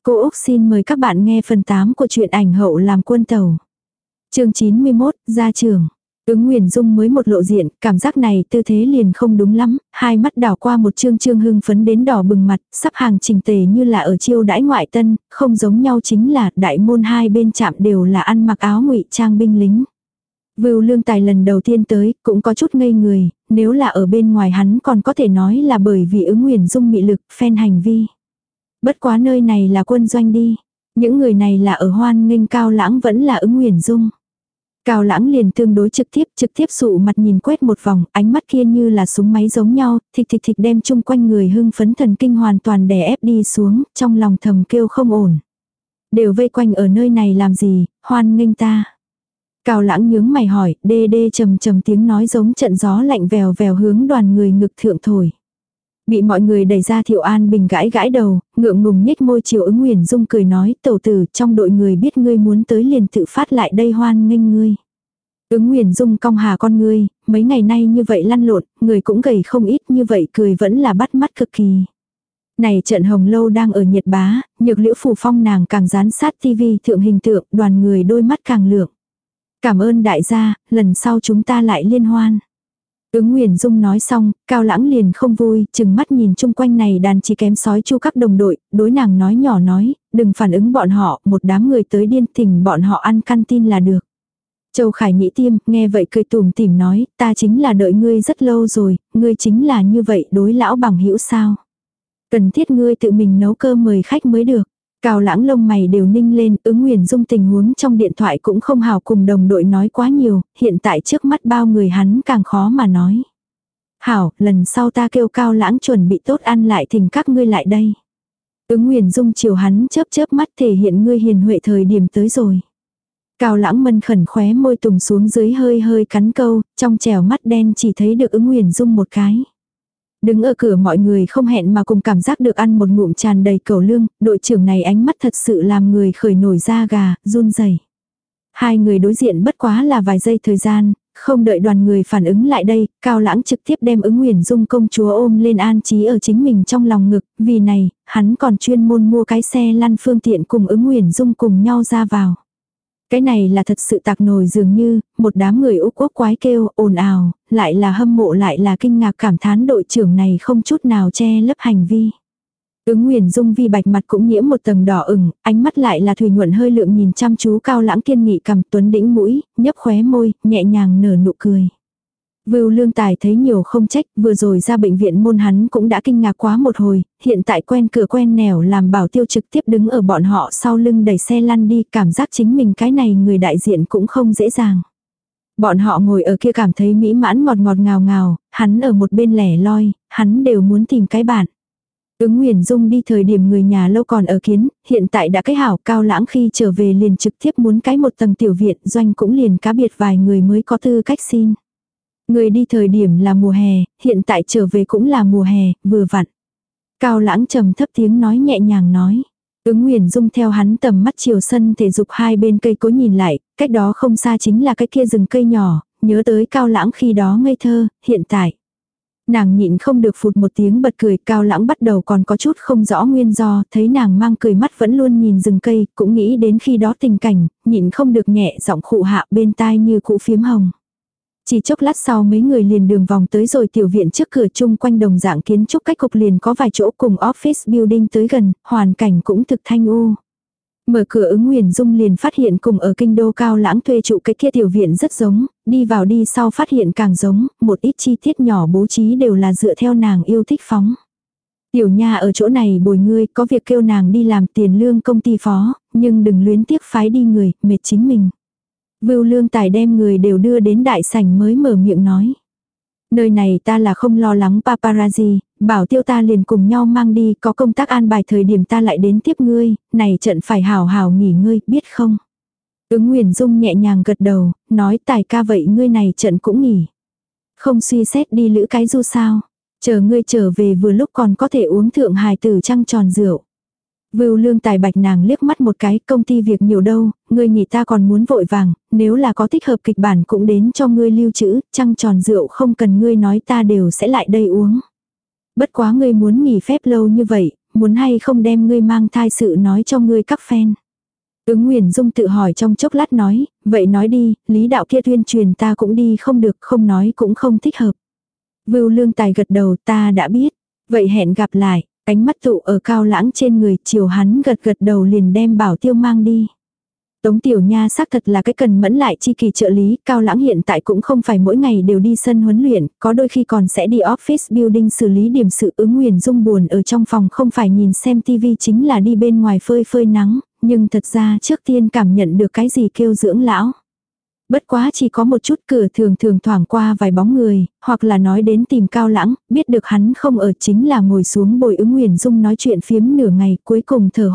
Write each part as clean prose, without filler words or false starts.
Cô Úc xin mời các bạn nghe phần 8 của truyện ảnh hậu làm quân tàu. Chương 91, gia trưởng. Ứng Nguyền Dung mới một lộ diện, cảm giác này tư thế liền không đúng lắm, hai mắt đảo qua một trương hưng phấn đến đỏ bừng mặt, sắp hàng chỉnh tề như là ở chiêu đãi ngoại tân, không giống nhau chính là đại môn hai bên chạm đều là ăn mặc áo ngụy trang binh lính. Vưu Lương Tài lần đầu tiên tới, cũng có chút ngây người, nếu là ở bên ngoài hắn còn có thể nói là bởi vì Ứng Nguyền Dung mị lực, phen hành vi. Bất quá nơi này là quân doanh đi. Những người này là ở hoan nghênh Cao Lãng vẫn là Ứng Nguyền Dung. Cao Lãng liền tương đối trực tiếp sụ mặt nhìn quét một vòng, ánh mắt kia như là súng máy giống nhau, thịch đem chung quanh người hưng phấn thần kinh hoàn toàn đè ép đi xuống, trong lòng thầm kêu không ổn. Đều vây quanh ở nơi này làm gì, hoan nghênh ta. Cao Lãng nhướng mày hỏi, đê trầm tiếng nói giống trận gió lạnh vèo hướng đoàn người ngực thượng thổi. Bị mọi người đẩy ra Thiệu An Bình gãi đầu, ngượng ngùng nhếch môi chiều Ứng Nguyền Dung cười nói, tẩu tử trong đội người biết ngươi muốn tới liền tự phát lại đây hoan nghênh ngươi. Ứng Nguyền Dung cong hà con ngươi, mấy ngày nay như vậy lăn lộn, người cũng gầy không ít như vậy cười vẫn là bắt mắt cực kỳ. Này trận hồng lâu đang ở nhiệt bá, nhược liễu phủ phong nàng càng dán sát tivi thượng hình tượng, đoàn người đôi mắt càng lượng. Cảm ơn đại gia, lần sau chúng ta lại liên hoan. Ứng Nguyền Dung nói xong, Cao Lãng liền không vui, chừng mắt nhìn chung quanh này đàn chỉ kém sói chu các đồng đội, đối nàng nói nhỏ nói, đừng phản ứng bọn họ, một đám người tới điên thỉnh bọn họ ăn canteen là được. Châu Khải Nhĩ Tiêm, nghe vậy cười tủm tỉm nói, ta chính là đợi ngươi rất lâu rồi, ngươi chính là như vậy đối lão bằng hữu sao. Cần thiết ngươi tự mình nấu cơm mời khách mới được. Cao Lãng lông mày đều ninh lên, Ứng Nguyền Dung tình huống trong điện thoại cũng không hào cùng đồng đội nói quá nhiều, hiện tại trước mắt bao người hắn càng khó mà nói. Hảo, lần sau ta kêu Cao Lãng chuẩn bị tốt ăn lại thỉnh các ngươi lại đây. Ứng Nguyền Dung chiều hắn chớp mắt thể hiện ngươi hiền huệ thời điểm tới rồi. Cao Lãng mân khẩn khóe môi tùng xuống dưới hơi cắn câu, trong trẻo mắt đen chỉ thấy được Ứng Nguyền Dung một cái. Đứng ở cửa mọi người không hẹn mà cùng cảm giác được ăn một ngụm tràn đầy cẩu lương, đội trưởng này ánh mắt thật sự làm người khởi nổi da gà, run rẩy. Hai người đối diện bất quá là vài giây thời gian, không đợi đoàn người phản ứng lại đây, Cao Lãng trực tiếp đem Ứng Nguyền Dung công chúa ôm lên an trí ở chính mình trong lòng ngực, vì này, hắn còn chuyên môn mua cái xe lăn phương tiện cùng Ứng Nguyền Dung cùng nhau ra vào. Cái này là thật sự tạc nổi dường như, một đám người Úc quốc quái kêu, ồn ào, lại là hâm mộ lại là kinh ngạc cảm thán đội trưởng này không chút nào che lấp hành vi. Ứng Nguyền Dung vi bạch mặt cũng nhiễm một tầng đỏ ửng, ánh mắt lại là thủy nhuận hơi lượng nhìn chăm chú Cao Lãng kiên nghị cầm tuấn đĩnh mũi, nhấp khóe môi, nhẹ nhàng nở nụ cười. Vưu Lương Tài thấy nhiều không trách, vừa rồi ra bệnh viện môn hắn cũng đã kinh ngạc quá một hồi, hiện tại quen cửa quen nẻo làm Bảo Tiêu trực tiếp đứng ở bọn họ sau lưng đẩy xe lăn đi, cảm giác chính mình cái này người đại diện cũng không dễ dàng. Bọn họ ngồi ở kia cảm thấy mỹ mãn ngọt ngào, hắn ở một bên lẻ loi, hắn đều muốn tìm cái bạn. Ứng Nguyền Dung đi thời điểm người nhà lâu còn ở kiến, hiện tại đã cái hảo. Cao Lãng khi trở về liền trực tiếp muốn cái một tầng tiểu viện, doanh cũng liền cá biệt vài người mới có tư cách xin. Người đi thời điểm là mùa hè, hiện tại trở về cũng là mùa hè, vừa vặn. Cao Lãng trầm thấp tiếng nói nhẹ nhàng nói. Ứng Nguyền Dung theo hắn tầm mắt chiều sân thể dục hai bên cây cối nhìn lại, cách đó không xa chính là cái kia rừng cây nhỏ, nhớ tới Cao Lãng khi đó ngây thơ, hiện tại. Nàng nhịn không được phụt một tiếng bật cười, Cao Lãng bắt đầu còn có chút không rõ nguyên do, thấy nàng mang cười mắt vẫn luôn nhìn rừng cây, cũng nghĩ đến khi đó tình cảnh, nhịn không được nhẹ giọng khụ hạ bên tai như cụ phiếm hồng. Chỉ chốc lát sau mấy người liền đường vòng tới rồi tiểu viện trước cửa chung quanh đồng dạng kiến trúc cách cục liền có vài chỗ cùng office building tới gần, hoàn cảnh cũng thực thanh u. Mở cửa Ứng Nguyền Dung liền phát hiện cùng ở kinh đô Cao Lãng thuê trụ cái kia tiểu viện rất giống, đi vào đi sau phát hiện càng giống, một ít chi tiết nhỏ bố trí đều là dựa theo nàng yêu thích phóng. Tiểu nha ở chỗ này bồi ngươi, có việc kêu nàng đi làm tiền lương công ty phó, nhưng đừng luyến tiếc phái đi người, mệt chính mình. Vưu Lương Tài đem người đều đưa đến đại sảnh mới mở miệng nói. Nơi này ta là không lo lắng paparazzi, Bảo Tiêu ta liền cùng nhau mang đi, có công tác an bài thời điểm ta lại đến tiếp ngươi, này trận phải hào hào nghỉ ngơi, biết không? Ứng Nguyền Dung nhẹ nhàng gật đầu, nói Tài ca vậy ngươi này trận cũng nghỉ. Không suy xét đi lữ cái du sao, chờ ngươi trở về vừa lúc còn có thể uống thượng hài tử trăng tròn rượu. Vưu Lương Tài bạch nàng liếc mắt một cái, công ty việc nhiều đâu, ngươi nghỉ ta còn muốn vội vàng, nếu là có thích hợp kịch bản cũng đến cho ngươi lưu trữ, trăng tròn rượu không cần ngươi nói ta đều sẽ lại đây uống. Bất quá ngươi muốn nghỉ phép lâu như vậy, muốn hay không đem ngươi mang thai sự nói cho ngươi các fan. Ứng Nguyền Dung tự hỏi trong chốc lát nói, vậy nói đi, lý đạo kia tuyên truyền ta cũng đi không được, không nói cũng không thích hợp. Vưu Lương Tài gật đầu, ta đã biết. Vậy hẹn gặp lại, ánh mắt tụ ở Cao Lãng trên người, chiều hắn gật đầu liền đem Bảo Tiêu mang đi. Tống Tiểu Nha xác thật là cái cần mẫn lại chi kỳ trợ lý, Cao Lãng hiện tại cũng không phải mỗi ngày đều đi sân huấn luyện, có đôi khi còn sẽ đi office building xử lý điểm sự. Ứng Nguyền Dung buồn ở trong phòng không phải nhìn xem tivi chính là đi bên ngoài phơi phơi nắng, nhưng thật ra trước tiên cảm nhận được cái gì kêu dưỡng lão. Bất quá chỉ có một chút, cửa thường thường thoảng qua vài bóng người, hoặc là nói đến tìm Cao Lãng, biết được hắn không ở, chính là ngồi xuống bồi Ứng Nguyền Dung nói chuyện phiếm nửa ngày, cuối cùng thở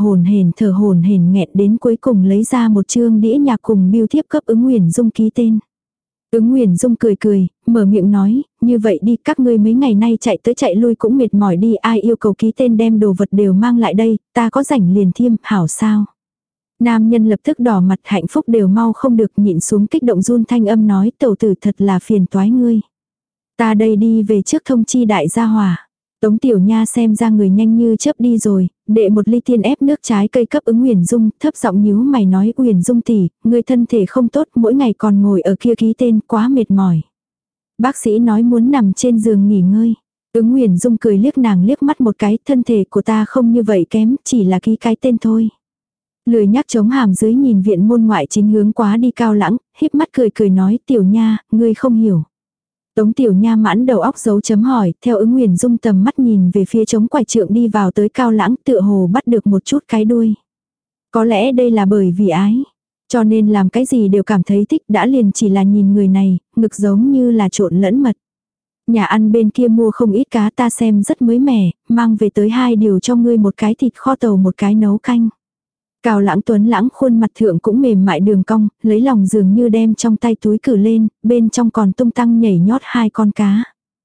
hổn hển nghẹn đến cuối cùng lấy ra một chương đĩa nhạc cùng bưu thiếp cấp Ứng Nguyền Dung ký tên. Ứng Nguyền Dung cười, mở miệng nói, như vậy đi, các ngươi mấy ngày nay chạy tới chạy lui cũng mệt mỏi đi, ai yêu cầu ký tên đem đồ vật đều mang lại đây, ta có rảnh liền thiêm, hảo sao. Nam nhân lập tức đỏ mặt, hạnh phúc đều mau không được, nhịn xuống kích động run thanh âm nói, tẩu tử thật là phiền toái ngươi. Ta đây đi về trước thông chi đại gia hòa. Tống Tiểu Nha xem ra người nhanh như chớp đi rồi, đệ một ly tiên ép nước trái cây cấp Ứng Nguyền Dung, thấp giọng nhíu mày nói, Nguyền Dung tỷ, ngươi thân thể không tốt, mỗi ngày còn ngồi ở kia ký tên, quá mệt mỏi. Bác sĩ nói muốn nằm trên giường nghỉ ngơi. Ứng Nguyền Dung cười liếc nàng liếc mắt một cái, thân thể của ta không như vậy kém, chỉ là ký cái tên thôi. Lười nhắc chống hàm dưới nhìn viện môn ngoại chính hướng quá đi Cao Lãng, híp mắt cười nói, Tiểu Nha, ngươi không hiểu. Tống Tiểu Nha mãn đầu óc dấu chấm hỏi, theo Ứng Nguyền Dung tầm mắt nhìn về phía trống quải trượng đi vào tới Cao Lãng, tựa hồ bắt được một chút cái đuôi. Có lẽ đây là bởi vì ái, cho nên làm cái gì đều cảm thấy thích, đã liền chỉ là nhìn người này, ngực giống như là trộn lẫn mật. Nhà ăn bên kia mua không ít cá, ta xem rất mới mẻ, mang về tới 2 điều cho ngươi, một cái thịt kho tàu một cái nấu canh. Cao Lãng tuấn lãng khuôn mặt thượng cũng mềm mại đường cong, lấy lòng dường như đem trong tay túi cử lên, bên trong còn tung tăng nhảy nhót 2 con cá.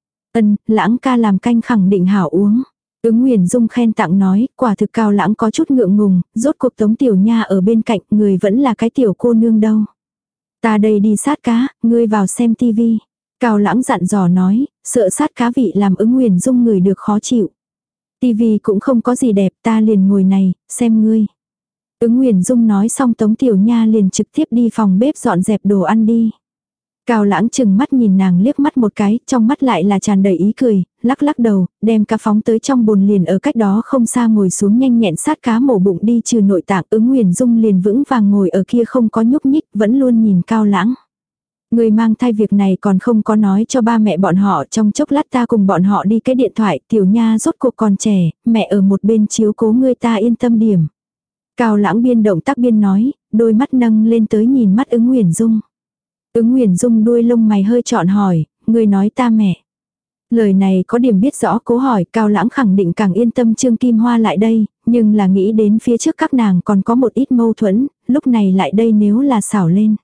Lãng ca làm canh khẳng định hảo uống. Ứng Nguyền Dung khen tặng nói, quả thực Cao Lãng có chút ngượng ngùng, rốt cuộc Tống Tiểu Nha ở bên cạnh, người vẫn là cái tiểu cô nương đâu. Ta đây đi sát cá, ngươi vào xem tivi. Cao Lãng dặn dò nói, sợ sát cá vị làm Ứng Nguyền Dung người được khó chịu. Tivi cũng không có gì đẹp, ta liền ngồi này, xem ngươi. Ứng Nguyền Dung nói xong Tống Tiểu Nha liền trực tiếp đi phòng bếp dọn dẹp đồ ăn đi. Cao Lãng chừng mắt nhìn nàng liếc mắt một cái, trong mắt lại là tràn đầy ý cười, lắc đầu, đem cá phóng tới trong bồn liền ở cách đó không xa ngồi xuống nhanh nhẹn sát cá mổ bụng đi trừ nội tạng. Ứng Nguyền Dung liền vững vàng ngồi ở kia không có nhúc nhích, vẫn luôn nhìn Cao Lãng. Người mang thai việc này còn không có nói cho ba mẹ bọn họ, trong chốc lát ta cùng bọn họ đi cái điện thoại, Tiểu Nha rốt cuộc còn trẻ, mẹ ở một bên chiếu cố ngươi, ta yên tâm điểm. Cao Lãng biên động tác biên nói, đôi mắt nâng lên tới nhìn mắt Ứng Nguyền Dung. Ứng Nguyền Dung đuôi lông mày hơi trọn hỏi, ngươi nói ta mẹ. Lời này có điểm biết rõ cố hỏi, Cao Lãng khẳng định càng yên tâm Trương Kim Hoa lại đây, nhưng là nghĩ đến phía trước các nàng còn có một ít mâu thuẫn, lúc này lại đây nếu là xảo lên.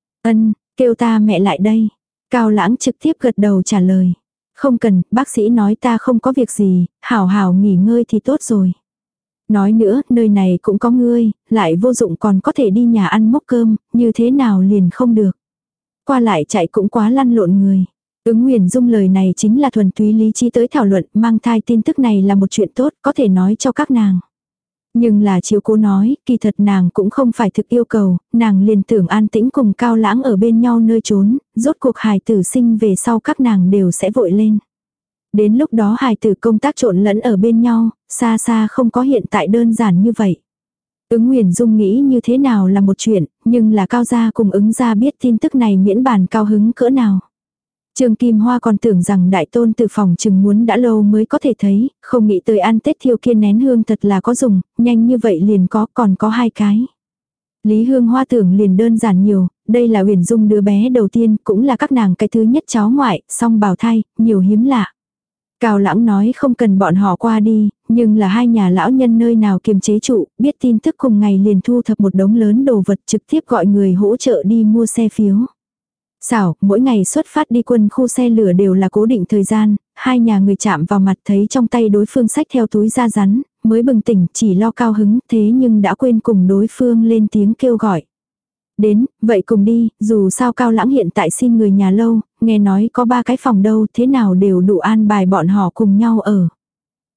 Kêu ta mẹ lại đây. Cao Lãng trực tiếp gật đầu trả lời. Không cần, bác sĩ nói ta không có việc gì, hảo nghỉ ngơi thì tốt rồi. Nói nữa, nơi này cũng có ngươi, lại vô dụng còn có thể đi nhà ăn mốc cơm, như thế nào liền không được. Qua lại chạy cũng quá lăn lộn người. Ứng Nguyền Dung lời này chính là thuần túy lý trí tới thảo luận, mang thai tin tức này là một chuyện tốt, có thể nói cho các nàng. Nhưng là chiếu cố nói, kỳ thật nàng cũng không phải thực yêu cầu, nàng liền tưởng an tĩnh cùng Cao Lãng ở bên nhau nơi trốn, rốt cuộc hài tử sinh về sau các nàng đều sẽ vội lên. Đến lúc đó hài tử công tác trộn lẫn ở bên nhau, xa xa không có hiện tại đơn giản như vậy. Ứng Nguyền Dung nghĩ như thế nào là một chuyện, nhưng là Cao gia cùng Ứng gia biết tin tức này miễn bàn cao hứng cỡ nào. Trương Kim Hoa còn tưởng rằng đại tôn từ phòng chừng muốn đã lâu mới có thể thấy, không nghĩ tới ăn Tết thiêu kia nén hương thật là có dùng, nhanh như vậy liền còn có 2 cái. Lý Hương Hoa tưởng liền đơn giản nhiều, đây là Huyền Dung đứa bé đầu tiên, cũng là các nàng cái thứ nhất cháu ngoại, song bào thai, nhiều hiếm lạ. Cao Lãng nói không cần bọn họ qua đi, nhưng là 2 nhà lão nhân nơi nào kiềm chế trụ, biết tin tức cùng ngày liền thu thập một đống lớn đồ vật trực tiếp gọi người hỗ trợ đi mua xe phiếu. Xảo, mỗi ngày xuất phát đi quân khu xe lửa đều là cố định thời gian, 2 nhà người chạm vào mặt thấy trong tay đối phương xách theo túi da rắn, mới bừng tỉnh chỉ lo cao hứng thế nhưng đã quên cùng đối phương lên tiếng kêu gọi. Đến, vậy cùng đi, dù sao Cao Lãng hiện tại xin người nhà lâu, nghe nói có 3 cái phòng đâu, thế nào đều đủ an bài bọn họ cùng nhau ở.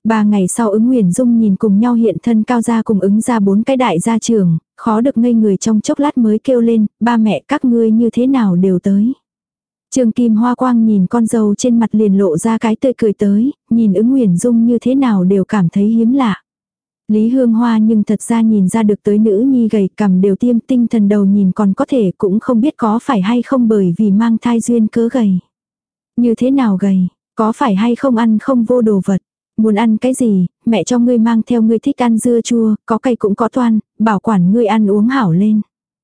3 ngày sau ứng Nguyền Dung nhìn cùng nhau hiện thân Cao gia cùng ứng ra 4 cái đại gia trưởng, khó được ngây người trong chốc lát mới kêu lên, ba mẹ các ngươi như thế nào đều tới. Trương Kim Hoa Quang nhìn con dâu trên mặt liền lộ ra cái tươi cười tới, nhìn ứng Nguyền Dung như thế nào đều cảm thấy hiếm lạ. Lý Hương Hoa nhưng thật ra nhìn ra được tới nữ nhi gầy cằm đều tiêm tinh thần đầu nhìn còn có thể cũng không biết có phải hay không bởi vì mang thai duyên cớ gầy. Như thế nào gầy, có phải hay không ăn không vô đồ vật. Muốn ăn cái gì, mẹ cho ngươi mang theo ngươi thích ăn dưa chua, có cay cũng có toan, bảo quản ngươi ăn uống hảo lên.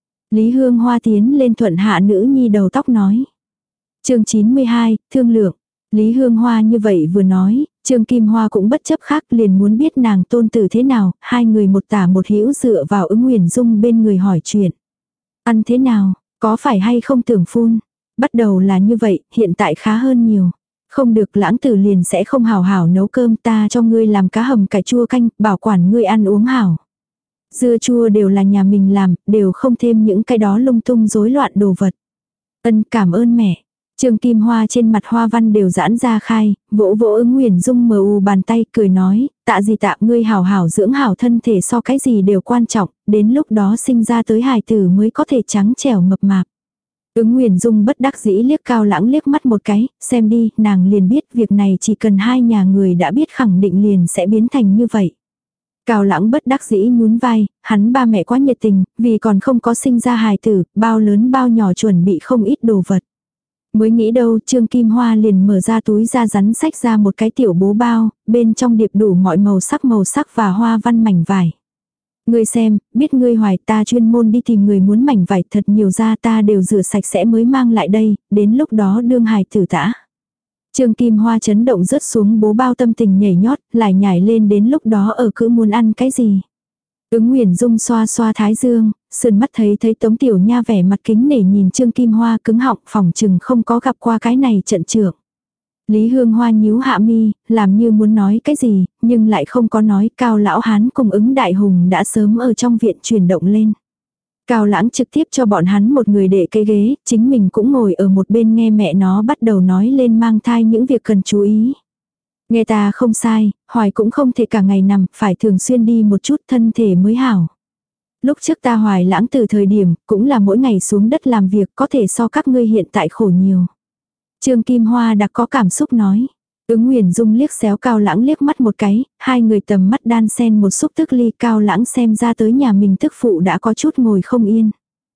Lý Hương Hoa tiến lên thuận hạ nữ nhi đầu tóc nói. Chương 92, thương lượng. Lý Hương Hoa như vậy vừa nói, Trương Kim Hoa cũng bất chấp khác liền muốn biết nàng tôn tử thế nào, hai người một tả một hữu dựa vào ứng Nguyền Dung bên người hỏi chuyện. Ăn thế nào, có phải hay không tưởng phun? Bắt đầu là như vậy, hiện tại khá hơn nhiều. Không được Lãng Tử liền sẽ không hảo hảo nấu cơm, ta cho ngươi làm cá hầm cải chua canh, bảo quản ngươi ăn uống hảo. Dưa chua đều là nhà mình làm, đều không thêm những cái đó lung tung rối loạn đồ vật. Ân, cảm ơn mẹ. Trương Kim Hoa trên mặt hoa văn đều giãn ra khai, vỗ vỗ ứng Nguyền Dung mờ u bàn tay cười nói, tạ gì tạ, ngươi hảo hảo dưỡng hảo thân thể so cái gì đều quan trọng, đến lúc đó sinh ra tới hài tử mới có thể trắng trẻo mập mạp. Ứng Nguyền Dung bất đắc dĩ liếc Cao Lãng liếc mắt một cái, xem đi, nàng liền biết việc này chỉ cần hai nhà người đã biết khẳng định liền sẽ biến thành như vậy. Cao Lãng bất đắc dĩ nhún vai, hắn ba mẹ quá nhiệt tình, vì còn không có sinh ra hài tử, bao lớn bao nhỏ chuẩn bị không ít đồ vật. Mới nghĩ đâu Trương Kim Hoa liền mở ra túi ra rắn sách ra một cái tiểu bố bao, bên trong điệp đủ mọi màu sắc và hoa văn mảnh vải. Ngươi xem, biết ngươi hoài ta chuyên môn đi tìm người muốn mảnh vải thật nhiều ra ta đều rửa sạch sẽ mới mang lại đây, đến lúc đó đương hài tử tã. Trương Kim Hoa chấn động rớt xuống bố bao tâm tình nhảy nhót, lại nhảy lên đến lúc đó ở cứ muốn ăn cái gì. Ứng Nguyền Dung xoa xoa thái dương, sườn mắt thấy Tống Tiểu Nha vẻ mặt kính nể nhìn Trương Kim Hoa cứng họng phỏng chừng không có gặp qua cái này trận trưởng. Lý Hương Hoa nhíu hạ mi, làm như muốn nói cái gì, nhưng lại không có nói. Cao Lão Hán cùng ứng Đại Hùng đã sớm ở trong viện chuyển động lên. Cao Lãng trực tiếp cho bọn hắn một người để cái ghế, chính mình cũng ngồi ở một bên nghe mẹ nó bắt đầu nói lên mang thai những việc cần chú ý. Nghe ta không sai, Hoài cũng không thể cả ngày nằm, phải thường xuyên đi một chút thân thể mới hảo. Lúc trước ta Hoài Lãng từ thời điểm, cũng là mỗi ngày xuống đất làm việc có thể so các ngươi hiện tại khổ nhiều. Trương Kim Hoa đã có cảm xúc nói. Ứng Nguyền Dung liếc xéo Cao Lãng liếc mắt một cái, hai người tầm mắt đan sen một xúc tức ly. Cao Lãng xem ra tới nhà mình tức phụ đã có chút ngồi không yên.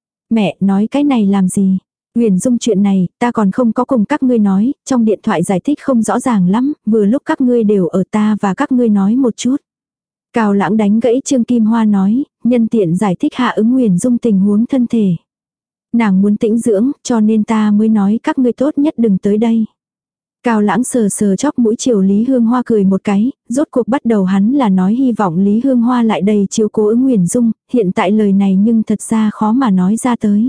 Mẹ nói cái này làm gì? Nguyền Dung chuyện này, ta còn không có cùng các ngươi nói, trong điện thoại giải thích không rõ ràng lắm, vừa lúc các ngươi đều ở ta và các ngươi nói một chút. Cao Lãng đánh gãy Trương Kim Hoa nói, nhân tiện giải thích hạ ứng Nguyền Dung tình huống thân thể. Nàng muốn tĩnh dưỡng, cho nên ta mới nói các ngươi tốt nhất đừng tới đây. Cao Lãng sờ sờ chóp mũi chiều Lý Hương Hoa cười một cái, rốt cuộc bắt đầu hắn là nói hy vọng Lý Hương Hoa lại đây chiếu cố ứng Nguyền Dung, hiện tại lời này nhưng thật ra khó mà nói ra tới.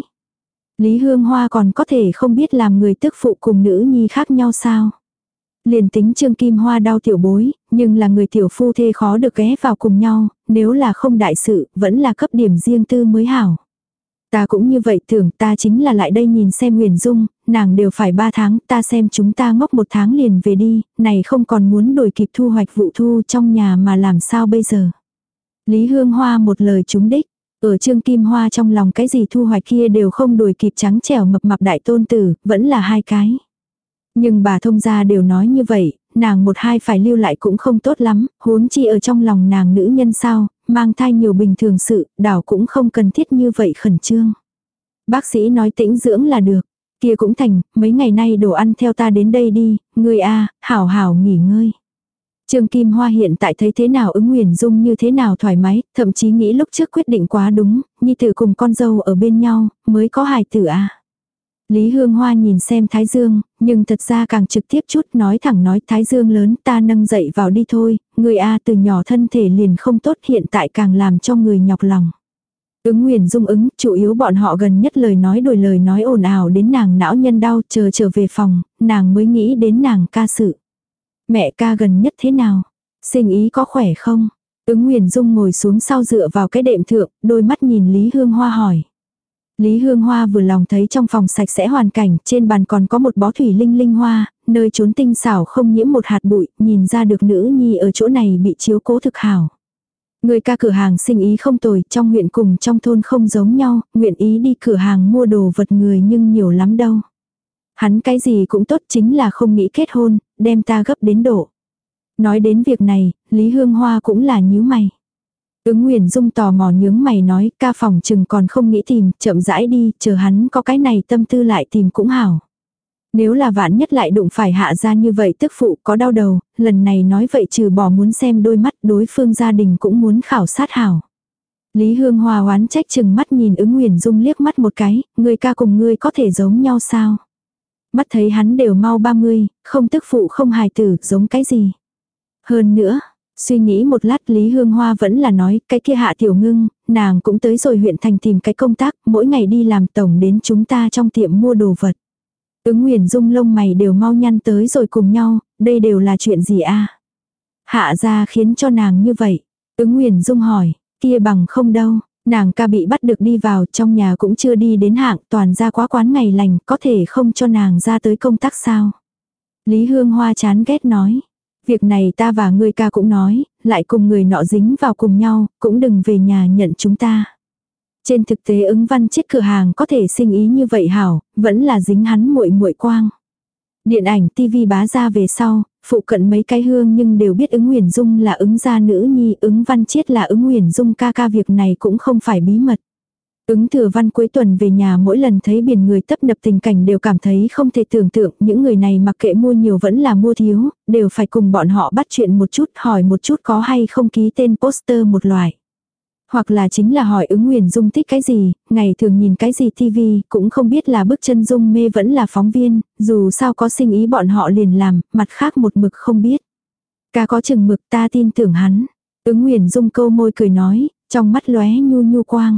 Lý Hương Hoa còn có thể không biết làm người tức phụ cùng nữ nhi khác nhau sao. Liền tính Trương Kim Hoa đau tiểu bối, nhưng là người tiểu phu thê khó được ghé vào cùng nhau, nếu là không đại sự, vẫn là cấp điểm riêng tư mới hảo. Ta cũng như vậy tưởng ta chính là lại đây nhìn xem Nguyền Dung, nàng đều phải 3 tháng, ta xem chúng ta ngốc 1 tháng liền về đi, này không còn muốn đổi kịp thu hoạch vụ thu trong nhà mà làm sao bây giờ. Lý Hương Hoa một lời trúng đích, ở Trương Kim Hoa trong lòng cái gì thu hoạch kia đều không đổi kịp trắng trẻo mập mạp đại tôn tử, vẫn là hai cái. Nhưng bà thông gia đều nói như vậy, nàng 1-2 phải lưu lại cũng không tốt lắm, huống chi ở trong lòng nàng nữ nhân sao, mang thai nhiều bình thường sự, đảo cũng không cần thiết như vậy khẩn trương. Bác sĩ nói tĩnh dưỡng là được, kia cũng thành, mấy ngày nay đồ ăn theo ta đến đây đi, ngươi a, hảo hảo nghỉ ngơi. Trương Kim Hoa hiện tại thấy thế nào ứng Nguyền Dung như thế nào thoải mái, thậm chí nghĩ lúc trước quyết định quá đúng, nhi tử cùng con dâu ở bên nhau, mới có hài tử a. Lý Hương Hoa nhìn xem Thái Dương, nhưng thật ra càng trực tiếp chút nói thẳng nói Thái Dương lớn ta nâng dậy vào đi thôi, người A từ nhỏ thân thể liền không tốt hiện tại càng làm cho người nhọc lòng. Ứng Nguyền Dung ứng, chủ yếu bọn họ gần nhất lời nói đổi lời nói ồn ào đến nàng não nhân đau chờ trở về phòng, nàng mới nghĩ đến nàng ca sự. Mẹ ca gần nhất thế nào? Sinh ý có khỏe không? Ứng Nguyền Dung ngồi xuống sau dựa vào cái đệm thượng, đôi mắt nhìn Lý Hương Hoa hỏi. Lý Hương Hoa vừa lòng thấy trong phòng sạch sẽ hoàn cảnh, trên bàn còn có một bó thủy linh linh hoa, nơi trốn tinh xảo không nhiễm một hạt bụi, nhìn ra được nữ nhi ở chỗ này bị chiếu cố thực hảo. Người ca cửa hàng sinh ý không tồi, trong huyện cùng trong thôn không giống nhau, nguyện ý đi cửa hàng mua đồ vật người nhưng nhiều lắm đâu. Hắn cái gì cũng tốt, chính là không nghĩ kết hôn, đem ta gấp đến độ. Nói đến việc này, Lý Hương Hoa cũng là nhíu mày. Ứng Nguyền Dung tò mò nhướng mày nói, ca phòng chừng còn không nghĩ tìm, chậm rãi đi, chờ hắn có cái này tâm tư lại tìm cũng hảo. Nếu là vạn nhất lại đụng phải hạ ra như vậy tức phụ có đau đầu, lần này nói vậy trừ bỏ muốn xem đôi mắt, đối phương gia đình cũng muốn khảo sát hảo. Lý Hương Hoa oán trách chừng mắt nhìn Ứng Nguyền Dung liếc mắt một cái, người ca cùng ngươi có thể giống nhau sao? Mắt thấy hắn đều mau 30, không tức phụ không hài tử, giống cái gì? Hơn nữa, suy nghĩ một lát Lý Hương Hoa vẫn là nói, cái kia Hạ Tiểu Ngưng, nàng cũng tới rồi huyện thành tìm cái công tác, mỗi ngày đi làm tổng đến chúng ta trong tiệm mua đồ vật. Ứng Nguyền Dung lông mày đều mau nhăn tới rồi cùng nhau, đây đều là chuyện gì a? Hạ ra khiến cho nàng như vậy. Ứng Nguyền Dung hỏi, kia bằng không đâu, nàng ca bị bắt được đi vào, trong nhà cũng chưa đi đến hạng, toàn ra quá quán ngày lành, có thể không cho nàng ra tới công tác sao? Lý Hương Hoa chán ghét nói, việc này ta và ngươi ca cũng nói, lại cùng người nọ dính vào cùng nhau, cũng đừng về nhà nhận chúng ta. Trên thực tế Ứng Văn Chiết cửa hàng có thể sinh ý như vậy hảo, vẫn là dính hắn muội muội quang. Điện ảnh TV bá ra về sau, phụ cận mấy cái hương nhưng đều biết Ứng Nguyền Dung là Ứng gia nữ nhi, Ứng Văn Chiết là Ứng Nguyền Dung ca ca, việc này cũng không phải bí mật. Ứng Thừa Văn cuối tuần về nhà mỗi lần thấy biển người tấp nập tình cảnh đều cảm thấy không thể tưởng tượng, những người này mặc kệ mua nhiều vẫn là mua thiếu, đều phải cùng bọn họ bắt chuyện một chút, hỏi một chút có hay không ký tên poster một loại. Hoặc là chính là hỏi Ứng Nguyền Dung thích cái gì, ngày thường nhìn cái gì TV, cũng không biết là bước chân Dung mê vẫn là phóng viên, dù sao có sinh ý bọn họ liền làm, mặt khác một mực không biết. Ca có chừng mực, ta tin tưởng hắn. Ứng Nguyền Dung câu môi cười nói, trong mắt lóe nhu nhu quang.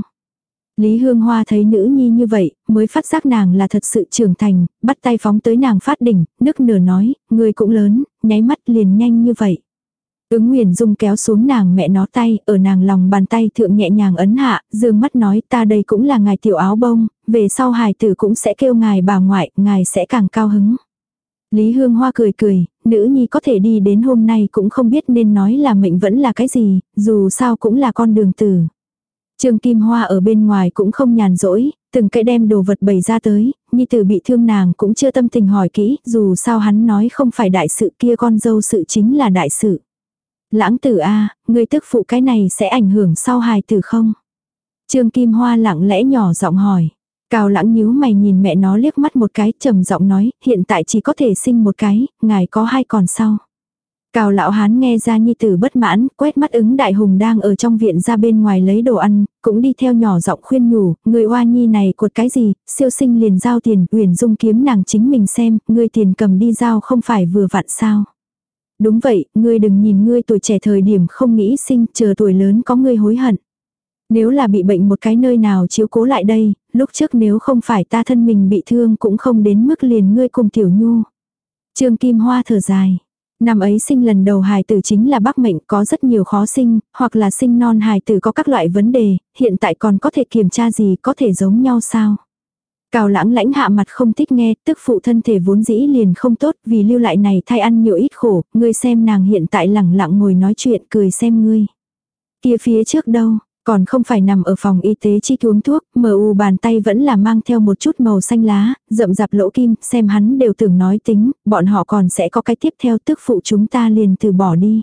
Lý Hương Hoa thấy nữ nhi như vậy, mới phát giác nàng là thật sự trưởng thành, bắt tay phóng tới nàng phát đỉnh, nức nở nói, người cũng lớn, nháy mắt liền nhanh như vậy. Ứng Nguyền Dung kéo xuống nàng mẹ nó tay, ở nàng lòng bàn tay thượng nhẹ nhàng ấn hạ, dương mắt nói, ta đây cũng là ngài tiểu áo bông, về sau hài tử cũng sẽ kêu ngài bà ngoại, ngài sẽ càng cao hứng. Lý Hương Hoa cười cười, nữ nhi có thể đi đến hôm nay cũng không biết nên nói là mệnh vẫn là cái gì, dù sao cũng là con đường tử. Trương Kim Hoa ở bên ngoài cũng không nhàn rỗi, từng cái đem đồ vật bày ra tới, nhi tử bị thương nàng cũng chưa tâm tình hỏi kỹ, dù sao hắn nói không phải đại sự, kia con dâu sự chính là đại sự. Lãng tử a, người tức phụ cái này sẽ ảnh hưởng sau hài tử không? Trương Kim Hoa lặng lẽ nhỏ giọng hỏi. Cao Lãng nhíu mày nhìn mẹ nó liếc mắt một cái, trầm giọng nói, hiện tại chỉ có thể sinh một cái, ngài có hai còn sau. Cao lão hán nghe ra nhi tử bất mãn, quét mắt Ứng Đại Hùng đang ở trong viện ra bên ngoài lấy đồ ăn, cũng đi theo nhỏ giọng khuyên nhủ, người oa nhi này cột cái gì, siêu sinh liền giao tiền, Uyển Dung kiếm nàng chính mình xem, ngươi tiền cầm đi giao không phải vừa vặn sao? Đúng vậy, ngươi đừng nhìn ngươi tuổi trẻ thời điểm không nghĩ sinh, chờ tuổi lớn có ngươi hối hận. Nếu là bị bệnh một cái nơi nào chiếu cố lại đây, lúc trước nếu không phải ta thân mình bị thương cũng không đến mức liền ngươi cùng Tiểu Nhu. Trương Kim Hoa thở dài. Năm ấy sinh lần đầu hài tử chính là bác mệnh, có rất nhiều khó sinh, hoặc là sinh non hài tử có các loại vấn đề, hiện tại còn có thể kiểm tra gì, có thể giống nhau sao? Cao Lãng lãnh hạ mặt không thích nghe, tức phụ thân thể vốn dĩ liền không tốt, vì lưu lại này thay ăn nhiều ít khổ, ngươi xem nàng hiện tại lẳng lặng ngồi nói chuyện cười xem ngươi. Kia phía trước đâu, còn không phải nằm ở phòng y tế chi uống thuốc, MU bàn tay vẫn là mang theo một chút màu xanh lá, rậm rạp lỗ kim, xem hắn đều tưởng nói tính, bọn họ còn sẽ có cái tiếp theo, tức phụ chúng ta liền từ bỏ đi.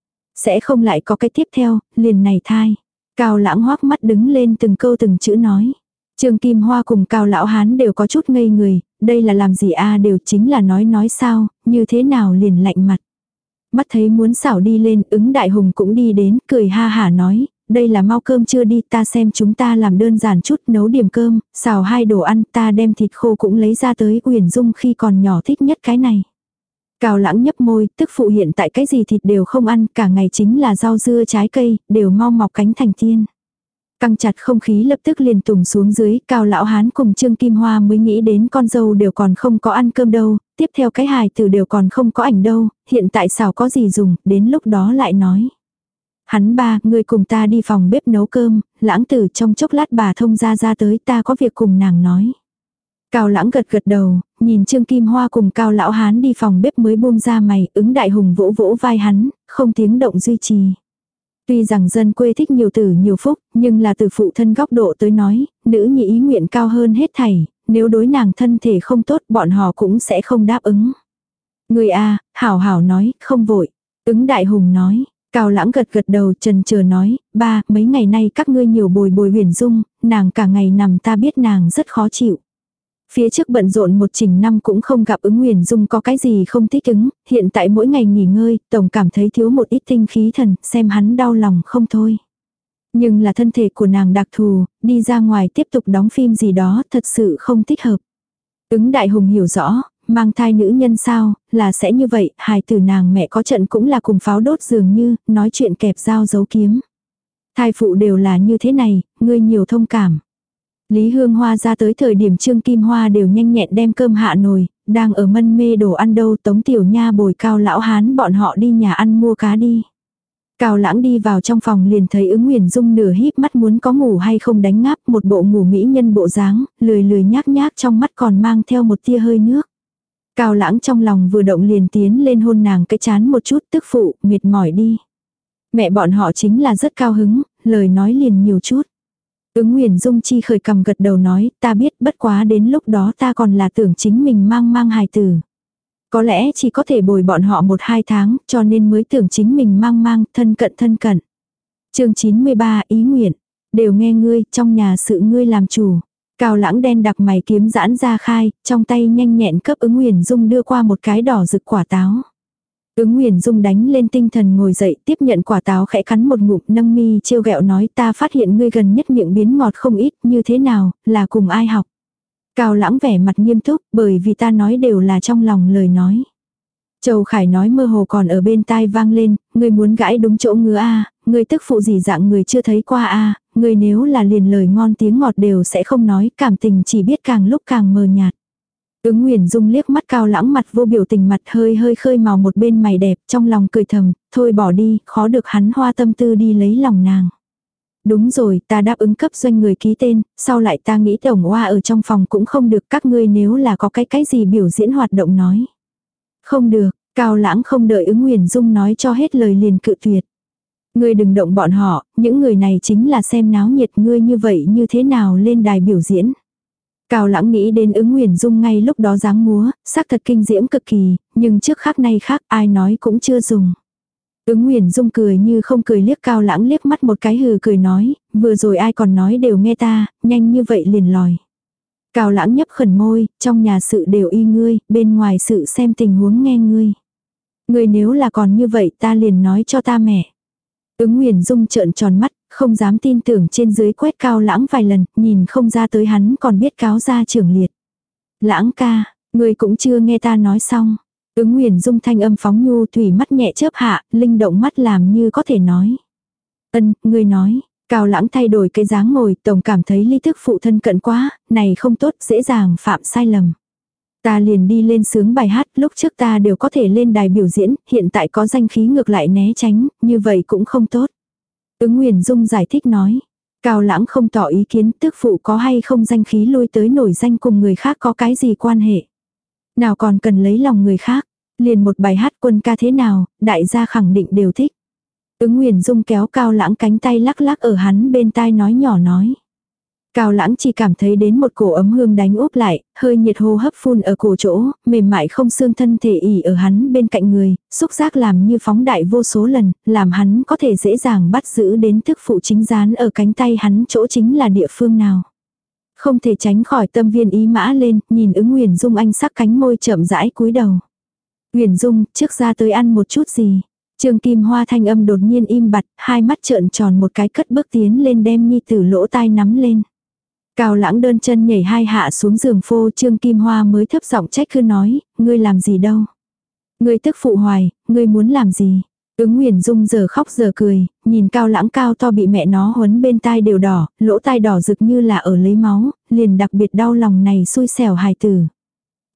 Sẽ không lại có cái tiếp theo, liền này thai. Cao Lãng hoắc mắt đứng lên từng câu từng chữ nói. Trương Kim Hoa cùng Cao lão hán đều có chút ngây người, đây là làm gì a, đều chính là nói sao, như thế nào liền lạnh mặt. Mắt thấy muốn xảo đi lên, Ứng Đại Hùng cũng đi đến, cười ha hả nói, đây là mau cơm chưa đi, ta xem chúng ta làm đơn giản chút, nấu điểm cơm, xào hai đồ ăn, ta đem thịt khô cũng lấy ra tới, Uyển Dung khi còn nhỏ thích nhất cái này. Cao Lãng nhấp môi, tức phụ hiện tại cái gì thịt đều không ăn, cả ngày chính là rau dưa trái cây, đều mau mọc cánh thành tiên. Căng chặt không khí lập tức liền tùng xuống dưới, Cao lão hán cùng Trương Kim Hoa mới nghĩ đến con dâu đều còn không có ăn cơm đâu, tiếp theo cái hài tử đều còn không có ảnh đâu, hiện tại xào có gì dùng, đến lúc đó lại nói. Hắn ba, ngươi cùng ta đi phòng bếp nấu cơm, Lãng Tử trong chốc lát bà thông ra tới ta có việc cùng nàng nói. Cao Lãng gật gật đầu, nhìn Trương Kim Hoa cùng Cao Lão Hán đi phòng bếp mới buông ra mày, Ứng Đại Hùng vỗ vỗ vai hắn, không tiếng động duy trì. Tuy rằng dân quê thích nhiều tử nhiều phúc, nhưng là từ phụ thân góc độ tới nói, nữ nhi ý nguyện cao hơn hết thảy, nếu đối nàng thân thể không tốt bọn họ cũng sẽ không đáp ứng. Người a, hảo hảo nói, không vội. Ứng Đại Hùng nói. Cao Lãng gật gật đầu chần chờ nói, ba, mấy ngày nay các ngươi nhiều bồi Huyền Dung, nàng cả ngày nằm ta biết nàng rất khó chịu. Phía trước bận rộn một chỉnh năm cũng không gặp Ứng Huyền Dung có cái gì không thích ứng, hiện tại mỗi ngày nghỉ ngơi, tổng cảm thấy thiếu một ít tinh khí thần, xem hắn đau lòng không thôi. Nhưng là thân thể của nàng đặc thù, đi ra ngoài tiếp tục đóng phim gì đó thật sự không thích hợp. Ứng Đại Hùng hiểu rõ, mang thai nữ nhân sao, là sẽ như vậy, hài tử nàng mẹ có trận cũng là cùng pháo đốt dường như, nói chuyện kẹp dao giấu kiếm. Thai phụ đều là như thế này, ngươi nhiều thông cảm. Lý Hương Hoa ra tới thời điểm Trương Kim Hoa đều nhanh nhẹn đem cơm hạ nồi, đang ở mân mê đồ ăn đâu. Tống Tiểu Nha bồi Cao Lão Hán bọn họ đi nhà ăn mua cá đi. Cao Lãng đi vào trong phòng liền thấy Ứng Huyền Dung nửa híp mắt muốn có ngủ hay không đánh ngáp, một bộ ngủ mỹ nhân bộ dáng, lười lười nhác nhác trong mắt còn mang theo một tia hơi nước. Cao Lãng trong lòng vừa động liền tiến lên hôn nàng cái chán một chút, tức phụ, mệt mỏi đi. Mẹ bọn họ chính là rất cao hứng, lời nói liền nhiều chút. Ứng Huyền Dung chi khởi cầm gật đầu nói, ta biết, bất quá đến lúc đó ta còn là tưởng chính mình mang hài tử. Có lẽ chỉ có thể bồi bọn họ 1-2 tháng, cho nên mới tưởng chính mình mang thân cận. Chương 93 ý nguyện, đều nghe ngươi, trong nhà sự ngươi làm chủ. Cao Lãng đen đặc mày kiếm giãn ra khai, trong tay nhanh nhẹn cấp Ứng Huyền Dung đưa qua một cái đỏ rực quả táo. Ứng Huyền Dung đánh lên tinh thần ngồi dậy tiếp nhận quả táo khẽ cắn một ngụm nâng mi trêu ghẹo nói ta phát hiện ngươi gần nhất miệng biến ngọt không ít như thế nào, là cùng ai học. Cao Lãng vẻ mặt nghiêm túc bởi vì ta nói đều là trong lòng lời nói. Châu Khải nói mơ hồ còn ở bên tai vang lên, ngươi muốn gãi đúng chỗ ngứa a, ngươi tức phụ gì dạng người chưa thấy qua a, ngươi nếu là liền lời ngon tiếng ngọt đều sẽ không nói, cảm tình chỉ biết càng lúc càng mờ nhạt. Ứng Huyền Dung liếc mắt Cao Lãng mặt vô biểu tình mặt hơi khơi màu một bên mày đẹp, trong lòng cười thầm, thôi bỏ đi, khó được hắn hoa tâm tư đi lấy lòng nàng. Đúng rồi, ta đáp ứng cấp doanh người ký tên, sau lại ta nghĩ tổng hoa ở trong phòng cũng không được, các ngươi nếu là có cái gì biểu diễn hoạt động nói. Không được, Cao Lãng không đợi Ứng Huyền Dung nói cho hết lời liền cự tuyệt. Ngươi đừng động bọn họ, những người này chính là xem náo nhiệt, ngươi như vậy như thế nào lên đài biểu diễn. Cao Lãng nghĩ đến Ứng Huyền Dung ngay lúc đó dáng múa, sắc thật kinh diễm cực kỳ, nhưng trước khác nay khác ai nói cũng chưa dùng. Ứng Huyền Dung cười như không cười liếc Cao Lãng liếc mắt một cái hừ cười nói, vừa rồi ai còn nói đều nghe ta, nhanh như vậy liền lòi. Cao Lãng nhấp khẩn môi, trong nhà sự đều y ngươi, bên ngoài sự xem tình huống nghe ngươi. Ngươi nếu là còn như vậy ta liền nói cho ta mẹ. Ứng Huyền Dung trợn tròn mắt, không dám tin tưởng trên dưới quét Cao Lãng vài lần, nhìn không ra tới hắn còn biết cáo ra trưởng liệt. Lãng ca, ngươi cũng chưa nghe ta nói xong. Ứng Huyền Dung thanh âm phóng nhu thủy mắt nhẹ chớp hạ, linh động mắt làm như có thể nói. Ngươi nói. Cao Lãng thay đổi cái dáng ngồi, tổng cảm thấy ly thức phụ thân cận quá, này không tốt, dễ dàng phạm sai lầm. Ta liền đi lên sướng bài hát, lúc trước ta đều có thể lên đài biểu diễn, hiện tại có danh khí ngược lại né tránh, như vậy cũng không tốt. Ứng Huyền Dung giải thích nói. Cao Lãng không tỏ ý kiến, tức phụ có hay không danh khí lui tới nổi danh cùng người khác có cái gì quan hệ. Nào còn cần lấy lòng người khác, liền một bài hát quân ca thế nào, đại gia khẳng định đều thích. Ứng Huyền Dung kéo Cao Lãng cánh tay lắc lắc ở hắn bên tai nói nhỏ nói. Cao Lãng chỉ cảm thấy đến một cổ ấm hương đánh úp lại, hơi nhiệt hô hấp phun ở cổ chỗ, mềm mại không xương thân thể ỉ ở hắn bên cạnh người, xúc giác làm như phóng đại vô số lần, làm hắn có thể dễ dàng bắt giữ đến thức phụ chính dán ở cánh tay hắn chỗ chính là địa phương nào. Không thể tránh khỏi tâm viên ý mã lên, nhìn Ứng Huyền Dung anh sắc cánh môi chậm rãi cúi đầu. Huyền Dung, trước ra tới ăn một chút gì. Trương Kim Hoa thanh âm đột nhiên im bặt, hai mắt trợn tròn một cái cất bước tiến lên đem nhi tử lỗ tai nắm lên. Cao Lãng đơn chân nhảy hai hạ xuống giường phô, Trương Kim Hoa mới thấp giọng trách cứ nói, ngươi làm gì đâu. Ngươi tức phụ hoài, ngươi muốn làm gì. Ứng Huyền Dung giờ khóc giờ cười, nhìn Cao Lãng cao to bị mẹ nó huấn bên tai đều đỏ, lỗ tai đỏ rực như là ở lấy máu, liền đặc biệt đau lòng này xui xẻo hài tử.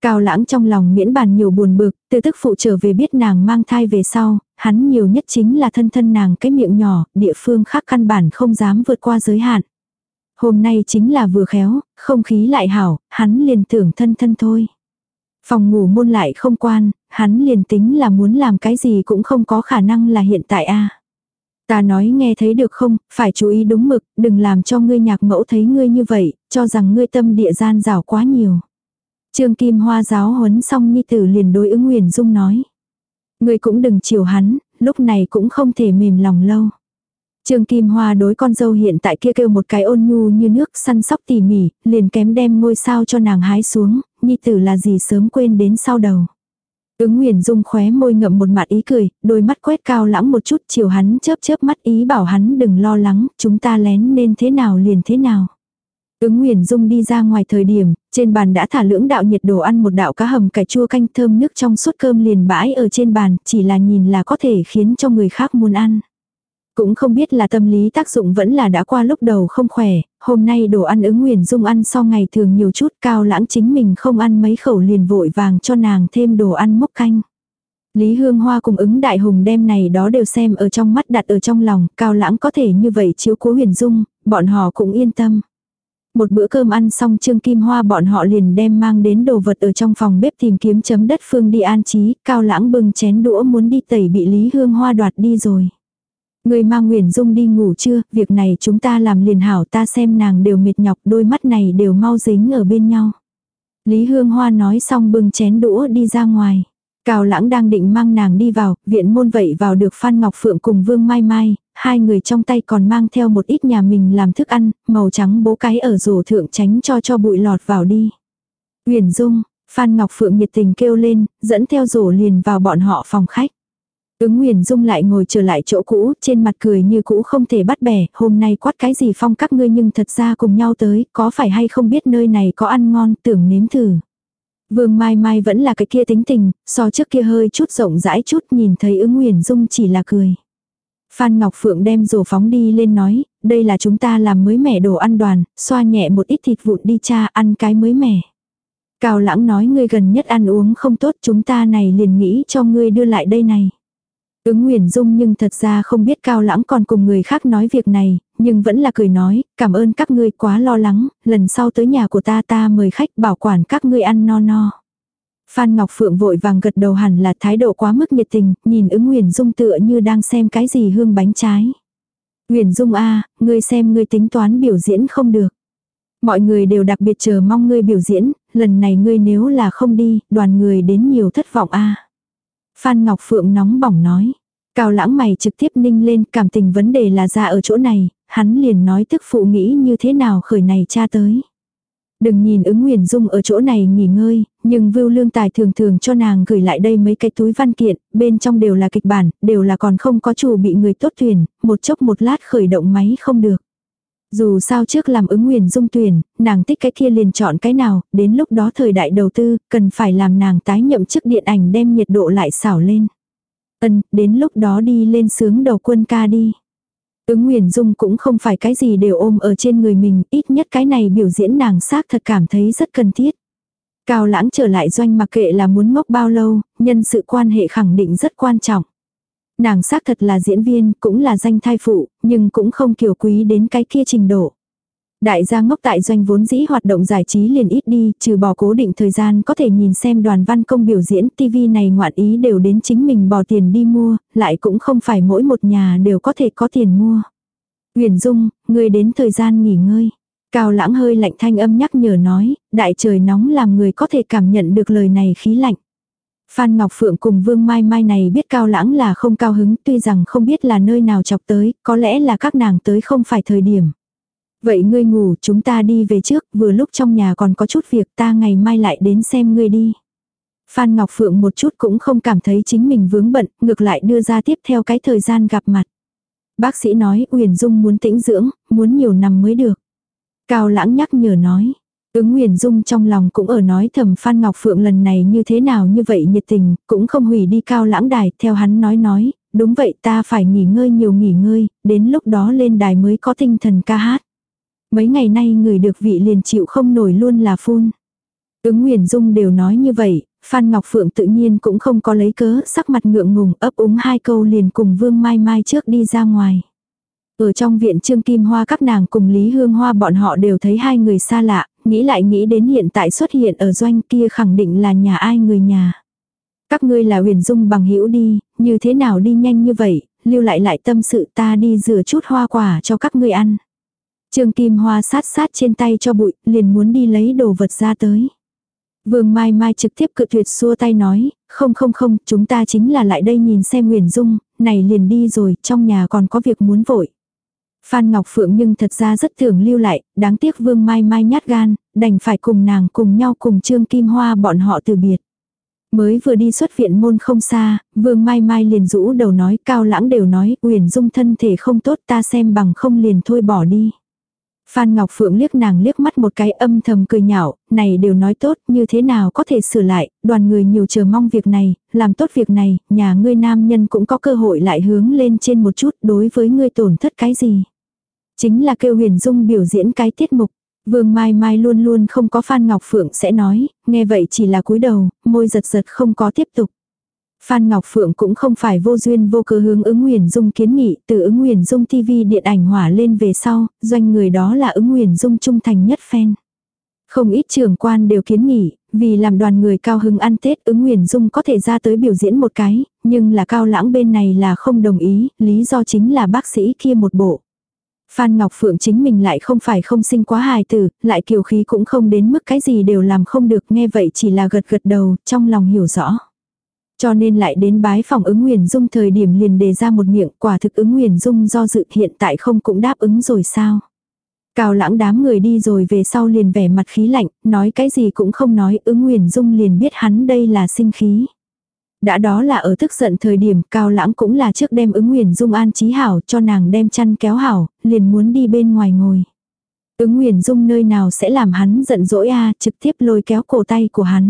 Cao Lãng trong lòng miễn bàn nhiều buồn bực, từ tức phụ trở về biết nàng mang thai về sau, hắn nhiều nhất chính là thân thân nàng cái miệng nhỏ, địa phương khác căn bản không dám vượt qua giới hạn. Hôm nay chính là vừa khéo, không khí lại hảo, hắn liền tưởng thân thân thôi. Phòng ngủ môn lại không quan, hắn liền tính là muốn làm cái gì cũng không có khả năng là hiện tại a. Ta nói nghe thấy được không, phải chú ý đúng mực, đừng làm cho ngươi nhạc mẫu thấy ngươi như vậy, cho rằng ngươi tâm địa gian rảo quá nhiều. Trương Kim Hoa giáo huấn xong nhi tử liền đối ứng Nguyền Dung nói. Ngươi cũng đừng chiều hắn, lúc này cũng không thể mềm lòng lâu. Trương Kim Hoa đối con dâu hiện tại kia kêu một cái ôn nhu như nước săn sóc tỉ mỉ, liền kém đem ngôi sao cho nàng hái xuống, nhi tử là gì sớm quên đến sau đầu. Ứng Nguyền Dung khóe môi ngậm một mặt ý cười, đôi mắt quét Cao Lãng một chút chiều hắn chớp chớp mắt ý bảo hắn đừng lo lắng, chúng ta lén nên thế nào liền thế nào. Ứng Nguyền Dung đi ra ngoài thời điểm, trên bàn đã thả lưỡng đạo nhiệt đồ ăn, một đạo cá hầm cải chua canh thơm nước trong suốt cơm liền bãi ở trên bàn, chỉ là nhìn là có thể khiến cho người khác muốn ăn. Cũng không biết là tâm lý tác dụng vẫn là đã qua lúc đầu không khỏe, hôm nay đồ ăn Ứng Nguyền Dung ăn so ngày thường nhiều chút, Cao Lãng chính mình không ăn mấy khẩu liền vội vàng cho nàng thêm đồ ăn mốc canh. Lý Hương Hoa cùng Ứng Đại Hùng đem này đó đều xem ở trong mắt đặt ở trong lòng, Cao Lãng có thể như vậy chiếu cố Huyền Dung, bọn họ cũng yên tâm. Một bữa cơm ăn xong Trương Kim Hoa bọn họ liền đem mang đến đồ vật ở trong phòng bếp tìm kiếm chấm đất phương đi an trí, Cao Lãng bưng chén đũa muốn đi tẩy bị Lý Hương Hoa đoạt đi rồi. Người mang Nguyền Dung đi ngủ chưa, việc này chúng ta làm liền hảo, ta xem nàng đều mệt nhọc, đôi mắt này đều mau dính ở bên nhau. Lý Hương Hoa nói xong bưng chén đũa đi ra ngoài. Cao Lãng đang định mang nàng đi vào, viện môn vậy vào được Phan Ngọc Phượng cùng Vương Mai Mai, hai người trong tay còn mang theo một ít nhà mình làm thức ăn, màu trắng bố cái ở rổ thượng tránh cho bụi lọt vào đi. Nguyền Dung, Phan Ngọc Phượng nhiệt tình kêu lên, dẫn theo rổ liền vào bọn họ phòng khách. Ứng Nguyền Dung lại ngồi trở lại chỗ cũ, trên mặt cười như cũ không thể bắt bẻ, hôm nay quát cái gì phong các ngươi nhưng thật ra cùng nhau tới, có phải hay không biết nơi này có ăn ngon, tưởng nếm thử. Vương Mai Mai vẫn là cái kia tính tình, so trước kia hơi chút rộng rãi chút, nhìn thấy Ứng Nguyền Dung chỉ là cười. Phan Ngọc Phượng đem rổ phóng đi lên nói, đây là chúng ta làm mới mẻ đồ ăn đoàn, xoa nhẹ một ít thịt vụn đi cha, ăn cái mới mẻ. Cao Lãng nói ngươi gần nhất ăn uống không tốt, chúng ta này liền nghĩ cho ngươi đưa lại đây này. Ứng Nguyền Dung nhưng thật ra không biết Cao Lãng còn cùng người khác nói việc này, nhưng vẫn là cười nói, cảm ơn các ngươi quá lo lắng, lần sau tới nhà của ta mời khách bảo quản các ngươi ăn no no. Phan Ngọc Phượng vội vàng gật đầu, hẳn là thái độ quá mức nhiệt tình, nhìn Ứng Nguyền Dung tựa như đang xem cái gì hương bánh trái. Nguyền Dung a, ngươi xem ngươi tính toán biểu diễn không được. Mọi người đều đặc biệt chờ mong ngươi biểu diễn, lần này ngươi nếu là không đi, đoàn người đến nhiều thất vọng a. Phan Ngọc Phượng nóng bỏng nói. Cao Lãng mày trực tiếp ninh lên, cảm tình vấn đề là ra ở chỗ này, hắn liền nói tức phụ nghĩ như thế nào khởi này cha tới. Đừng nhìn Ứng Nguyền Dung ở chỗ này nghỉ ngơi, nhưng Vưu Lương Tài thường thường cho nàng gửi lại đây mấy cái túi văn kiện, bên trong đều là kịch bản, đều là còn không có chủ bị người tốt tuyển, một chốc một lát khởi động máy không được. Dù sao trước làm Ứng Nguyền Dung tuyển, nàng thích cái kia liền chọn cái nào, đến lúc đó thời đại đầu tư, cần phải làm nàng tái nhậm chức điện ảnh đem nhiệt độ lại xảo lên. Đến lúc đó đi lên sướng đầu quân ca đi. Ứng Nguyền Dung cũng không phải cái gì đều ôm ở trên người mình, ít nhất cái này biểu diễn nàng xác thật cảm thấy rất cần thiết. Cao Lãng trở lại doanh mặc kệ là muốn ngốc bao lâu, nhân sự quan hệ khẳng định rất quan trọng. Nàng xác thật là diễn viên, cũng là danh thai phụ, nhưng cũng không kiều quý đến cái kia trình độ. Đại gia ngốc tại doanh vốn dĩ hoạt động giải trí liền ít đi, trừ bỏ cố định thời gian có thể nhìn xem Đoàn Văn Công biểu diễn, tivi này ngoạn ý đều đến chính mình bỏ tiền đi mua, lại cũng không phải mỗi một nhà đều có thể có tiền mua. Nguyền Dung, ngươi đến thời gian nghỉ ngơi. Cao Lãng hơi lạnh thanh âm nhắc nhở nói, đại trời nóng làm người có thể cảm nhận được lời này khí lạnh. Phan Ngọc Phượng cùng Vương Mai Mai này biết Cao Lãng là không cao hứng, tuy rằng không biết là nơi nào chọc tới, có lẽ là các nàng tới không phải thời điểm. Vậy ngươi ngủ, chúng ta đi về trước, vừa lúc trong nhà còn có chút việc, ta ngày mai lại đến xem ngươi đi. Phan Ngọc Phượng một chút cũng không cảm thấy chính mình vướng bận, ngược lại đưa ra tiếp theo cái thời gian gặp mặt. Bác sĩ nói Nguyền Dung muốn tĩnh dưỡng, muốn nhiều năm mới được. Cao Lãng nhắc nhở nói. Ứng Nguyền Dung trong lòng cũng ở nói thầm Phan Ngọc Phượng lần này như thế nào như vậy nhiệt tình, cũng không hủy đi Cao Lãng đài, theo hắn nói, đúng vậy ta phải nghỉ ngơi nhiều nghỉ ngơi, đến lúc đó lên đài mới có tinh thần ca hát. Mấy ngày nay người được vị liền chịu không nổi luôn là phun. Ứng Nguyền Dung đều nói như vậy, Phan Ngọc Phượng tự nhiên cũng không có lấy cớ, sắc mặt ngượng ngùng ấp úng 2 câu liền cùng Vương Mai Mai trước đi ra ngoài. Ở trong viện Trương Kim Hoa các nàng cùng Lý Hương Hoa bọn họ đều thấy 2 người xa lạ, nghĩ lại nghĩ đến hiện tại xuất hiện ở doanh kia khẳng định là nhà ai người nhà. Các ngươi là Huyền Dung bằng hữu đi, như thế nào đi nhanh như vậy, lưu lại tâm sự, ta đi rửa chút hoa quả cho các ngươi ăn. Trương Kim Hoa sát trên tay cho bụi, liền muốn đi lấy đồ vật ra tới. Vương Mai Mai trực tiếp cự tuyệt xua tay nói, không, chúng ta chính là lại đây nhìn xem Huyền Dung, này liền đi rồi, trong nhà còn có việc muốn vội. Phan Ngọc Phượng nhưng thật ra rất tưởng lưu lại, đáng tiếc Vương Mai Mai nhát gan, đành phải cùng nàng cùng nhau cùng Trương Kim Hoa bọn họ từ biệt. Mới vừa đi xuất viện môn không xa, Vương Mai Mai liền rũ đầu nói, Cao Lãng đều nói, Huyền Dung thân thể không tốt, ta xem bằng không liền thôi bỏ đi. Phan Ngọc Phượng liếc nàng liếc mắt một cái, âm thầm cười nhạo, này đều nói tốt, như thế nào có thể sửa lại, đoàn người nhiều chờ mong việc này, làm tốt việc này, nhà ngươi nam nhân cũng có cơ hội lại hướng lên trên một chút, đối với ngươi tổn thất cái gì. Chính là kêu Huyền Dung biểu diễn cái tiết mục. Vương Mai Mai luôn luôn không có Phan Ngọc Phượng sẽ nói, nghe vậy chỉ là cúi đầu, môi giật không có tiếp tục. Phan Ngọc Phượng cũng không phải vô duyên vô cớ hướng Ứng Nguyền Dung kiến nghị, từ Ứng Nguyền Dung TV điện ảnh hỏa lên về sau, doanh người đó là Ứng Nguyền Dung trung thành nhất fan. Không ít trưởng quan đều kiến nghị, vì làm đoàn người cao hứng ăn Tết Ứng Nguyền Dung có thể ra tới biểu diễn một cái, nhưng là Cao Lãng bên này là không đồng ý, lý do chính là bác sĩ kia một bộ. Phan Ngọc Phượng chính mình lại không phải không sinh quá hài tử, lại kiều khí cũng không đến mức cái gì đều làm không được, nghe vậy chỉ là gật đầu, trong lòng hiểu rõ. Cho nên lại đến bái phòng Ứng Nguyền Dung thời điểm liền đề ra một miệng, quả thực Ứng Nguyền Dung do dự hiện tại không cũng đáp ứng rồi sao. Cao Lãng đám người đi rồi về sau liền vẻ mặt khí lạnh, nói cái gì cũng không nói, Ứng Nguyền Dung liền biết hắn đây là sinh khí. Đã đó là ở tức giận thời điểm, Cao Lãng cũng là trước đem Ứng Nguyền Dung an trí hảo, cho nàng đem chăn kéo hảo, liền muốn đi bên ngoài ngồi. Ứng Nguyền Dung nơi nào sẽ làm hắn giận dỗi trực tiếp lôi kéo cổ tay của hắn.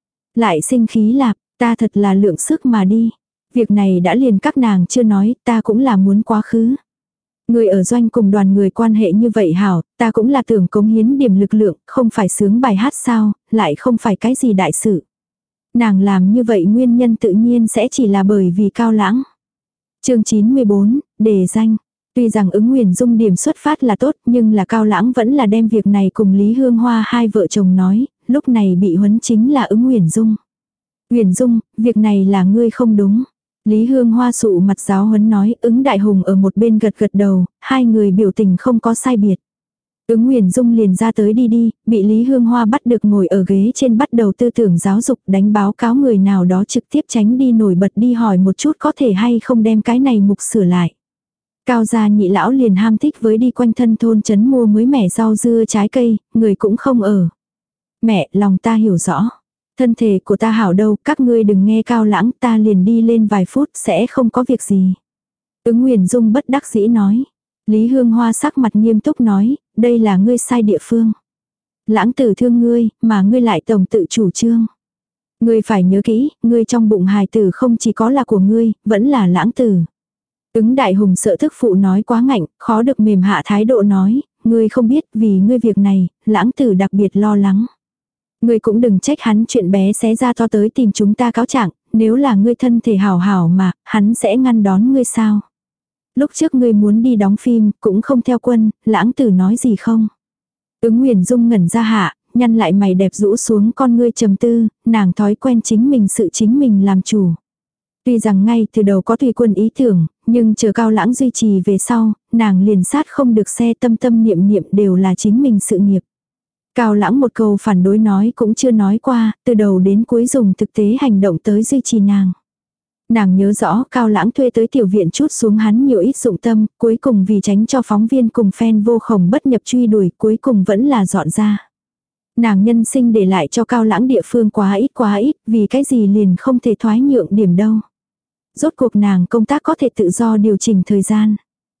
Lại sinh khí lạp, ta thật là lượng sức mà đi. Việc này đã liền các nàng chưa nói, ta cũng là muốn quá khứ. Người ở doanh cùng đoàn người quan hệ như vậy hảo, ta cũng là tưởng cống hiến điểm lực lượng, không phải sướng bài hát sao, lại không phải cái gì đại sự. Nàng làm như vậy nguyên nhân tự nhiên sẽ chỉ là bởi vì Cao Lãng. Chương 94, đề danh. Tuy rằng Ứng Nguyền Dung điểm xuất phát là tốt, nhưng là Cao Lãng vẫn là đem việc này cùng Lý Hương Hoa hai vợ chồng nói, lúc này bị huấn chính là Ứng Nguyền Dung. Nguyền Dung, việc này là ngươi không đúng. Lý Hương Hoa sụ mặt giáo huấn nói, Ứng Đại Hùng ở một bên gật đầu, hai người biểu tình không có sai biệt. Ứng Nguyền Dung liền ra tới đi, bị Lý Hương Hoa bắt được ngồi ở ghế trên bắt đầu tư tưởng giáo dục đánh báo cáo người nào đó trực tiếp tránh đi nổi bật đi hỏi một chút có thể hay không đem cái này mục sửa lại. Cao gia nhị lão liền ham thích với đi quanh thân thôn trấn mua mới mẻ rau dưa trái cây, người cũng không ở. Mẹ, lòng ta hiểu rõ. Thân thể của ta hảo đâu, các ngươi đừng nghe Cao Lãng, ta liền đi lên vài phút sẽ không có việc gì. Ứng Nguyền Dung bất đắc dĩ nói. Lý Hương Hoa sắc mặt nghiêm túc nói, đây là ngươi sai địa phương. Lãng tử thương ngươi, mà ngươi lại tổng tự chủ trương. Ngươi phải nhớ kỹ, ngươi trong bụng hài tử không chỉ có là của ngươi, vẫn là Lãng tử. Ứng Đại Hùng sợ thức phụ nói quá ngạnh, khó được mềm hạ thái độ nói, ngươi không biết vì ngươi việc này, Lãng tử đặc biệt lo lắng. Ngươi cũng đừng trách hắn chuyện bé xé ra to tới tìm chúng ta cáo trạng, nếu là ngươi thân thể hảo hảo mà, hắn sẽ ngăn đón ngươi sao? Lúc trước ngươi muốn đi đóng phim, cũng không theo quân, Lãng tử nói gì không? Ứng Nguyền Dung ngẩn ra hạ, nhăn lại mày đẹp rũ xuống con ngươi trầm tư, nàng thói quen chính mình sự chính mình làm chủ. Tuy rằng ngay từ đầu có tùy quân ý tưởng, nhưng chờ Cao Lãng duy trì về sau, nàng liền sát không được xe tâm niệm niệm đều là chính mình sự nghiệp. Cao Lãng một câu phản đối nói cũng chưa nói qua, từ đầu đến cuối dùng thực tế hành động tới duy trì nàng. Nàng nhớ rõ Cao Lãng thuê tới tiểu viện chút xuống hắn nhiều ít dụng tâm, cuối cùng vì tránh cho phóng viên cùng fan vô khổng bất nhập truy đuổi, cuối cùng vẫn là dọn ra. Nàng nhân sinh để lại cho Cao Lãng địa phương quá ít, vì cái gì liền không thể thoái nhượng điểm đâu. Rốt cuộc nàng công tác có thể tự do điều chỉnh thời gian.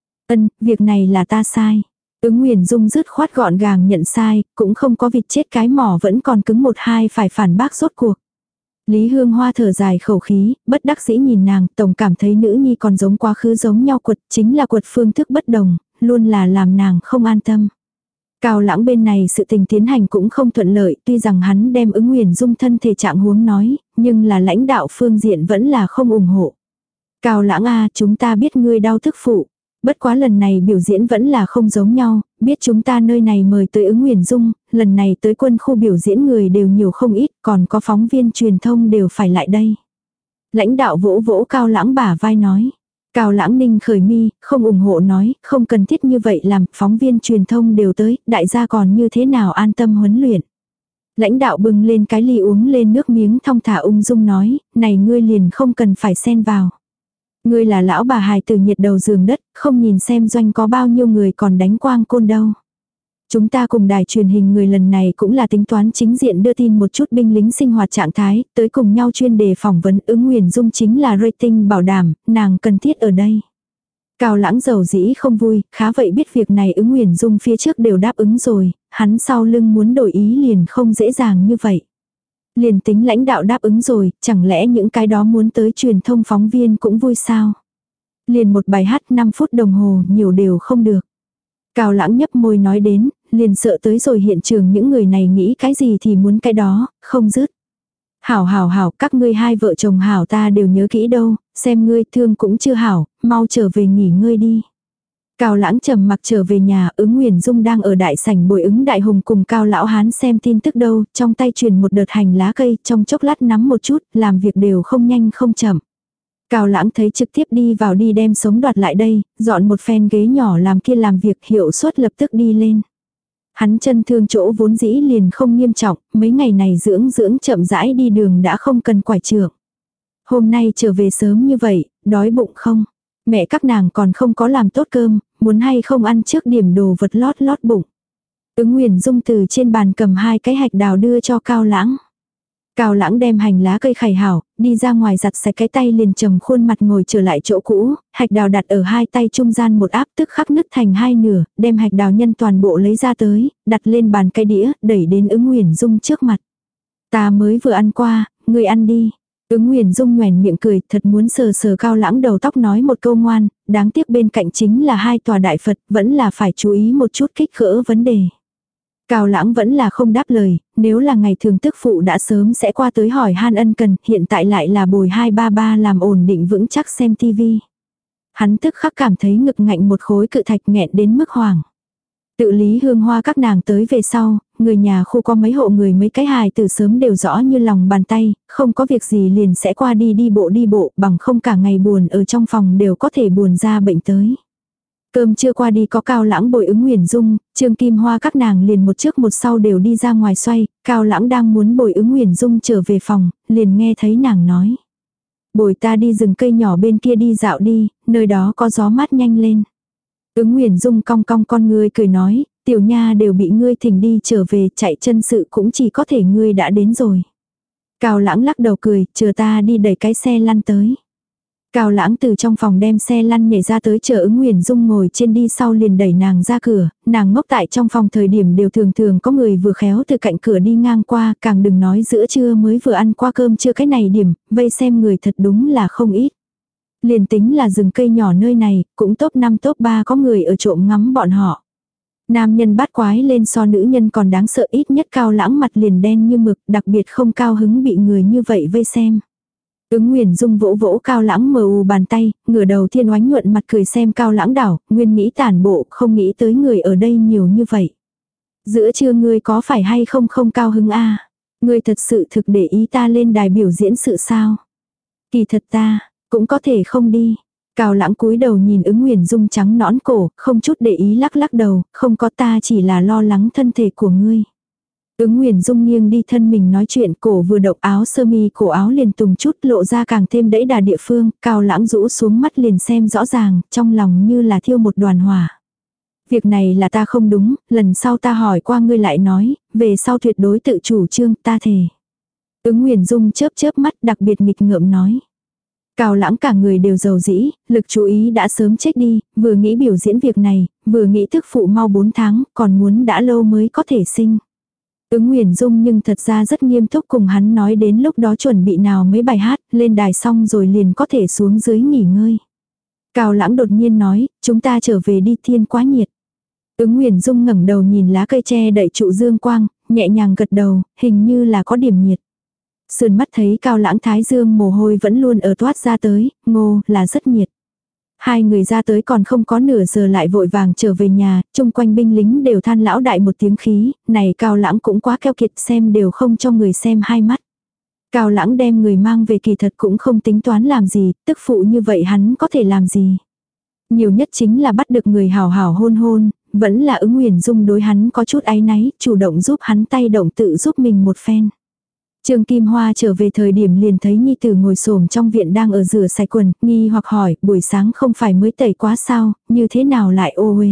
Việc này là ta sai. Ứng Nguyền Dung dứt khoát gọn gàng nhận sai, cũng không có vịt chết cái mỏ vẫn còn cứng một hai phải phản bác rốt cuộc. Lý Hương Hoa thở dài khẩu khí, bất đắc dĩ nhìn nàng, tổng cảm thấy nữ nhi còn giống quá khứ giống nhau quật, chính là quật phương thức bất đồng, luôn là làm nàng không an tâm. Cao Lãng bên này sự tình tiến hành cũng không thuận lợi, tuy rằng hắn đem Ứng Huyền Dung thân thể trạng huống nói, nhưng là lãnh đạo phương diện vẫn là không ủng hộ. Cao Lãng chúng ta biết ngươi đau tức phụ. Bất quá lần này biểu diễn vẫn là không giống nhau, biết chúng ta nơi này mời tới Ứng Huyền Dung, lần này tới quân khu biểu diễn người đều nhiều không ít, còn có phóng viên truyền thông đều phải lại đây. Lãnh đạo vỗ vỗ Cao Lãng bả vai nói. Cao Lãng ninh khởi mi, không ủng hộ nói, không cần thiết như vậy làm, phóng viên truyền thông đều tới, đại gia còn như thế nào an tâm huấn luyện. Lãnh đạo bưng lên cái ly uống lên nước miếng thong thả ung dung nói, này ngươi liền không cần phải xen vào. Ngươi là lão bà hài từ nhiệt đầu giường đất, không nhìn xem doanh có bao nhiêu người còn đánh quang côn đâu. Chúng ta cùng đài truyền hình người lần này cũng là tính toán chính diện đưa tin một chút binh lính sinh hoạt trạng thái, tới cùng nhau chuyên đề phỏng vấn Ứng Huyền Dung chính là rating bảo đảm, nàng cần thiết ở đây. Cao Lãng dầu dĩ không vui, khá vậy biết việc này Ứng Huyền Dung phía trước đều đáp ứng rồi, hắn sau lưng muốn đổi ý liền không dễ dàng như vậy. Liền tính lãnh đạo đáp ứng rồi, chẳng lẽ những cái đó muốn tới truyền thông phóng viên cũng vui sao? Liền một bài hát 5 phút đồng hồ, nhiều đều không được. Cao Lãng nhấp môi nói đến, liền sợ tới rồi hiện trường những người này nghĩ cái gì thì muốn cái đó, không dứt. Hảo, các ngươi hai vợ chồng hảo ta đều nhớ kỹ đâu, xem ngươi thương cũng chưa hảo, mau trở về nghỉ ngơi đi. Cao Lãng trầm mặc trở về nhà, Ứng Huyền Dung đang ở đại sảnh bồi Ứng Đại Hùng cùng Cao Lão Hán xem tin tức đâu, trong tay truyền một đợt hành lá cây, trong chốc lát nắm một chút, làm việc đều không nhanh không chậm. Cao Lãng thấy trực tiếp đi vào đi đem sống đoạt lại đây, dọn một phen ghế nhỏ làm kia làm việc hiệu suất lập tức đi lên. Hắn chân thương chỗ vốn dĩ liền không nghiêm trọng, mấy ngày này dưỡng chậm rãi đi đường đã không cần quải trượng. Hôm nay trở về sớm như vậy, đói bụng không? Mẹ các nàng còn không có làm tốt cơm, muốn hay không ăn trước điểm đồ vật lót bụng. Ứng Huyền Dung từ trên bàn cầm 2 cái hạch đào đưa cho Cao Lãng. Cao Lãng đem hành lá cây khải hảo, đi ra ngoài giặt sạch cái tay liền trầm khuôn mặt ngồi trở lại chỗ cũ, hạch đào đặt ở 2 tay trung gian một áp tức khắc nứt thành 2 nửa, đem hạch đào nhân toàn bộ lấy ra tới, đặt lên bàn cái đĩa, đẩy đến Ứng Huyền Dung trước mặt. Ta mới vừa ăn qua, ngươi ăn đi. Ứng Huyền Dung nhoẻn miệng cười, thật muốn sờ sờ Cao Lãng đầu tóc nói một câu ngoan, đáng tiếc bên cạnh chính là 2 tòa đại Phật, vẫn là phải chú ý một chút kích cỡ vấn đề. Cao Lãng vẫn là không đáp lời, nếu là ngày thường tức phụ đã sớm sẽ qua tới hỏi han ân cần, hiện tại lại là bồi 233 làm ổn định vững chắc xem tivi. Hắn tức khắc cảm thấy ngực ngạnh một khối cự thạch nghẹn đến mức hoảng. Tự Lý Hương Hoa các nàng tới về sau, người nhà khu có mấy hộ người mấy cái hài từ sớm đều rõ như lòng bàn tay, không có việc gì liền sẽ qua đi bộ, bằng không cả ngày buồn ở trong phòng đều có thể buồn ra bệnh tới. Cơm chưa qua đi có Cao Lãng bồi Ứng Huyền Dung, Trương Kim Hoa các nàng liền một trước một sau đều đi ra ngoài xoay, Cao Lãng đang muốn bồi Ứng Huyền Dung trở về phòng, liền nghe thấy nàng nói. Bồi ta đi rừng cây nhỏ bên kia đi dạo đi, nơi đó có gió mát nhanh lên. Ứng Huyền Dung cong cong con ngươi cười nói, tiểu nha đều bị ngươi thỉnh đi trở về, chạy chân sự cũng chỉ có thể ngươi đã đến rồi. Cao Lãng lắc đầu cười, chờ ta đi đẩy cái xe lăn tới. Cao Lãng từ trong phòng đem xe lăn nhảy ra tới chờ Ứng Huyền Dung ngồi trên đi sau liền đẩy nàng ra cửa, nàng ngốc tại trong phòng thời điểm đều thường có người vừa khéo từ cạnh cửa đi ngang qua, càng đừng nói giữa trưa mới vừa ăn qua cơm trưa cái này điểm, vây xem người thật đúng là không ít. Liền tính là rừng cây nhỏ nơi này, cũng top 5 top 3 có người ở trộm ngắm bọn họ. Nam nhân bát quái lên so nữ nhân còn đáng sợ, ít nhất Cao Lãng mặt liền đen như mực, đặc biệt không cao hứng bị người như vậy vây xem. Ứng Huyền Dung vỗ vỗ Cao Lãng mờ u bàn tay, ngửa đầu thiên oánh nhuận mặt cười xem Cao Lãng đảo, nguyên nghĩ tản bộ, không nghĩ tới người ở đây nhiều như vậy. Giữa trưa ngươi có phải hay không cao hứng a? Ngươi thật sự thực để ý ta lên đài biểu diễn sự sao? Kỳ thật ta, cũng có thể không đi. Cao Lãng cúi đầu nhìn Ứng Huyền Dung trắng nõn cổ, không chút để ý lắc đầu, không có, ta chỉ là lo lắng thân thể của ngươi. Ứng Huyền Dung nghiêng đi thân mình nói chuyện, cổ vừa động áo sơ mi cổ áo liền tùng chút lộ ra càng thêm đẫy đà địa phương, Cao Lãng rũ xuống mắt liền xem rõ ràng, trong lòng như là thiêu một đoàn hỏa. Việc này là ta không đúng, lần sau ta hỏi qua ngươi lại nói, về sau tuyệt đối tự chủ trương, ta thề. Ứng Huyền Dung chớp mắt đặc biệt nghịch ngợm nói. Cao Lãng cả người đều dầu dĩ, lực chú ý đã sớm chết đi, vừa nghĩ biểu diễn việc này, vừa nghĩ tức phụ mau 4 tháng, còn muốn đã lâu mới có thể sinh. Ứng Huyền Dung nhưng thật ra rất nghiêm túc cùng hắn nói đến lúc đó chuẩn bị nào mấy bài hát, lên đài xong rồi liền có thể xuống dưới nghỉ ngơi. Cao Lãng đột nhiên nói, chúng ta trở về đi, thiên quá nhiệt. Ứng Huyền Dung ngẩng đầu nhìn lá cây tre đậy trụ dương quang, nhẹ nhàng gật đầu, hình như là có điểm nhiệt. Sườn mắt thấy Cao Lãng thái dương mồ hôi vẫn luôn ở toát ra tới, ngô là rất nhiệt. Hai người ra tới còn không có nửa giờ lại vội vàng trở về nhà, chung quanh binh lính đều than lão đại một tiếng khí, này Cao Lãng cũng quá keo kiệt, xem đều không cho người xem hai mắt. Cao Lãng đem người mang về kỳ thật cũng không tính toán làm gì, tức phụ như vậy hắn có thể làm gì. Nhiều nhất chính là bắt được người hảo hảo hôn hôn, vẫn là Ứng Huyền Dung đối hắn có chút áy náy, chủ động giúp hắn tay động tự giúp mình một phen. Trương Kim Hoa trở về thời điểm liền thấy nhi tử ngồi xổm trong viện đang ở rửa sạch quần, nghi hoặc hỏi, buổi sáng không phải mới tẩy quá sao, như thế nào lại ô uế.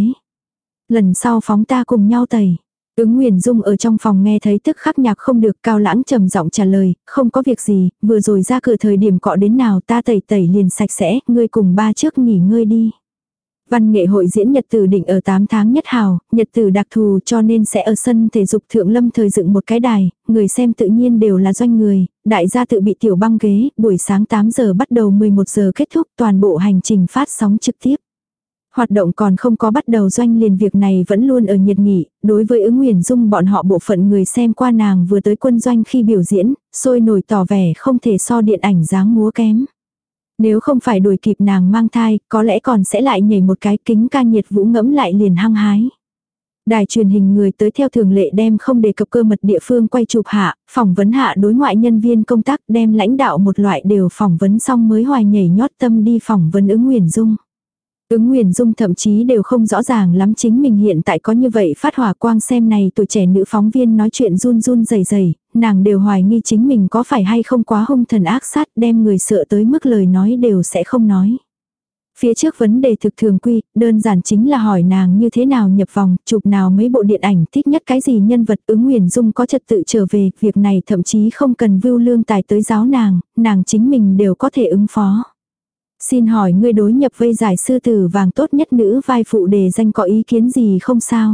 Lần sau phóng ta cùng nhau tẩy. Ứng Huyền Dung ở trong phòng nghe thấy tức khắc nhạc không được, Cao Lãng trầm giọng trả lời, không có việc gì, vừa rồi ra cửa thời điểm cọ đến nào ta tẩy tẩy liền sạch sẽ, ngươi cùng ba trước nghỉ ngơi đi. Văn nghệ hội diễn nhật tử định ở 8 tháng nhất hào, nhật tử đặc thù cho nên sẽ ở sân thể dục Thượng Lâm thời dựng một cái đài, người xem tự nhiên đều là doanh người, đại gia tự bị tiểu băng ghế, buổi sáng 8 giờ bắt đầu 11 giờ kết thúc, toàn bộ hành trình phát sóng trực tiếp. Hoạt động còn không có bắt đầu doanh liền việc này vẫn luôn ở nhiệt nghỉ, đối với Ứng Huyền Dung bọn họ bộ phận người xem qua nàng vừa tới quân doanh khi biểu diễn, sôi nổi tỏ vẻ không thể so điện ảnh dáng múa kém. Nếu không phải đuổi kịp nàng mang thai, có lẽ còn sẽ lại nhảy một cái kính ca nhiệt vũ ngẫm lại liền hăng hái. Đài truyền hình người tới theo thường lệ đem không đề cập cơ mật địa phương quay chụp hạ, phỏng vấn hạ đối ngoại nhân viên công tác đem lãnh đạo một loại đều phỏng vấn xong mới hoài nhảy nhót tâm đi phỏng vấn Ứng Huyền Dung. Ứng Huyền Dung thậm chí đều không rõ ràng lắm chính mình hiện tại có như vậy phát hỏa quang xem này tuổi trẻ nữ phóng viên nói chuyện run run rẩy rẩy, nàng đều hoài nghi chính mình có phải hay không quá hung thần ác sát đem người sợ tới mức lời nói đều sẽ không nói. Phía trước vấn đề thực thường quy, đơn giản chính là hỏi nàng như thế nào nhập vòng, chụp nào mấy bộ điện ảnh thích nhất cái gì nhân vật. Ứng Huyền Dung có trật tự trở về, việc này thậm chí không cần Vưu Lương Tài tới giáo nàng chính mình đều có thể ứng phó. Xin hỏi ngươi đối nhập vây giải sư tử vàng tốt nhất nữ vai phụ đề danh có ý kiến gì không sao?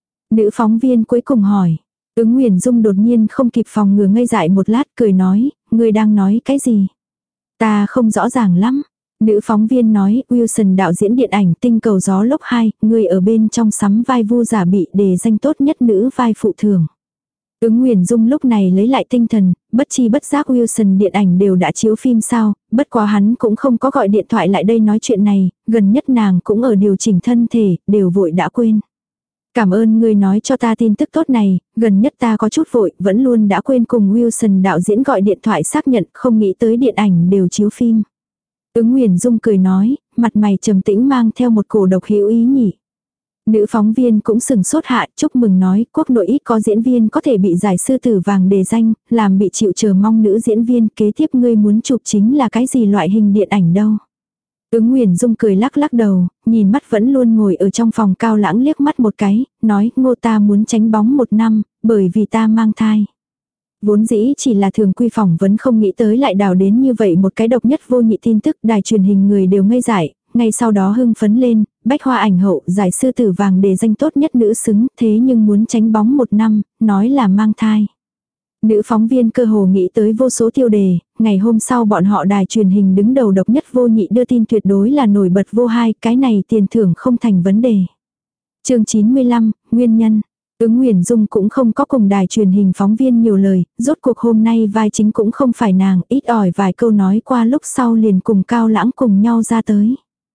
Nữ phóng viên cuối cùng hỏi. Ứng Huyền Dung đột nhiên không kịp phòng ngừa ngây dại một lát cười nói, ngươi đang nói cái gì? Ta không rõ ràng lắm. Nữ phóng viên nói, Wilson đạo diễn điện ảnh Tinh cầu gió lốc 2, ngươi ở bên trong sắm vai vu giả bị đề danh tốt nhất nữ vai phụ thường. Ứng Huyền Dung lúc này lấy lại tinh thần, bất chi bất giác Wilson điện ảnh đều đã chiếu phim sao, bất quá hắn cũng không có gọi điện thoại lại đây nói chuyện này, gần nhất nàng cũng ở điều chỉnh thân thể, đều vội đã quên. Cảm ơn ngươi nói cho ta tin tức tốt này, gần nhất ta có chút vội, vẫn luôn đã quên cùng Wilson đạo diễn gọi điện thoại xác nhận, không nghĩ tới điện ảnh đều chiếu phim. Ứng Huyền Dung cười nói, mặt mày trầm tĩnh mang theo một cổ độc hữu ý nhỉ. Nữ phóng viên cũng sừng sốt hạ, chúc mừng nói, quốc nội ít có diễn viên có thể bị giải sư tử vàng đề danh, làm bị chịu chờ mong nữ diễn viên, kế tiếp ngươi muốn chụp chính là cái gì loại hình điện ảnh đâu. Ứng Huyền Dung cười lắc lắc đầu, nhìn mắt vẫn luôn ngồi ở trong phòng Cao Lãng liếc mắt một cái, nói, Ngô ta muốn tránh bóng 1 năm, bởi vì ta mang thai. Vốn dĩ chỉ là thường quy phỏng vấn không nghĩ tới lại đào đến như vậy một cái độc nhất vô nhị tin tức, đài truyền hình người đều ngây dại, ngay sau đó hưng phấn lên, bách hoa ảnh hậu giải sư tử vàng đề danh tốt nhất nữ xứng, thế nhưng muốn tránh bóng 1 năm, nói là mang thai. Nữ phóng viên cơ hồ nghĩ tới vô số tiêu đề, ngày hôm sau bọn họ đài truyền hình đứng đầu độc nhất vô nhị đưa tin tuyệt đối là nổi bật vô hai, cái này tiền thưởng không thành vấn đề. Chương 95, nguyên nhân. Ứng Huyền Dung cũng không có cùng đài truyền hình phóng viên nhiều lời, rốt cuộc hôm nay vai chính cũng không phải nàng, ít ỏi vài câu nói qua lúc sau liền cùng Cao Lãng cùng nhau ra tới.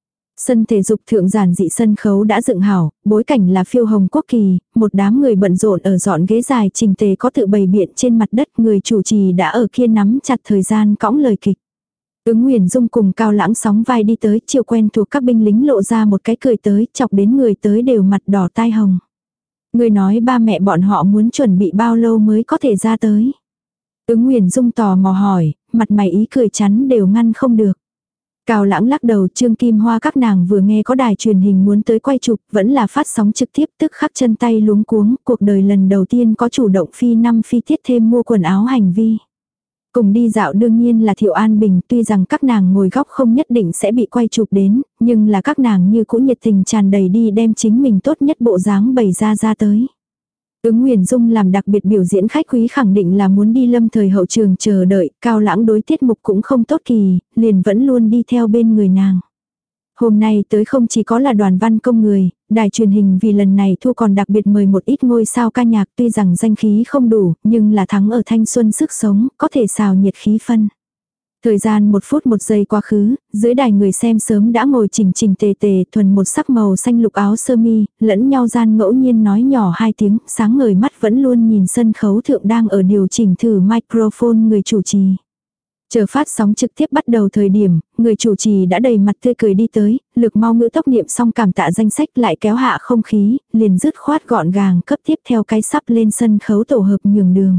Sân thể dục thượng giản dị sân khấu đã dựng hảo, bối cảnh là phiêu hồng quốc kỳ, một đám người bận rộn ở dọn ghế dài trình tề có tự bày biện trên mặt đất, người chủ trì đã ở kia nắm chặt thời gian cõng lời kịch. Ứng Huyền Dung cùng Cao Lãng sóng vai đi tới, chiều quen thuộc các binh lính lộ ra một cái cười tới, chọc đến người tới đều mặt đỏ tai hồng. Người nói ba mẹ bọn họ muốn chuẩn bị bao lâu mới có thể ra tới. Ứng Huyền Dung tò mò hỏi, mặt mày ý cười chắn đều ngăn không được. Cao Lãng lắc đầu, Trương Kim Hoa các nàng vừa nghe có đài truyền hình muốn tới quay chụp, vẫn là phát sóng trực tiếp, tức khắc chân tay luống cuống, cuộc đời lần đầu tiên có chủ động phi năm phi tiết thêm mua quần áo hành vi. Cùng đi dạo đương nhiên là Thiệu An Bình, tuy rằng các nàng ngồi góc không nhất định sẽ bị quay chụp đến, nhưng là các nàng như cũ nhiệt tình tràn đầy đi đem chính mình tốt nhất bộ dáng bày ra tới. Ứng Huyền Dung làm đặc biệt biểu diễn khách quý khẳng định là muốn đi lâm thời hậu trường chờ đợi, Cao Lãng đối tiết mục cũng không tốt kỳ, liền vẫn luôn đi theo bên người nàng. Hôm nay tới không chỉ có là đoàn văn công người, đài truyền hình vì lần này thu còn đặc biệt mời một ít ngôi sao ca nhạc, tuy rằng danh khí không đủ, nhưng là thắng ở thanh xuân sức sống, có thể xào nhiệt khí phân. Thời gian 1 phút 1 giây quá khứ, dưới đài người xem sớm đã ngồi chỉnh chỉnh tề tề, thuần một sắc màu xanh lục áo sơ mi, lẫn nhau gian ngẫu nhiên nói nhỏ 2 tiếng, sáng ngời mắt vẫn luôn nhìn sân khấu thượng đang ở điều chỉnh thử microphone người chủ trì. Chờ phát sóng trực tiếp bắt đầu thời điểm, người chủ trì đã đầy mặt tươi cười đi tới, lực mau ngữ tốc niệm xong cảm tạ danh sách lại kéo hạ không khí, liền dứt khoát gọn gàng cấp tiếp theo cái sắp lên sân khấu tổ hợp nhường đường.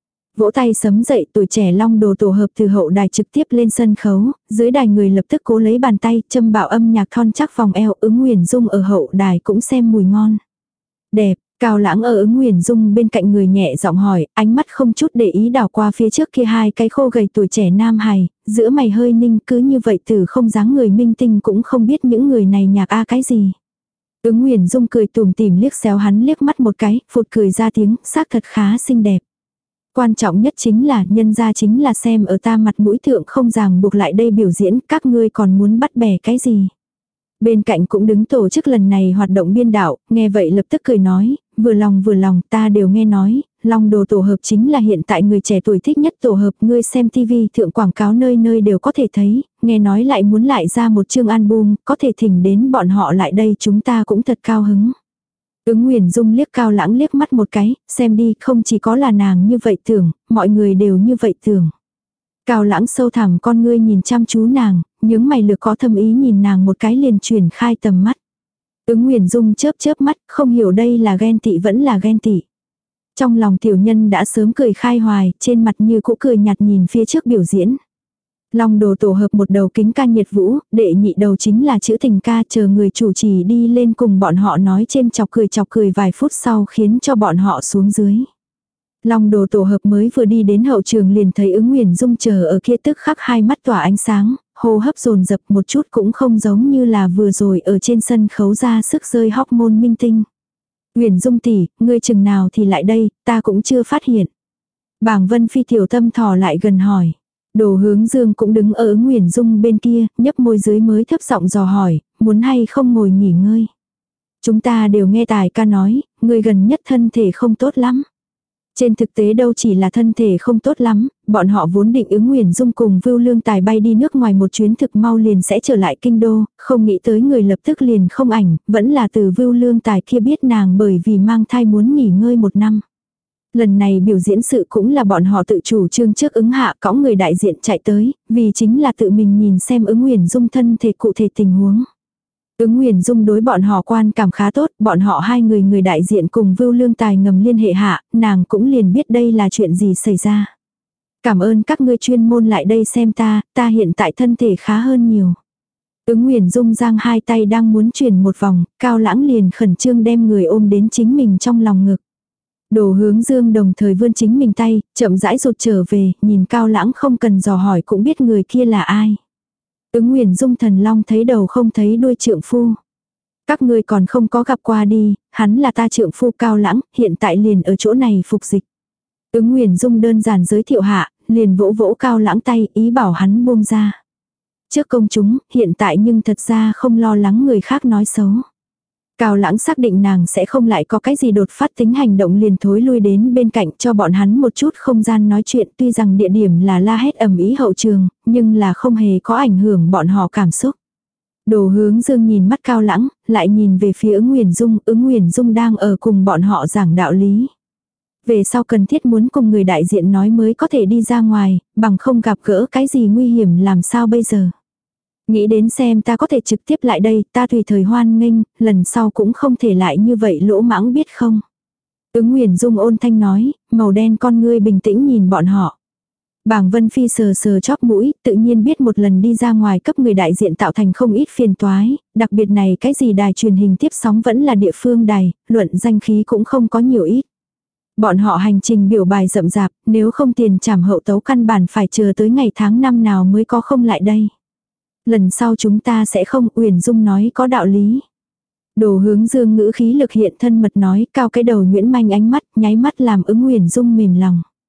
Vỗ tay sấm dậy, tuổi trẻ Long Đồ tổ hợp từ hậu đài trực tiếp lên sân khấu, dưới đài người lập tức cố lấy bàn tay, châm bảo âm nhạc thon chắc vòng eo. Ứng Nguyền Dung ở hậu đài cũng xem mùi ngon. Đẹp, Cao Lãng ở Ứng Nguyền Dung bên cạnh người nhẹ giọng hỏi, ánh mắt không chút để ý đảo qua phía trước kia 2 cái khô gầy tuổi trẻ nam hài, giữa mày hơi ninh, cứ như vậy từ không dáng người minh tinh cũng không biết những người này nhạc cái gì. Ứng Nguyền Dung cười tủm tỉm liếc xéo hắn liếc mắt một cái, phụt cười ra tiếng, xác thật khá xinh đẹp. Quan trọng nhất chính là, nhân ra chính là xem ở ta mặt mũi thượng không ràng buộc lại đây biểu diễn, các ngươi còn muốn bắt bẻ cái gì. Bên cạnh cũng đứng tổ chức lần này hoạt động biên đạo, nghe vậy lập tức cười nói, vừa lòng ta đều nghe nói, Long Đồ tổ hợp chính là hiện tại người trẻ tuổi thích nhất tổ hợp, ngươi xem tivi thượng quảng cáo nơi nơi đều có thể thấy, nghe nói lại muốn lại ra một chương album, có thể thỉnh đến bọn họ lại đây chúng ta cũng thật cao hứng. Ứng Nguyền Dung liếc Cao Lãng liếc mắt một cái, xem đi, không chỉ có là nàng như vậy tưởng, mọi người đều như vậy tưởng. Cao Lãng sâu thẳm con ngươi nhìn chăm chú nàng, nhướng mày lược có thâm ý nhìn nàng một cái liền chuyển khai tầm mắt. Ứng Nguyền Dung chớp mắt, không hiểu đây là ghen tị vẫn là ghen tị. Trong lòng tiểu nhân đã sớm cười khai hoài, trên mặt như cũ cười nhạt nhìn phía trước biểu diễn. Long Đồ tổ hợp một đầu kính ca nhiệt vũ, đệ nhị đầu chính là chữ tình ca, chờ người chủ trì đi lên cùng bọn họ nói chêm chọc cười vài phút sau khiến cho bọn họ xuống dưới. Long Đồ tổ hợp mới vừa đi đến hậu trường liền thấy Ứng Nguyền Dung chờ ở kia tức khắc 2 mắt tỏa ánh sáng, hô hấp dồn dập một chút cũng không giống như là vừa rồi ở trên sân khấu ra sức rơi hormone minh tinh. Nguyền Dung tỷ, ngươi chừng nào thì lại đây, ta cũng chưa phát hiện. Bảng Vân Phi tiểu tâm thò lại gần hỏi. Đồ Hướng Dương cũng đứng ở Ứng Nguyền Dung bên kia, nhấp môi dưới mới thấp giọng dò hỏi, muốn hay không ngồi nghỉ ngơi. Chúng ta đều nghe Tài ca nói, người gần nhất thân thể không tốt lắm. Trên thực tế đâu chỉ là thân thể không tốt lắm, bọn họ vốn định Ứng Nguyền Dung cùng Vưu Lương Tài bay đi nước ngoài một chuyến thực mau liền sẽ trở lại kinh đô, không nghĩ tới người lập tức liền không ảnh, vẫn là từ Vưu Lương Tài kia biết nàng bởi vì mang thai muốn nghỉ ngơi 1 năm. Lần này biểu diễn sự cũng là bọn họ tự chủ trương trước Ứng hạ cõng người đại diện chạy tới, vì chính là tự mình nhìn xem Ứng Nguyền Dung thân thể cụ thể tình huống. Ứng Nguyền Dung đối bọn họ quan cảm khá tốt, bọn họ 2 người đại diện cùng Vưu Lương Tài ngầm liên hệ hạ, nàng cũng liền biết đây là chuyện gì xảy ra. Cảm ơn các ngươi chuyên môn lại đây xem ta hiện tại thân thể khá hơn nhiều. Ứng Nguyền Dung giang 2 tay đang muốn chuyển một vòng, Cao Lãng liền khẩn trương đem người ôm đến chính mình trong lòng ngực. Đồ Hướng Dương đồng thời vươn chính mình tay, chậm rãi rụt trở về, nhìn Cao Lãng không cần dò hỏi cũng biết người kia là ai. Ứng Nguyền Dung thần long thấy đầu không thấy đuôi trượng phu. Các ngươi còn không có gặp qua đi, hắn là ta trượng phu Cao Lãng, hiện tại liền ở chỗ này phục dịch. Ứng Nguyền Dung đơn giản giới thiệu hạ, liền vỗ vỗ Cao Lãng tay, ý bảo hắn buông ra. Trước công chúng, hiện tại nhưng thật ra không lo lắng người khác nói xấu. Cao Lãng xác định nàng sẽ không lại có cái gì đột phát tính hành động liền thối lui đến bên cạnh cho bọn hắn một chút không gian nói chuyện, tuy rằng địa điểm là la hét ầm ĩ hậu trường, nhưng là không hề có ảnh hưởng bọn họ cảm xúc. Đồ Hướng Dương nhìn mắt Cao Lãng, lại nhìn về phía Ứng Nguyền Dung đang ở cùng bọn họ giảng đạo lý. Về sau cần thiết muốn cùng người đại diện nói mới có thể đi ra ngoài, bằng không gặp gỡ cái gì nguy hiểm làm sao bây giờ. Nghĩ đến xem ta có thể trực tiếp lại đây, ta tùy thời hoan nghênh, lần sau cũng không thể lại như vậy lỗ mãng biết không. Ứng Nguyền Dung ôn thanh nói, màu đen con ngươi bình tĩnh nhìn bọn họ. Bảng Vân Phi sờ sờ chóp mũi, tự nhiên biết một lần đi ra ngoài cấp người đại diện tạo thành không ít phiền toái, đặc biệt này cái gì đài truyền hình tiếp sóng vẫn là địa phương đài, luận danh khí cũng không có nhiều ít. Bọn họ hành trình biểu bài rậm rạp, nếu không tiền trảm hậu tấu căn bản phải chờ tới ngày tháng năm nào mới có không lại đây. Lần sau chúng ta sẽ không, Uyển Dung nói có đạo lý. Đồ Hướng Dương ngữ khí lực hiện thân mật nói, cao cái đầu nhuyễn manh ánh mắt, nháy mắt làm Ứng Uyển Dung mềm lòng.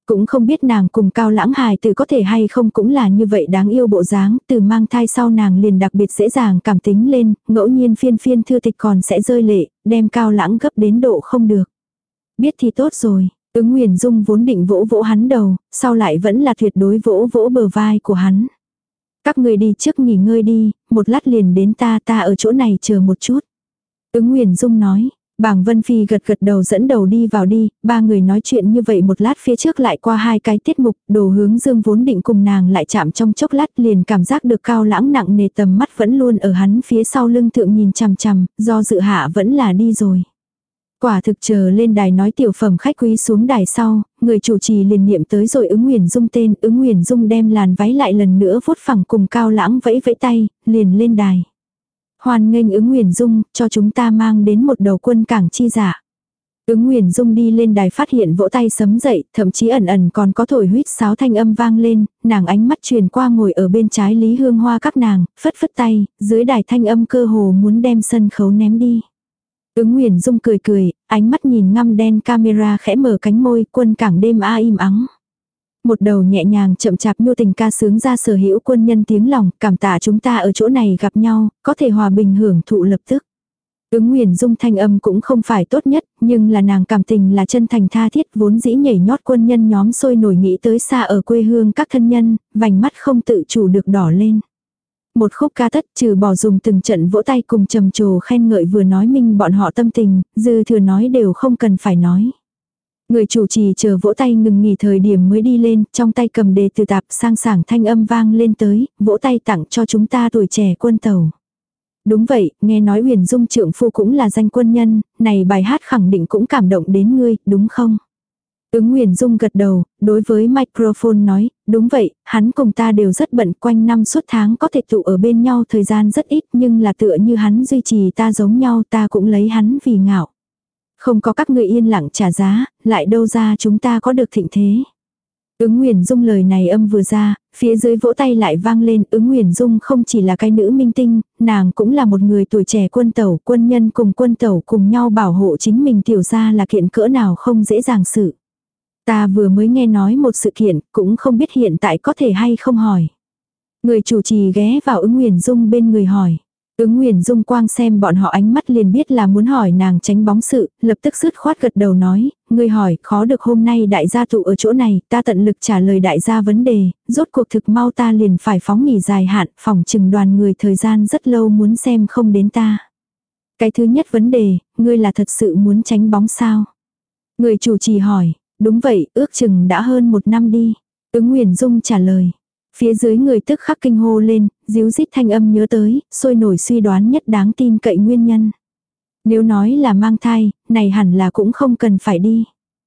Cũng không biết nàng cùng Cao Lãng hài tử có thể hay không cũng là như vậy đáng yêu bộ dáng, từ mang thai sau nàng liền đặc biệt dễ dàng cảm tính lên, ngẫu nhiên phiên phiên thư tịch còn sẽ rơi lệ, đem Cao Lãng gấp đến độ không được. Biết thì tốt rồi, Ứng Nguyền Dung vốn định vỗ vỗ hắn đầu, sau lại vẫn là tuyệt đối vỗ vỗ bờ vai của hắn. Các người đi trước nghỉ ngơi đi, một lát liền đến ta ở chỗ này chờ một chút. Ứng Nguyền Dung nói. Bàng Vân Phi gật gật đầu dẫn đầu đi vào đi, ba người nói chuyện như vậy một lát phía trước lại qua hai cái tiết mục, Đồ Hướng Dương vốn định cùng nàng lại chạm trong chốc lát liền cảm giác được Cao Lãng nặng nề tầm mắt vẫn luôn ở hắn phía sau lưng thượng nhìn chằm chằm, do dự hạ vẫn là đi rồi. Quả thực chờ lên đài nói tiểu phẩm khách quý xuống đài sau, người chủ trì liền niệm tới rồi Ứng Nguyền Dung tên, Ứng Nguyền Dung đem làn váy lại lần nữa vuốt phẳng cùng Cao Lãng vẫy vẫy tay, liền lên đài. Hoan nghênh Ứng Nguyền Dung, cho chúng ta mang đến một đầu quân cảng chi giả. Ứng Nguyền Dung đi lên đài phát hiện vỗ tay sấm dậy, thậm chí ẩn ẩn còn có thổi huýt sáo thanh âm vang lên, nàng ánh mắt truyền qua ngồi ở bên trái Lý Hương Hoa các nàng, phất phất tay, dưới đài thanh âm cơ hồ muốn đem sân khấu ném đi. Ứng Nguyền Dung cười cười, ánh mắt nhìn ngăm đen camera khẽ mở cánh môi, quân cảng đêm im ắng. Một đầu nhẹ nhàng chậm chạp nhu tình ca sướng ra sở hữu quân nhân tiếng lòng, cảm tạ chúng ta ở chỗ này gặp nhau, có thể hòa bình hưởng thụ lập tức. Ứng Nguyền Dung thanh âm cũng không phải tốt nhất, nhưng là nàng cảm tình là chân thành tha thiết, vốn dĩ nhảy nhót quân nhân nhóm sôi nổi nghĩ tới xa ở quê hương các thân nhân, vành mắt không tự chủ được đỏ lên. Một khúc ca tất trừ bỏ dùng từng trận vỗ tay cùng trầm trồ khen ngợi vừa nói minh bọn họ tâm tình, dư thừa nói đều không cần phải nói. Người chủ trì chờ vỗ tay ngừng nghỉ thời điểm mới đi lên, trong tay cầm đề từ tạp sang sảng thanh âm vang lên tới, vỗ tay tặng cho chúng ta tuổi trẻ quân tàu. Đúng vậy, nghe nói Huyền Dung trượng phu cũng là danh quân nhân, này bài hát khẳng định cũng cảm động đến ngươi, đúng không? Ứng Huyền Dung gật đầu, đối với microphone nói, đúng vậy, hắn cùng ta đều rất bận, quanh năm suốt tháng có thể tụ ở bên nhau thời gian rất ít, nhưng là tựa như hắn duy trì ta giống nhau, ta cũng lấy hắn vì ngạo. Không có các người yên lặng trả giá, lại đâu ra chúng ta có được thịnh thế. Ứng Nguyền Dung lời này âm vừa ra, phía dưới vỗ tay lại vang lên. Ứng Nguyền Dung không chỉ là cái nữ minh tinh, nàng cũng là một người tuổi trẻ quân tẩu, quân nhân cùng quân tẩu cùng nhau bảo hộ chính mình tiểu ra là kiện cỡ nào không dễ dàng sự. Ta vừa mới nghe nói một sự kiện, cũng không biết hiện tại có thể hay không hỏi. Người chủ trì ghé vào Ứng Nguyền Dung bên người hỏi. Ứng Nguyền Dung quang xem bọn họ ánh mắt liền biết là muốn hỏi nàng tránh bóng sự, lập tức sứt khoát gật đầu nói, ngươi hỏi, khó được hôm nay đại gia tụ ở chỗ này, ta tận lực trả lời đại gia vấn đề, rốt cuộc thực mau ta liền phải phóng nghỉ dài hạn, phòng chừng đoàn người thời gian rất lâu muốn xem không đến ta. Cái thứ nhất vấn đề, ngươi là thật sự muốn tránh bóng sao? Người chủ trì hỏi, đúng vậy, ước chừng đã hơn 1 năm đi. Ứng Nguyền Dung trả lời. Phía dưới người tức khắc kinh hô lên, díu dít thanh âm nhớ tới, sôi nổi suy đoán nhất đáng tin cậy nguyên nhân. Nếu nói là mang thai, này hẳn là cũng không cần phải đi.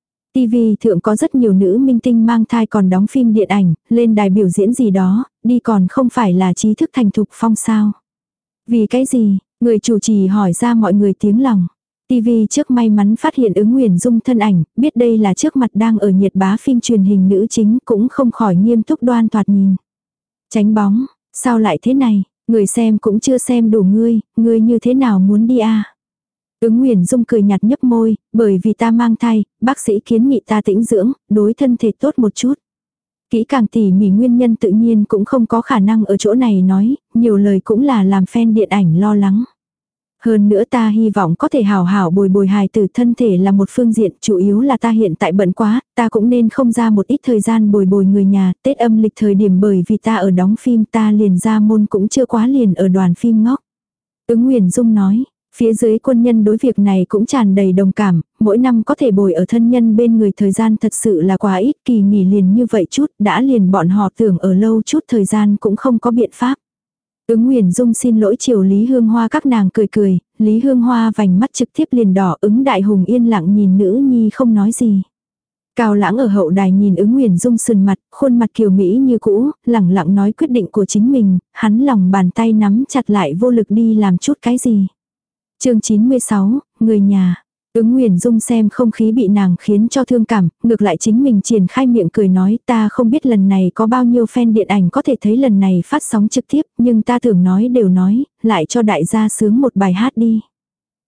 TV thượng có rất nhiều nữ minh tinh mang thai còn đóng phim điện ảnh, lên đài biểu diễn gì đó, đi còn không phải là trí thức thành thục phong sao. Vì cái gì, người chủ trì hỏi ra mọi người tiếng lòng. TV trước may mắn phát hiện Ứng Nguyền Dung thân ảnh, biết đây là trước mặt đang ở nhiệt bá phim truyền hình nữ chính cũng không khỏi nghiêm túc đoan thoạt nhìn. Tránh bóng, sao lại thế này, người xem cũng chưa xem đủ ngươi như thế nào muốn đi à? Ứng Nguyền Dung cười nhạt nhấp môi, bởi vì ta mang thai, bác sĩ kiến nghị ta tĩnh dưỡng, đối thân thể tốt một chút. Kỹ càng tỉ mỉ nguyên nhân tự nhiên cũng không có khả năng ở chỗ này nói, nhiều lời cũng là làm fan điện ảnh lo lắng. Hơn nữa ta hy vọng có thể hào hảo bồi hài tử, thân thể là một phương diện, chủ yếu là ta hiện tại bận quá, ta cũng nên không ra một ít thời gian bồi người nhà, Tết âm lịch thời điểm bởi vì ta ở đóng phim ta liền ra môn cũng chưa quá liền ở đoàn phim ngóc. Ứng Nguyền Dung nói, phía dưới quân nhân đối việc này cũng tràn đầy đồng cảm, mỗi năm có thể bồi ở thân nhân bên người thời gian thật sự là quá ít, kỳ nghỉ liền như vậy chút, đã liền bọn họ tưởng ở lâu chút thời gian cũng không có biện pháp. Ứng Nguyền Dung xin lỗi chiều Lý Hương Hoa các nàng cười cười, Lý Hương Hoa vành mắt trực tiếp liền đỏ. Ứng Đại Hùng yên lặng nhìn nữ nhi không nói gì. Cao Lãng ở hậu đài nhìn Ứng Nguyền Dung sườn mặt, khuôn mặt kiều mỹ như cũ, lẳng lặng nói quyết định của chính mình, hắn lòng bàn tay nắm chặt lại vô lực đi làm chút cái gì. Chương 96, người nhà. Ứng Nguyền Dung xem không khí bị nàng khiến cho thương cảm, ngược lại chính mình triển khai miệng cười nói, ta không biết lần này có bao nhiêu fan điện ảnh có thể thấy lần này phát sóng trực tiếp, nhưng ta thường nói đều nói, lại cho đại gia sướng một bài hát đi.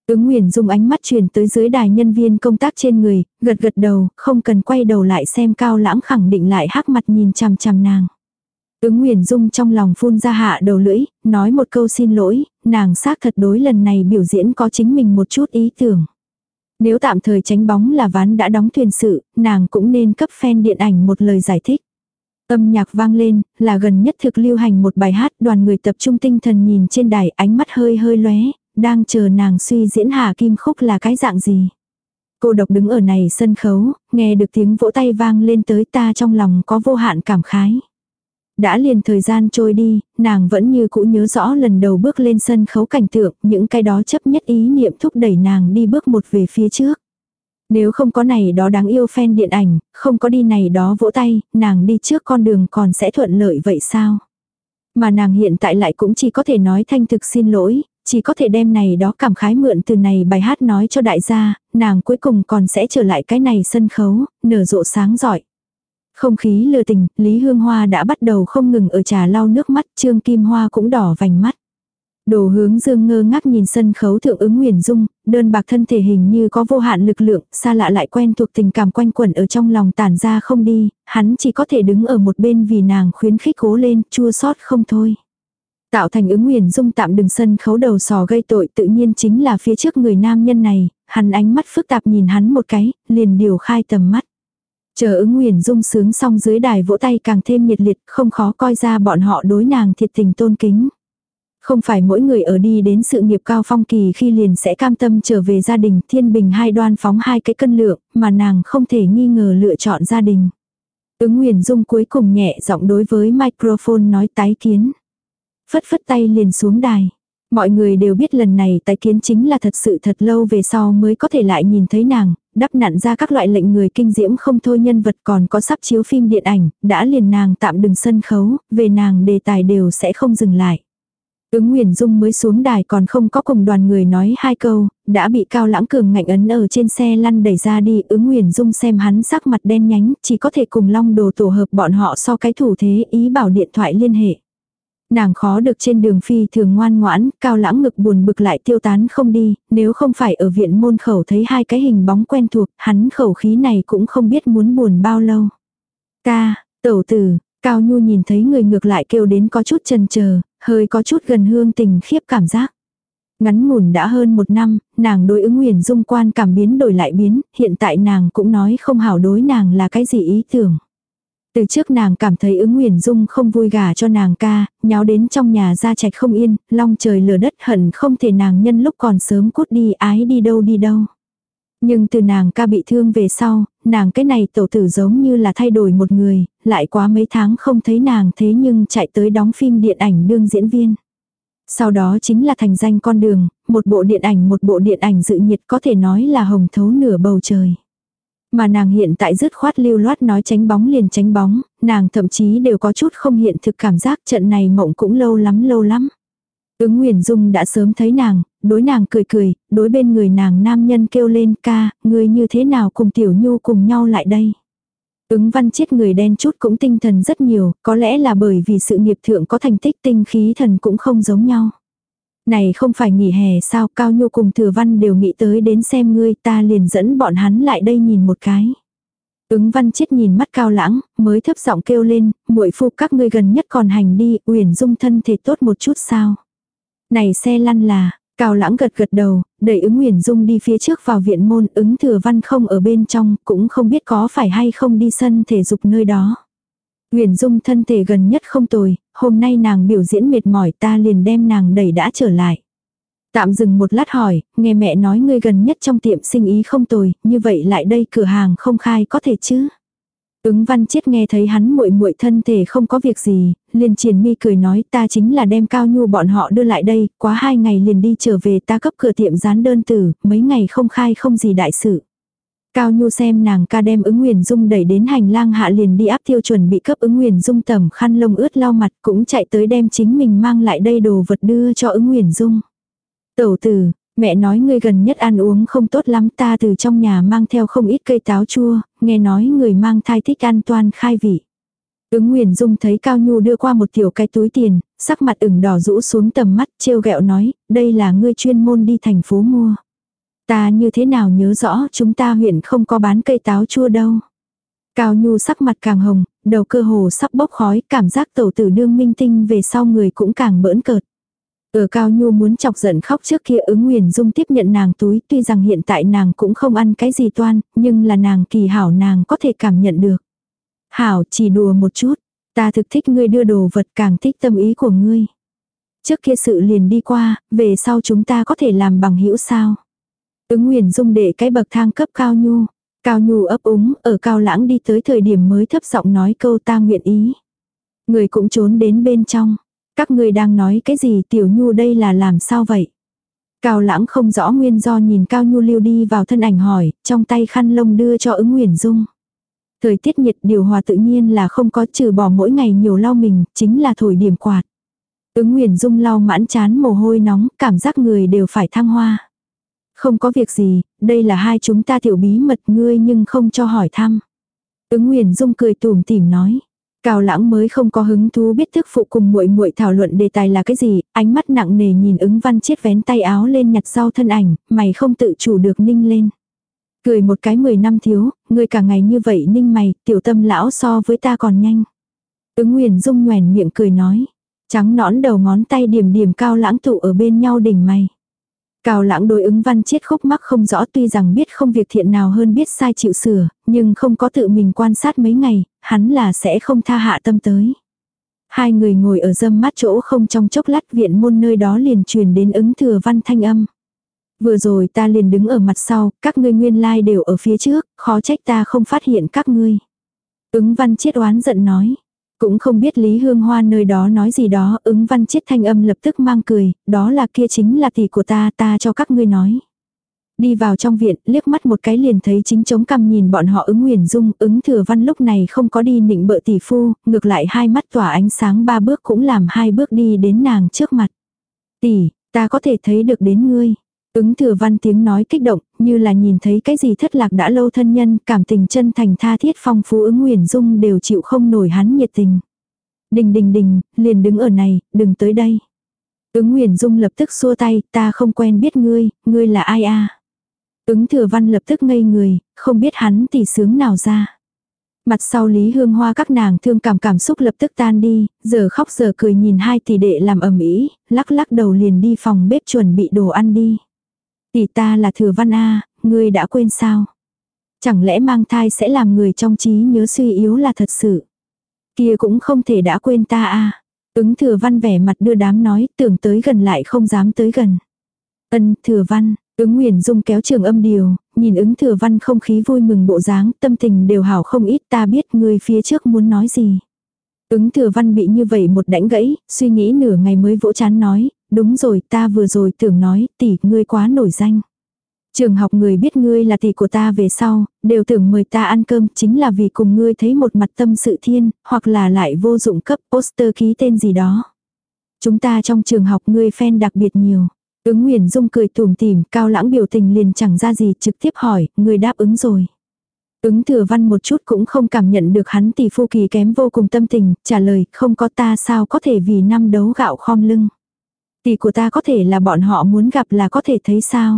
Ứng Nguyền Dung ánh mắt truyền tới dưới đài nhân viên công tác trên người, gật gật đầu, không cần quay đầu lại xem Cao Lãng khẳng định lại hắc mặt nhìn chằm chằm nàng. Ứng Nguyền Dung trong lòng phun ra hạ đầu lưỡi, nói một câu xin lỗi, nàng xác thật đối lần này biểu diễn có chính mình một chút ý tưởng. Nếu tạm thời tránh bóng là ván đã đóng thuyền sự, nàng cũng nên cấp fan điện ảnh một lời giải thích. Âm nhạc vang lên, là gần nhất thực lưu hành một bài hát, đoàn người tập trung tinh thần nhìn trên đài, ánh mắt hơi hơi lóe, đang chờ nàng suy diễn Hà Kim Khúc là cái dạng gì. Cô độc đứng ở này sân khấu, nghe được tiếng vỗ tay vang lên tới, ta trong lòng có vô hạn cảm khái. Đã liền thời gian trôi đi, nàng vẫn như cũ nhớ rõ lần đầu bước lên sân khấu cảnh tượng, những cái đó chấp nhất ý niệm thúc đẩy nàng đi bước một về phía trước. Nếu không có này đó đáng yêu fan điện ảnh, không có đi này đó vỗ tay, nàng đi trước con đường còn sẽ thuận lợi vậy sao? Mà nàng hiện tại lại cũng chỉ có thể nói thanh thực xin lỗi, chỉ có thể đem này đó cảm khái mượn từ này bài hát nói cho đại gia, nàng cuối cùng còn sẽ trở lại cái này sân khấu, nở rộ sáng rọi. Không khí lừa tình, Lý Hương Hoa đã bắt đầu không ngừng ở trà lau nước mắt, Trương Kim Hoa cũng đỏ vành mắt. Đồ Hướng Dương ngơ ngác nhìn sân khấu thượng Ứng Nguyền Dung, đơn bạc thân thể hình như có vô hạn lực lượng, xa lạ lại quen thuộc tình cảm quanh quẩn ở trong lòng tản ra không đi, hắn chỉ có thể đứng ở một bên vì nàng khuyến khích cố lên, chua xót không thôi. Tạo thành Ứng Nguyền Dung tạm đừng sân khấu đầu sò gây tội tự nhiên chính là phía trước người nam nhân này, hắn ánh mắt phức tạp nhìn hắn một cái, liền điều khai tầm mắt. Chờ Ứng Nguyền Dung sướng xong dưới đài vỗ tay càng thêm nhiệt liệt, không khó coi ra bọn họ đối nàng thiệt tình tôn kính. Không phải mỗi người ở đi đến sự nghiệp cao phong kỳ khi liền sẽ cam tâm trở về gia đình, thiên bình hai đoan phóng hai cái cân lượng, mà nàng không thể nghi ngờ lựa chọn gia đình. Ứng Nguyền Dung cuối cùng nhẹ giọng đối với microphone nói tái kiến. Phất phất tay liền xuống đài. Mọi người đều biết lần này tái kiến chính là thật sự thật lâu về sau mới có thể lại nhìn thấy nàng, đắp nặn ra các loại lệnh người kinh diễm không thôi nhân vật còn có sắp chiếu phim điện ảnh, đã liền nàng tạm đừng sân khấu, về nàng đề tài đều sẽ không dừng lại. Ứng Nguyền Dung mới xuống đài còn không có cùng đoàn người nói hai câu, đã bị Cao Lãng cường ngạnh ấn ở trên xe lăn đẩy ra đi. Ứng Nguyền Dung xem hắn sắc mặt đen nhánh, chỉ có thể cùng Long Đồ tổ hợp bọn họ so cái thủ thế ý bảo điện thoại liên hệ. Nàng khó được trên đường phi thường ngoan ngoãn, Cao Lãng ngực buồn bực lại tiêu tán không đi, nếu không phải ở viện môn khẩu thấy hai cái hình bóng quen thuộc, hắn khẩu khí này cũng không biết muốn buồn bao lâu. Ca, tẩu tử, Cao Nhu nhìn thấy người ngược lại kêu đến có chút chần chờ, hơi có chút gần hương tình khiếp cảm giác. Ngắn ngủn đã hơn một năm, nàng đối Ứng Nguyền Dung quan cảm biến đổi lại biến, hiện tại nàng cũng nói không hảo đối nàng là cái gì ý tưởng. Từ trước nàng cảm thấy Ứng Nguyền Dung không vui gả cho nàng ca, nháo đến trong nhà gia trạch không yên, long trời lở đất hận không thể nàng nhân lúc còn sớm cút đi ái đi đâu đi đâu. Nhưng từ nàng ca bị thương về sau, nàng cái này tẩu tử giống như là thay đổi một người, lại quá mấy tháng không thấy nàng thế nhưng chạy tới đóng phim điện ảnh đương diễn viên. Sau đó chính là thành danh con đường, một bộ điện ảnh dự nhiệt có thể nói là hồng thấu nửa bầu trời. Mà nàng hiện tại dứt khoát lưu loát nói tránh bóng liền tránh bóng, nàng thậm chí đều có chút không hiện thực cảm giác trận này mộng cũng lâu lắm. Ứng Nguyền Dung đã sớm thấy nàng, đối nàng cười cười, đối bên người nàng nam nhân kêu lên ca, người như thế nào cùng Tiểu Nhu cùng nhau lại đây. Ứng Văn Chiết người đen chút cũng tinh thần rất nhiều, có lẽ là bởi vì sự nghiệp thượng có thành tích tinh khí thần cũng không giống nhau. Này không phải nghỉ hè sao, Cao Nhu cùng Thừa Văn đều nghĩ tới đến xem ngươi, ta liền dẫn bọn hắn lại đây nhìn một cái. Ứng Văn Chiết nhìn mắt Cao Lãng, mới thấp giọng kêu lên, muội phu các ngươi gần nhất còn hành đi, Uyển Dung thân thể tốt một chút sao. Này xe lăn là, Cao Lãng gật gật đầu, đẩy Ứng Nguyền Dung đi phía trước vào viện môn, Ứng Thừa Văn không ở bên trong, cũng không biết có phải hay không đi sân thể dục nơi đó. Nguyền Dung thân thể gần nhất không tồi, hôm nay nàng biểu diễn mệt mỏi ta liền đem nàng đẩy đã trở lại. Tạm dừng một lát hỏi, nghe mẹ nói ngươi gần nhất trong tiệm sinh ý không tồi, như vậy lại đây cửa hàng không khai có thể chứ? Ứng Văn Chiết nghe thấy hắn muội muội thân thể không có việc gì, liền triền mi cười nói ta chính là đem Cao Nhu bọn họ đưa lại đây, quá 2 ngày liền đi trở về ta cấp cửa tiệm dán đơn tử, mấy ngày không khai không gì đại sự. Cao Nhu xem nàng ca đem Ứng Nguyền Dung đẩy đến hành lang hạ liền đi áp tiêu chuẩn bị cấp Ứng Nguyền Dung tẩm khăn lông ướt lau mặt cũng chạy tới đem chính mình mang lại đây đồ vật đưa cho Ứng Nguyền Dung. Tẩu tử, mẹ nói ngươi gần nhất ăn uống không tốt lắm ta từ trong nhà mang theo không ít cây táo chua, nghe nói người mang thai thích ăn toan khai vị. Ứng Nguyền Dung thấy Cao Nhu đưa qua một tiểu cái túi tiền, sắc mặt ửng đỏ rũ xuống tầm mắt trêu ghẹo nói, đây là ngươi chuyên môn đi thành phố mua. Ta như thế nào nhớ rõ chúng ta huyện không có bán cây táo chua đâu. Cao Nhu sắc mặt càng hồng, đầu cơ hồ sắp bốc khói, cảm giác tẩu tử đương minh tinh về sau người cũng càng bỡn cợt. Ở Cao Nhu muốn chọc giận khóc trước kia Ứng Nguyền Dung tiếp nhận nàng túi, tuy rằng hiện tại nàng cũng không ăn cái gì toan, nhưng là nàng kỳ hảo nàng có thể cảm nhận được. Hảo chỉ đùa một chút, ta thực thích ngươi đưa đồ vật càng thích tâm ý của ngươi. Trước kia sự liền đi qua, về sau chúng ta có thể làm bằng hữu sao. Ứng Nguyền Dung để cái bậc thang cấp Cao Nhu. Cao Nhu ấp úng, ở Cao Lãng đi tới thời điểm mới thấp giọng nói câu ta nguyện ý. Người cũng trốn đến bên trong. Các người đang nói cái gì Tiểu Nhu đây là làm sao vậy? Cao Lãng không rõ nguyên do nhìn Cao Nhu lưu đi vào thân ảnh hỏi, trong tay khăn lông đưa cho Ứng Nguyền Dung. Thời tiết nhiệt điều hòa tự nhiên là không có trừ bỏ mỗi ngày nhiều lau mình, chính là thổi điểm quạt. Ứng Nguyền Dung lau mãn chán mồ hôi nóng, cảm giác người đều phải thăng hoa. Không có việc gì, đây là hai chúng ta tiểu bí mật ngươi nhưng không cho hỏi thăm. Ứng Nguyền Dung cười tủm tỉm nói. Cao Lãng mới không có hứng thú biết thức phụ cùng muội muội thảo luận đề tài là cái gì, ánh mắt nặng nề nhìn Ứng Văn Chiết vén tay áo lên nhặt rau thân ảnh, mày không tự chủ được ninh lên. Cười một cái 10 năm thiếu, ngươi cả ngày như vậy ninh mày, tiểu Tâm lão so với ta còn nhanh. Ứng Nguyền Dung nhoẻn miệng cười nói, trắng nõn đầu ngón tay điểm điểm Cao Lãng tụ ở bên nhau đỉnh mày. Cao Lãng đối Ứng Văn Chiết khúc mắc không rõ, tuy rằng biết không việc thiện nào hơn biết sai chịu sửa, nhưng không có tự mình quan sát mấy ngày, hắn là sẽ không tha hạ tâm tới. Hai người ngồi ở râm mát chỗ không, trong chốc lát viện môn nơi đó liền truyền đến Ứng Thừa Văn thanh âm. Vừa rồi ta liền đứng ở mặt sau, các ngươi nguyên lai đều ở phía trước, khó trách ta không phát hiện các ngươi. Ứng Văn Chiết oán giận nói. Cũng không biết Lý Hương Hoa nơi đó nói gì đó, Ứng Văn Chiết thanh âm lập tức mang cười, đó là kia chính là tỷ của ta cho các ngươi nói. Đi vào trong viện, liếc mắt một cái liền thấy chính chống cằm nhìn bọn họ Ứng Nguyền Dung, Ứng Thừa Văn lúc này không có đi nịnh bợ tỷ phu, ngược lại hai mắt tỏa ánh sáng 3 bước cũng làm 2 bước đi đến nàng trước mặt. Tỷ, ta có thể thấy được đến ngươi. Ứng Thừa Văn tiếng nói kích động, như là nhìn thấy cái gì thất lạc đã lâu thân nhân, cảm tình chân thành tha thiết phong phú Ứng Nguyền Dung đều chịu không nổi hắn nhiệt tình. Đình đình đình, liền đứng ở này, đừng tới đây. Ứng Nguyền Dung lập tức xua tay, ta không quen biết ngươi là ai a? Ứng Thừa Văn lập tức ngây người, không biết hắn tỷ sướng nào ra. Mặt sau Lý Hương Hoa các nàng thương cảm xúc lập tức tan đi, giờ khóc giờ cười nhìn hai tỷ đệ làm ầm ĩ, lắc lắc đầu liền đi phòng bếp chuẩn bị đồ ăn đi. Tỷ ta là Thừa Văn a, ngươi đã quên sao? Chẳng lẽ mang thai sẽ làm người trong trí nhớ suy yếu là thật sự? Kia cũng không thể đã quên ta a. Ứng Thừa Văn vẻ mặt đưa đám nói, tưởng tới gần lại không dám tới gần. Thừa Văn, Ứng Nguyền Dung kéo trường âm điều, nhìn Ứng Thừa Văn không khí vui mừng bộ dáng, tâm tình đều hảo không ít, ta biết ngươi phía trước muốn nói gì. Ứng Thừa Văn bị như vậy một đánh gãy, suy nghĩ nửa ngày mới vỗ chán nói, đúng rồi, ta vừa rồi tưởng nói, tỷ, ngươi quá nổi danh. Trường học người biết ngươi là tỷ của ta về sau, đều tưởng mời ta ăn cơm, chính là vì cùng ngươi thấy một mặt tâm sự thiên, hoặc là lại vô dụng cấp poster ký tên gì đó. Chúng ta trong trường học ngươi fan đặc biệt nhiều. Ứng Nguyền Dung cười tủm tỉm, Cao Lãng biểu tình liền chẳng ra gì, trực tiếp hỏi, ngươi đáp ứng rồi. Ứng Thừa Văn một chút cũng không cảm nhận được hắn tỷ phu kỳ kém vô cùng tâm tình, trả lời, không có ta sao có thể vì năm đấu gạo khom lưng. Tỷ của ta có thể là bọn họ muốn gặp là có thể thấy sao.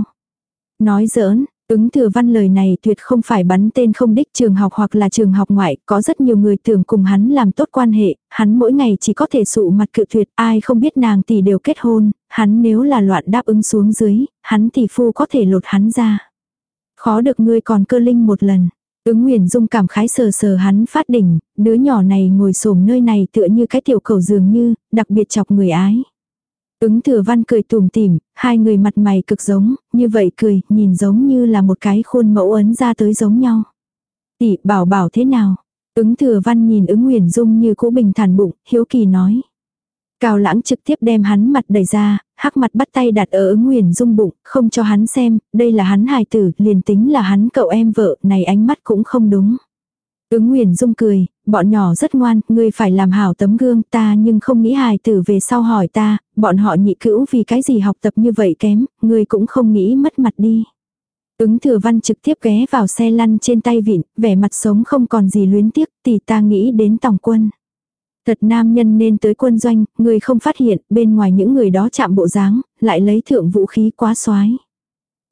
Nói giỡn, Ứng Thừa Văn lời này tuyệt không phải bắn tên không đích, trường học hoặc là trường học ngoại, có rất nhiều người tưởng cùng hắn làm tốt quan hệ, hắn mỗi ngày chỉ có thể sụ mặt cự tuyệt, ai không biết nàng tỷ đều kết hôn, hắn nếu là loạn đáp ứng xuống dưới, hắn tỷ phu có thể lột hắn ra. Khó được ngươi còn cơ linh một lần. Ứng Nguyền Dung cảm khái sờ sờ hắn phát đỉnh, đứa nhỏ này ngồi xổm nơi này tựa như cái tiểu cầu dường như, đặc biệt chọc người ái. Ứng Thừa Văn cười tủm tỉm, hai người mặt mày cực giống, như vậy cười, nhìn giống như là một cái khuôn mẫu ấn ra tới giống nhau. Tỷ, bảo thế nào? Ứng Thừa Văn nhìn Ứng Nguyền Dung như cũ bình thản bụng, hiếu kỳ nói. Cao Lãng trực tiếp đem hắn mặt đẩy ra, hắc mặt bắt tay đặt ở Ứng Nguyền Dung bụng, không cho hắn xem, đây là hắn hài tử, liền tính là hắn cậu em vợ, này ánh mắt cũng không đúng. Ứng Nguyền Dung cười, bọn nhỏ rất ngoan, ngươi phải làm hảo tấm gương ta, nhưng không nghĩ hài tử về sau hỏi ta, bọn họ nhị cữu vì cái gì học tập như vậy kém, ngươi cũng không nghĩ mất mặt đi. Ứng Thừa Văn trực tiếp ghé vào xe lăn trên tay vịn, vẻ mặt sống không còn gì luyến tiếc, tỷ ta nghĩ đến Tòng Quân. Thật nam nhân nên tới quân doanh, người không phát hiện, bên ngoài những người đó chạm bộ dáng, lại lấy thượng vũ khí quá soái.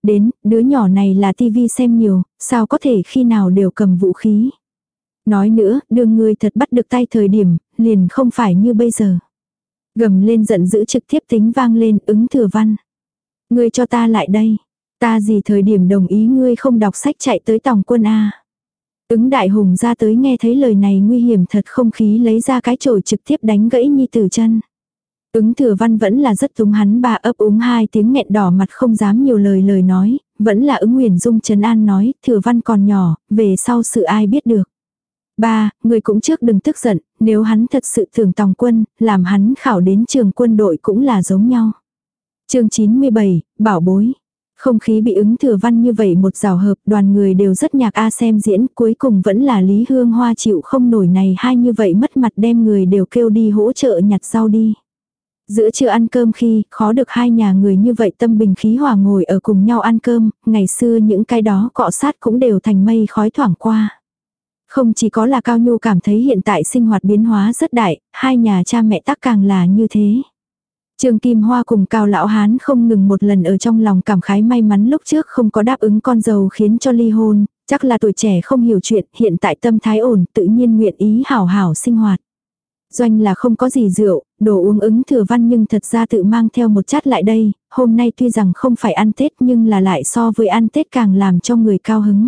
Đến, đứa nhỏ này là tivi xem nhiều, sao có thể khi nào đều cầm vũ khí. Nói nữa, đường ngươi thật bắt được tay thời điểm, liền không phải như bây giờ. Gầm lên giận dữ trực tiếp tính vang lên Ứng Thừa Văn. Ngươi cho ta lại đây. Ta gì thời điểm đồng ý ngươi không đọc sách chạy tới tòng quân a. Ứng Đại Hùng ra tới nghe thấy lời này nguy hiểm thật không khí lấy ra cái chổi trực tiếp đánh gãy nhi tử chân. Ứng Thừa Văn vẫn là rất túng hắn bà ấp úng hai tiếng nghẹn đỏ mặt không dám nhiều lời nói, vẫn là Ứng Nguyền Dung trấn an nói, Thừa Văn còn nhỏ, về sau sự ai biết được. Ba, người cũng trước đừng tức giận, nếu hắn thật sự tưởng tòng quân, làm hắn khảo đến trường quân đội cũng là giống nhau. Chương 97, bảo bối. Không khí bị Ứng Thừa Văn như vậy một rào hợp, đoàn người đều rất nhạc xem diễn, cuối cùng vẫn là Lý Hương Hoa chịu không nổi này hai như vậy mất mặt đem người đều kêu đi hỗ trợ nhặt rau đi. Giữa trưa ăn cơm khi, khó được hai nhà người như vậy tâm bình khí hòa ngồi ở cùng nhau ăn cơm, ngày xưa những cái đó cọ sát cũng đều thành mây khói thoảng qua. Không chỉ có là Cao Nhu cảm thấy hiện tại sinh hoạt biến hóa rất đại, hai nhà cha mẹ tác càng là như thế. Trương Kim Hoa cùng Cao Lão Hán không ngừng một lần ở trong lòng cảm khái may mắn lúc trước không có đáp ứng con dâu khiến cho ly hôn, chắc là tuổi trẻ không hiểu chuyện, hiện tại tâm thái ổn, tự nhiên nguyện ý hảo hảo sinh hoạt. Doanh là không có gì rượu, đồ uống Ứng Thừa Văn nhưng thật ra tự mang theo một chát lại đây, hôm nay tuy rằng không phải ăn Tết nhưng là lại so với ăn Tết càng làm cho người cao hứng.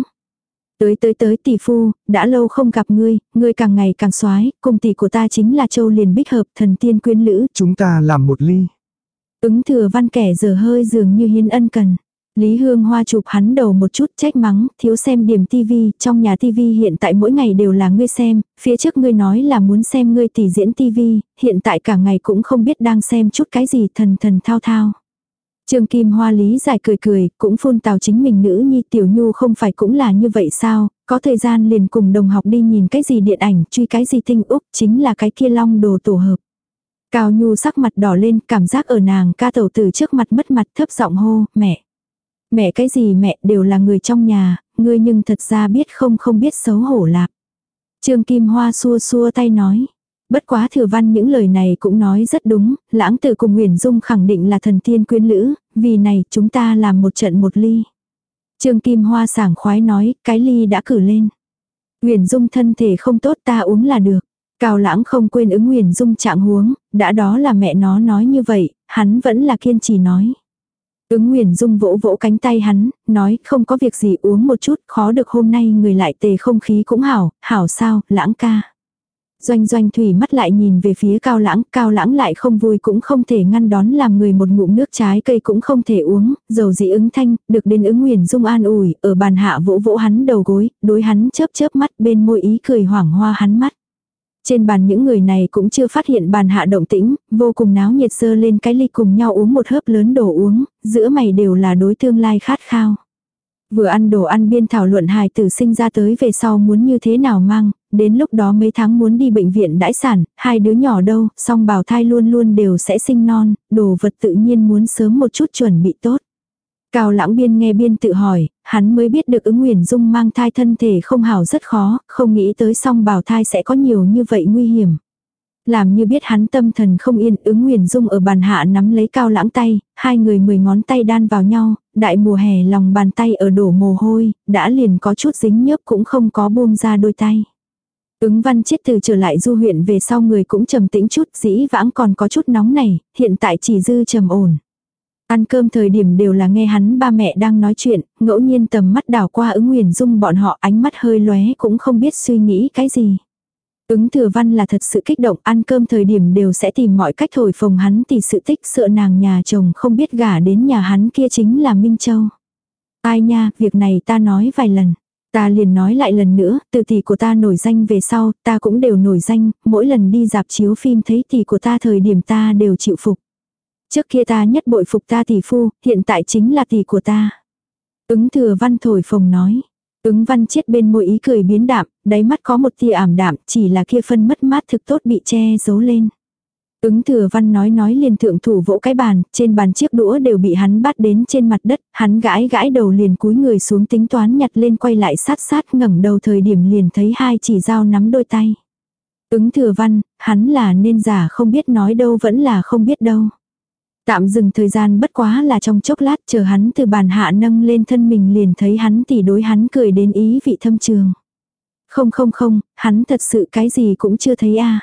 Tới tỷ phu, đã lâu không gặp ngươi càng ngày càng soái, cùng tỷ của ta chính là Châu Liền Bích Hợp thần tiên quyến lữ. Chúng ta làm một ly. Ứng Thừa Văn kẻ giờ hơi dường như hiến ân cần. Lý Hương Hoa chụp hắn đầu một chút trách mắng, thiếu xem điểm tivi, trong nhà tivi hiện tại mỗi ngày đều là ngươi xem, phía trước ngươi nói là muốn xem ngươi tỷ diễn tivi, hiện tại cả ngày cũng không biết đang xem chút cái gì thần thao thao. Trương Kim Hoa lý giải cười, cũng phun tào chính mình nữ nhi Tiểu Nhu không phải cũng là như vậy sao, có thời gian liền cùng đồng học đi nhìn cái gì điện ảnh, truy cái gì tinh úc, chính là cái kia long đồ tổ hợp. Cao Nhu sắc mặt đỏ lên, cảm giác ở nàng ca tẩu tử trước mặt mất mặt thấp giọng hô, mẹ. Mẹ cái gì mẹ đều là người trong nhà, ngươi nhưng thật ra biết không biết xấu hổ lạp. Trương Kim Hoa xua tay nói. Bất quá Thừa Văn những lời này cũng nói rất đúng, Lãng Tử cùng Nguyễn Dung khẳng định là thần tiên quyến lữ, vì này chúng ta làm một trận một ly. Trương Kim Hoa sảng khoái nói, cái ly đã cử lên. Nguyễn Dung thân thể không tốt ta uống là được. Cao Lãng không quên ứng Nguyễn Dung trạng huống, đã đó là mẹ nó nói như vậy, hắn vẫn là kiên trì nói. Ứng Nguyễn Dung vỗ vỗ cánh tay hắn, nói không có việc gì uống một chút, khó được hôm nay người lại tề không khí cũng hảo sao, Lãng ca. Doanh thủy mắt lại nhìn về phía Cao Lãng lại không vui cũng không thể ngăn đón làm người một ngụm nước trái cây cũng không thể uống, dầu dị ứng thanh, được đến ứng Nguyễn Dung an ủi, ở bàn hạ vỗ vỗ hắn đầu gối, đối hắn chớp mắt bên môi ý cười hoảng hoa hắn mắt. Trên bàn những người này cũng chưa phát hiện bàn hạ động tĩnh, vô cùng náo nhiệt dơ lên cái ly cùng nhau uống một hớp lớn đồ uống, giữa mày đều là đối tương lai khát khao. Vừa ăn đồ ăn biên thảo luận hài tử sinh ra tới về sau muốn như thế nào mang, đến lúc đó mấy tháng muốn đi bệnh viện đãi sản, hai đứa nhỏ đâu, song bào thai luôn luôn đều sẽ sinh non, đồ vật tự nhiên muốn sớm một chút chuẩn bị tốt. Cao Lãng biên nghe biên tự hỏi, hắn mới biết được ứng Nguyễn Dung mang thai thân thể không hảo rất khó, không nghĩ tới song bào thai sẽ có nhiều như vậy nguy hiểm. Làm như biết hắn tâm thần không yên, ứng Nguyễn Dung ở bàn hạ nắm lấy Cao Lãng tay, hai người 10 ngón tay đan vào nhau, đại mùa hè lòng bàn tay ở đổ mồ hôi, đã liền có chút dính nhớp cũng không có buông ra đôi tay. Ứng Văn Chiết từ trở lại du huyện về sau người cũng trầm tĩnh chút, dĩ vãng còn có chút nóng này, hiện tại chỉ dư trầm ổn. Ăn cơm thời điểm đều là nghe hắn ba mẹ đang nói chuyện, ngẫu nhiên tầm mắt đảo qua ứng Nguyễn Dung bọn họ ánh mắt hơi lóe cũng không biết suy nghĩ cái gì. Ứng Thừa Văn là thật sự kích động, ăn cơm thời điểm đều sẽ tìm mọi cách thổi phồng hắn tỷ sự tích, sợ nàng nhà chồng không biết gả đến nhà hắn kia chính là Minh Châu. Ai nha, việc này ta nói vài lần. Ta liền nói lại lần nữa, từ tỷ của ta nổi danh về sau, ta cũng đều nổi danh, mỗi lần đi dạp chiếu phim thấy tỷ của ta thời điểm ta đều chịu phục. Trước kia ta nhất bội phục ta tỷ phu, hiện tại chính là tỷ của ta. Ứng Thừa Văn thổi phồng nói. Ứng Văn Chiết bên môi ý cười biến đạm, đáy mắt có một tia ảm đạm, chỉ là kia phân mất mát thực tốt bị che giấu lên. Ứng Thừa Văn nói liền thượng thủ vỗ cái bàn, trên bàn chiếc đũa đều bị hắn bắt đến trên mặt đất, hắn gãi đầu liền cúi người xuống tính toán nhặt lên quay lại sát ngẩng đầu thời điểm liền thấy hai chỉ dao nắm đôi tay. Ứng Thừa Văn, hắn là nên giả không biết nói đâu vẫn là không biết đâu. Tạm dừng thời gian bất quá là trong chốc lát, chờ hắn từ bàn hạ nâng lên thân mình liền thấy hắn tỷ đối hắn cười đến ý vị thâm trường. Không không không, hắn thật sự cái gì cũng chưa thấy a.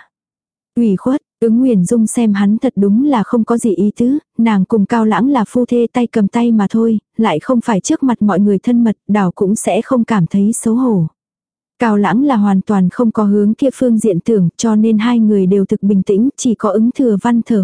Ủy khuất, Ứng Nguyền Dung xem hắn thật đúng là không có gì ý tứ, nàng cùng Cao Lãng là phu thê tay cầm tay mà thôi, lại không phải trước mặt mọi người thân mật, đảo cũng sẽ không cảm thấy xấu hổ. Cao Lãng là hoàn toàn không có hướng kia phương diện tưởng, cho nên hai người đều thực bình tĩnh, chỉ có Ứng Thừa Văn thở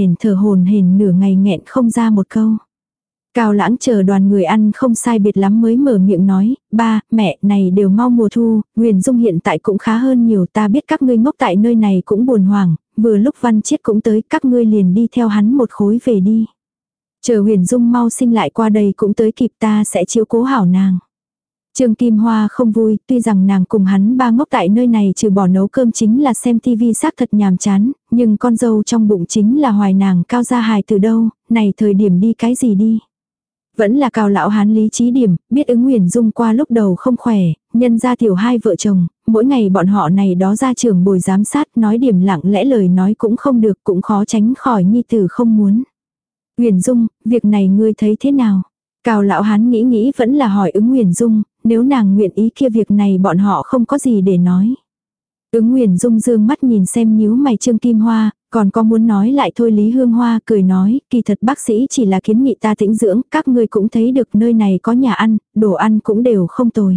hồn hển nửa ngày nghẹn không ra một câu. Cao Lãng chờ đoàn người ăn không sai biệt lắm mới mở miệng nói, ba, mẹ, này đều mau mùa thu, Nguyền Dung hiện tại cũng khá hơn nhiều, ta biết các ngươi ngốc tại nơi này cũng buồn hoảng, vừa lúc Văn Chiết cũng tới, các ngươi liền đi theo hắn một khối về đi. Chờ Huyền Dung mau sinh lại qua đây cũng tới kịp, ta sẽ chiếu cố hảo nàng. Trương Kim Hoa không vui, tuy rằng nàng cùng hắn ba ngốc tại nơi này trừ bỏ nấu cơm chính là xem tivi xác thật nhàm chán, nhưng con dâu trong bụng chính là hoài nàng Cao gia hài từ đâu, này thời điểm đi cái gì đi. Vẫn là Cao lão hán lý trí điểm, biết Ứng Nguyền Dung qua lúc đầu không khỏe, nhân ra tiểu hai vợ chồng, mỗi ngày bọn họ này đó ra trưởng bồi giám sát, nói điểm lặng lẽ lời nói cũng không được, cũng khó tránh khỏi nhi tử không muốn. Nguyền Dung, việc này ngươi thấy thế nào? Cao lão hán nghĩ vẫn là hỏi Ứng Nguyền Dung, nếu nàng nguyện ý kia việc này bọn họ không có gì để nói. Ứng Nguyền Dung dương mắt nhìn xem nhíu mày Trương Kim Hoa, còn có muốn nói lại thôi. Lý Hương Hoa cười nói, kỳ thật bác sĩ chỉ là kiến nghị ta tĩnh dưỡng, các ngươi cũng thấy được nơi này có nhà ăn, đồ ăn cũng đều không tồi.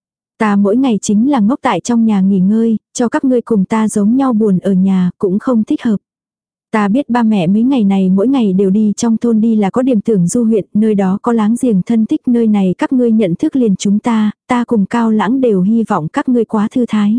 Ta mỗi ngày chính là ngốc tại trong nhà nghỉ ngơi, cho các ngươi cùng ta giống nhau buồn ở nhà cũng không thích hợp. Ta biết ba mẹ mấy ngày này mỗi ngày đều đi trong thôn đi là có điểm tưởng du huyện, nơi đó có láng giềng thân thích, nơi này các ngươi nhận thức liền chúng ta cùng Cao Lãng đều hy vọng các ngươi quá thư thái.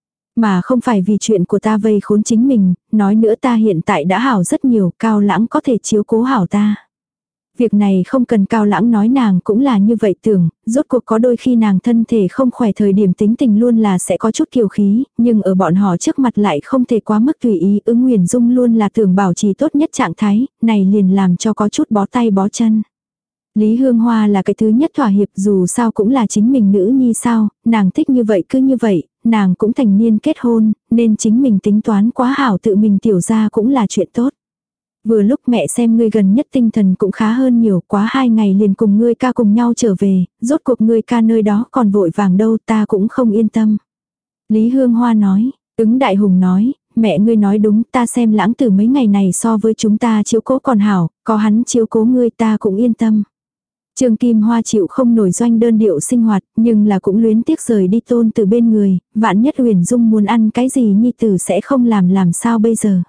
Mà không phải vì chuyện của ta vây khốn chính mình, nói nữa ta hiện tại đã hảo rất nhiều, Cao Lãng có thể chiếu cố hảo ta. Việc này không cần Cao Lãng nói, nàng cũng là như vậy tưởng, rốt cuộc có đôi khi nàng thân thể không khỏe thời điểm tính tình luôn là sẽ có chút kiều khí, nhưng ở bọn họ trước mặt lại không thể quá mức tùy ý. Ứng Nguyền Dung luôn là tưởng bảo trì tốt nhất trạng thái, này liền làm cho có chút bó tay bó chân. Lý Hương Hoa là cái thứ nhất thỏa hiệp, dù sao cũng là chính mình nữ nhi sao, nàng thích như vậy cứ như vậy, nàng cũng thành niên kết hôn, nên chính mình tính toán quá hảo tự mình tiểu ra cũng là chuyện tốt. Vừa lúc mẹ xem ngươi gần nhất tinh thần cũng khá hơn nhiều, quá 2 ngày liền cùng ngươi ca cùng nhau trở về, rốt cuộc ngươi ca nơi đó còn vội vàng đâu, ta cũng không yên tâm. Lý Hương Hoa nói, Ứng Đại Hùng nói, mẹ ngươi nói đúng, ta xem Lãng Tử mấy ngày này so với chúng ta chiếu cố còn hảo, có hắn chiếu cố ngươi ta cũng yên tâm. Trương Kim Hoa chịu không nổi doanh đơn điệu sinh hoạt, nhưng là cũng luyến tiếc rời đi Tôn Tử bên người, vạn nhất Huyền Dung muốn ăn cái gì nhi tử sẽ không làm sao bây giờ.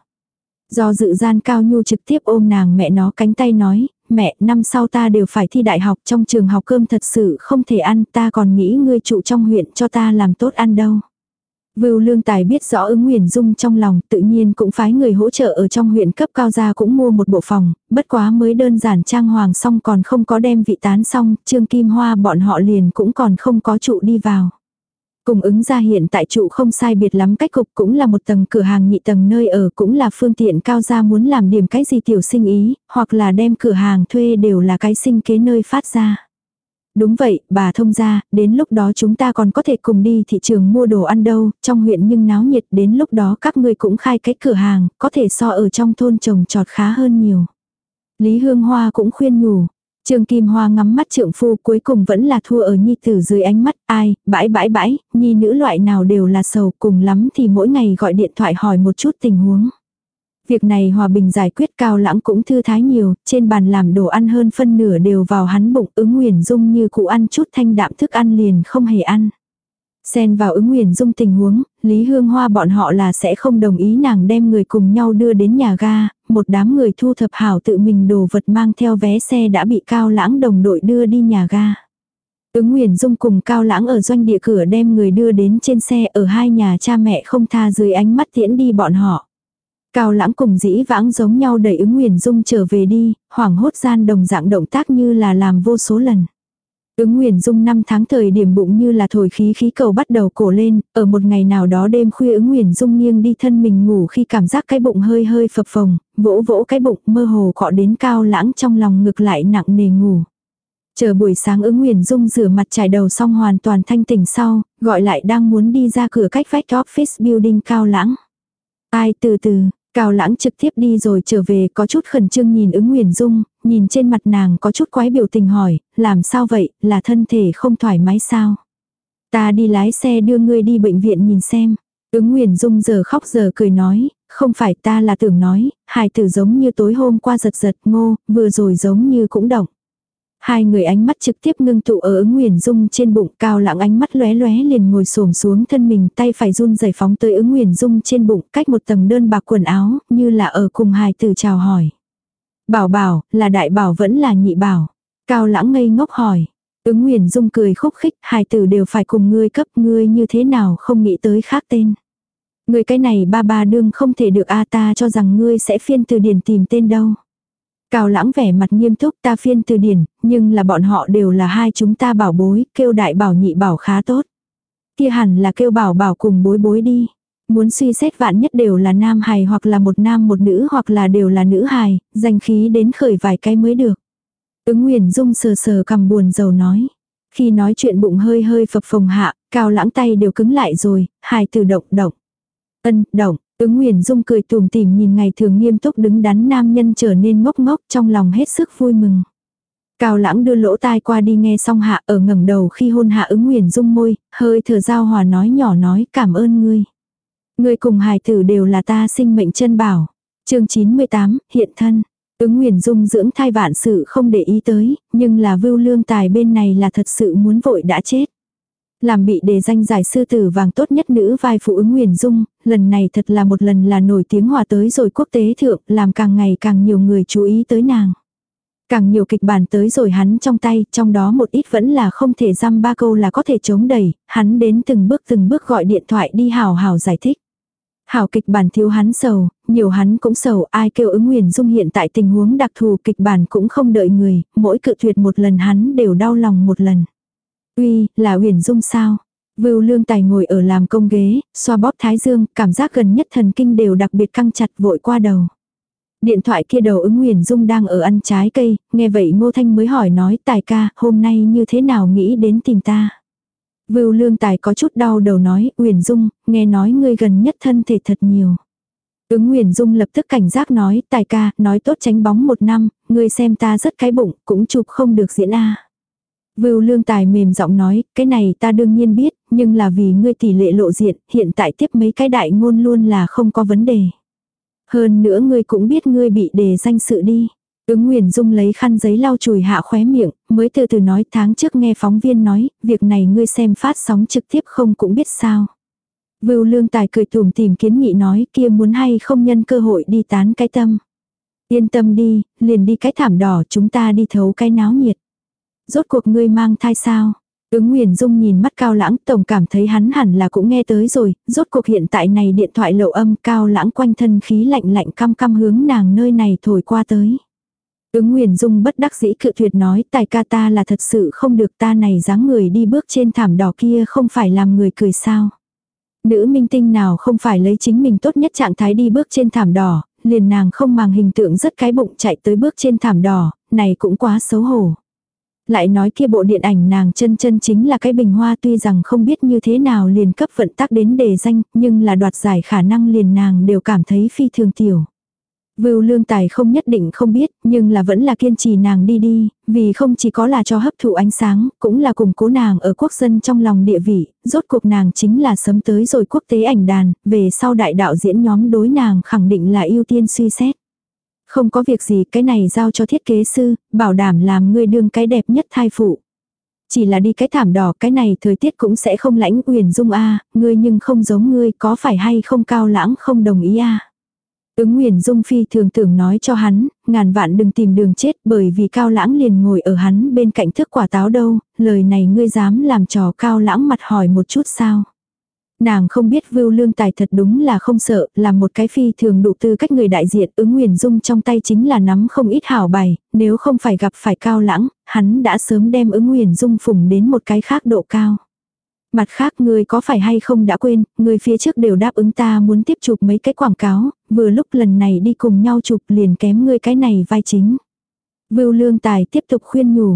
Do dự gian Cao Nhu trực tiếp ôm nàng mẹ nó cánh tay nói, mẹ, năm sau ta đều phải thi đại học, trong trường học cơm thật sự không thể ăn, ta còn nghĩ ngươi trụ trong huyện cho ta làm tốt ăn đâu. Vưu Lương Tài biết rõ Ứng Nguyền Dung trong lòng, tự nhiên cũng phái người hỗ trợ ở trong huyện cấp cao gia cũng mua một bộ phòng, bất quá mới đơn giản trang hoàng xong còn không có đem vị tán xong, Trương Kim Hoa bọn họ liền cũng còn không có trụ đi vào. Cùng Ứng gia hiện tại trụ không sai biệt lắm, cách cục cũng là một tầng cửa hàng nhị tầng nơi ở, cũng là phương tiện cao gia muốn làm điểm cái gì tiểu sinh ý, hoặc là đem cửa hàng thuê đều là cái sinh kế nơi phát ra. Đúng vậy, bà thông gia, đến lúc đó chúng ta còn có thể cùng đi thị trường mua đồ ăn đâu, trong huyện nhưng náo nhiệt, đến lúc đó các ngươi cũng khai cái cửa hàng, có thể so ở trong thôn trồng trọt khá hơn nhiều. Lý Hương Hoa cũng khuyên nhủ. Trương Kim Hoa ngắm mắt trượng phu cuối cùng vẫn là thua ở nhi tử dưới ánh mắt, ai, bãi, nhi nữ loại nào đều là sầu, cùng lắm thì mỗi ngày gọi điện thoại hỏi một chút tình huống. Việc này hòa bình giải quyết, Cao Lãng cũng thư thái nhiều, trên bàn làm đồ ăn hơn phân nửa đều vào hắn bụng. Ứng Nguyền Dung như cụ ăn chút thanh đạm thức ăn liền không hề ăn. Xen vào Ứng Nguyền Dung tình huống, Lý Hương Hoa bọn họ là sẽ không đồng ý nàng đem người cùng nhau đưa đến nhà ga, một đám người thu thập hảo tự mình đồ vật mang theo vé xe đã bị Cao Lãng đồng đội đưa đi nhà ga. Ứng Nguyền Dung cùng Cao Lãng ở doanh địa cửa đem người đưa đến trên xe, ở hai nhà cha mẹ không tha dưới ánh mắt tiễn đi bọn họ. Cao Lãng cùng dĩ vãng giống nhau đẩy Ứng Nguyền Dung trở về đi, hoảng hốt gian đồng dạng động tác như là làm vô số lần. Ứng Nguyền Dung 5 tháng thời điểm bụng như là thổi khí cầu bắt đầu cổ lên, ở một ngày nào đó đêm khuya Ứng Nguyền Dung nghiêng đi thân mình ngủ khi cảm giác cái bụng hơi phập phồng, vỗ cái bụng mơ hồ cọ đến Cao Lãng trong lòng ngực lại nặng nề ngủ. Chờ buổi sáng Ứng Nguyền Dung rửa mặt chải đầu xong hoàn toàn thanh tỉnh sau, gọi lại đang muốn đi ra cửa cách vách office building Cao Lãng. Ai từ từ, Cao Lãng trực tiếp đi rồi trở về có chút khẩn trương nhìn Ứng Nguyền Dung, nhìn trên mặt nàng có chút quái biểu tình hỏi, làm sao vậy, là thân thể không thoải mái sao? Ta đi lái xe đưa ngươi đi bệnh viện nhìn xem. Ứng Nguyền Dung giờ khóc giờ cười nói, không phải ta là tưởng nói, hài tử giống như tối hôm qua giật giật ngô, vừa rồi giống như cũng động. Hai người ánh mắt trực tiếp ngưng tụ ở Ứng Nguyền Dung trên bụng, Cao Lãng ánh mắt lóe lóe liền ngồi xổm xuống thân mình, tay phải run rẩy phóng tới Ứng Nguyền Dung trên bụng, cách một tầng đơn bạc quần áo, như là ở cùng hài tử chào hỏi. Bảo bảo, là đại bảo vẫn là nhị bảo? Cao Lãng ngây ngốc hỏi. Ứng Nguyền Dung cười khúc khích, hài tử đều phải cùng ngươi cấp, ngươi như thế nào không nghĩ tới khác tên. Ngươi cái này ba ba đương không thể được a, ta cho rằng ngươi sẽ phiên từ điển tìm tên đâu. Cao Lãng vẻ mặt nghiêm túc, ta phiên từ điển, nhưng là bọn họ đều là hai chúng ta bảo bối, kêu đại bảo nhị bảo khá tốt. Kia hẳn là kêu bảo bảo cùng bối bối đi. Muốn suy xét vạn nhất đều là nam hài hoặc là một nam một nữ hoặc là đều là nữ hài, danh khí đến khởi vài cái mới được. Ứng Nguyền Dung sờ sờ cằm buồn rầu nói. Khi nói chuyện bụng hơi hơi phập phồng hạ, Cao Lãng tay đều cứng lại rồi, hài tử động động. Động. Ứng Nguyền Dung cười tủm tỉm nhìn ngày thường nghiêm túc đứng đắn nam nhân trở nên ngốc ngốc, trong lòng hết sức vui mừng. Cao Lãng đưa lỗ tai qua đi nghe xong hạ, ở ngẩng đầu khi hôn hạ Ứng Nguyền Dung môi, hơi thở giao hòa nói nhỏ nói cảm ơn ngươi. Ngươi cùng hài tử đều là ta sinh mệnh chân bảo. Chương 98, hiện thân. Ứng Nguyền Dung dưỡng thai vạn sự không để ý tới, nhưng là Vưu Lương Tài bên này là thật sự muốn vội đã chết. Làm bị đề danh giải sư tử vàng tốt nhất nữ vai phụ Ứng Nguyền Dung, lần này thật là một lần là nổi tiếng hòa tới rồi quốc tế thượng, làm càng ngày càng nhiều người chú ý tới nàng. Càng nhiều kịch bản tới rồi hắn trong tay, trong đó một ít vẫn là không thể dăm ba câu là có thể chống đẩy, hắn đến từng bước gọi điện thoại đi hào hào giải thích. Hảo kịch bản thiếu hắn sầu, nhiều hắn cũng sầu, ai kêu Ứng Nguyền Dung hiện tại tình huống đặc thù kịch bản cũng không đợi người, mỗi cự tuyệt một lần hắn đều đau lòng một lần. Uy, là Uyển Dung sao? Vưu Lương Tài ngồi ở làm công ghế, xoa bóp thái dương, cảm giác gần nhất thần kinh đều đặc biệt căng chặt vội qua đầu. Điện thoại kia đầu Ứng Uyển Dung đang ở ăn trái cây, nghe vậy Ngô Thanh mới hỏi nói Tài ca, hôm nay như thế nào nghĩ đến tìm ta? Vưu Lương Tài có chút đau đầu nói, Uyển Dung, nghe nói ngươi gần nhất thân thể thật nhiều. Ứng Uyển Dung lập tức cảnh giác nói, Tài ca, nói tốt tránh bóng một năm, ngươi xem ta rất cái bụng, cũng chụp không được diễn a. Vưu Lương Tài mềm giọng nói, cái này ta đương nhiên biết, nhưng là vì ngươi tỷ lệ lộ diện, hiện tại tiếp mấy cái đại ngôn luôn là không có vấn đề. Hơn nữa ngươi cũng biết ngươi bị đề danh sự đi. Ứng Nguyền Dung lấy khăn giấy lau chùi hạ khóe miệng, mới từ từ nói tháng trước nghe phóng viên nói, việc này ngươi xem phát sóng trực tiếp không cũng biết sao. Vưu Lương Tài cười tủm tỉm kiến nghị nói kia muốn hay không nhân cơ hội đi tán cái tâm. Yên tâm đi, liền đi cái thảm đỏ chúng ta đi thấu cái náo nhiệt. Rốt cuộc ngươi mang thai sao? Ứng Nguyền Dung nhìn mắt Cao Lãng, tổng cảm thấy hắn hẳn là cũng nghe tới rồi, rốt cuộc hiện tại này điện thoại lậu âm, Cao Lãng quanh thân khí lạnh lạnh căm căm hướng nàng nơi này thổi qua tới. Ứng Nguyền Dung bất đắc dĩ cự tuyệt nói, Tài ca ta là thật sự không được, ta này dáng người đi bước trên thảm đỏ kia không phải làm người cười sao. Nữ minh tinh nào không phải lấy chính mình tốt nhất trạng thái đi bước trên thảm đỏ, liền nàng không màng hình tượng rất cái bụng chạy tới bước trên thảm đỏ, này cũng quá xấu hổ. Lại nói kia bộ điện ảnh nàng chân chân chính là cái bình hoa, tuy rằng không biết như thế nào liền cấp vận tắc đến đề danh, nhưng là đoạt giải khả năng liền nàng đều cảm thấy phi thường tiểu. Vưu Lương Tài không nhất định không biết, nhưng là vẫn là kiên trì nàng đi, vì không chỉ có là cho hấp thụ ánh sáng, cũng là củng cố nàng ở quốc dân trong lòng địa vị, rốt cuộc nàng chính là sớm tới rồi quốc tế ảnh đàn, về sau đại đạo diễn nhóm đối nàng khẳng định là ưu tiên suy xét. Không có việc gì, cái này giao cho thiết kế sư, bảo đảm làm ngươi đương cái đẹp nhất thai phụ. Chỉ là đi cái thảm đỏ, cái này thời tiết cũng sẽ không lãnh. Uyển Dung a, ngươi nhưng không giống ngươi, có phải hay không? Cao Lãng không đồng ý a. Ứng Nguyền Dung phi thường tưởng nói cho hắn, ngàn vạn đừng tìm đường chết, bởi vì Cao Lãng liền ngồi ở hắn bên cạnh thước quả táo đâu, lời này ngươi dám làm trò Cao Lãng mặt hỏi một chút sao. Nàng không biết Vưu Lương Tài thật đúng là không sợ, là một cái phi thường đủ tư cách người đại diện. Ứng Nguyền Dung trong tay chính là nắm không ít hảo bài, nếu không phải gặp phải Cao Lãng, hắn đã sớm đem Ứng Nguyền Dung phủng đến một cái khác độ cao. Mặt khác ngươi có phải hay không đã quên, ngươi phía trước đều đáp ứng ta muốn tiếp chụp mấy cái quảng cáo, vừa lúc lần này đi cùng nhau chụp liền kém ngươi cái này vai chính. Vưu Lương Tài tiếp tục khuyên nhủ.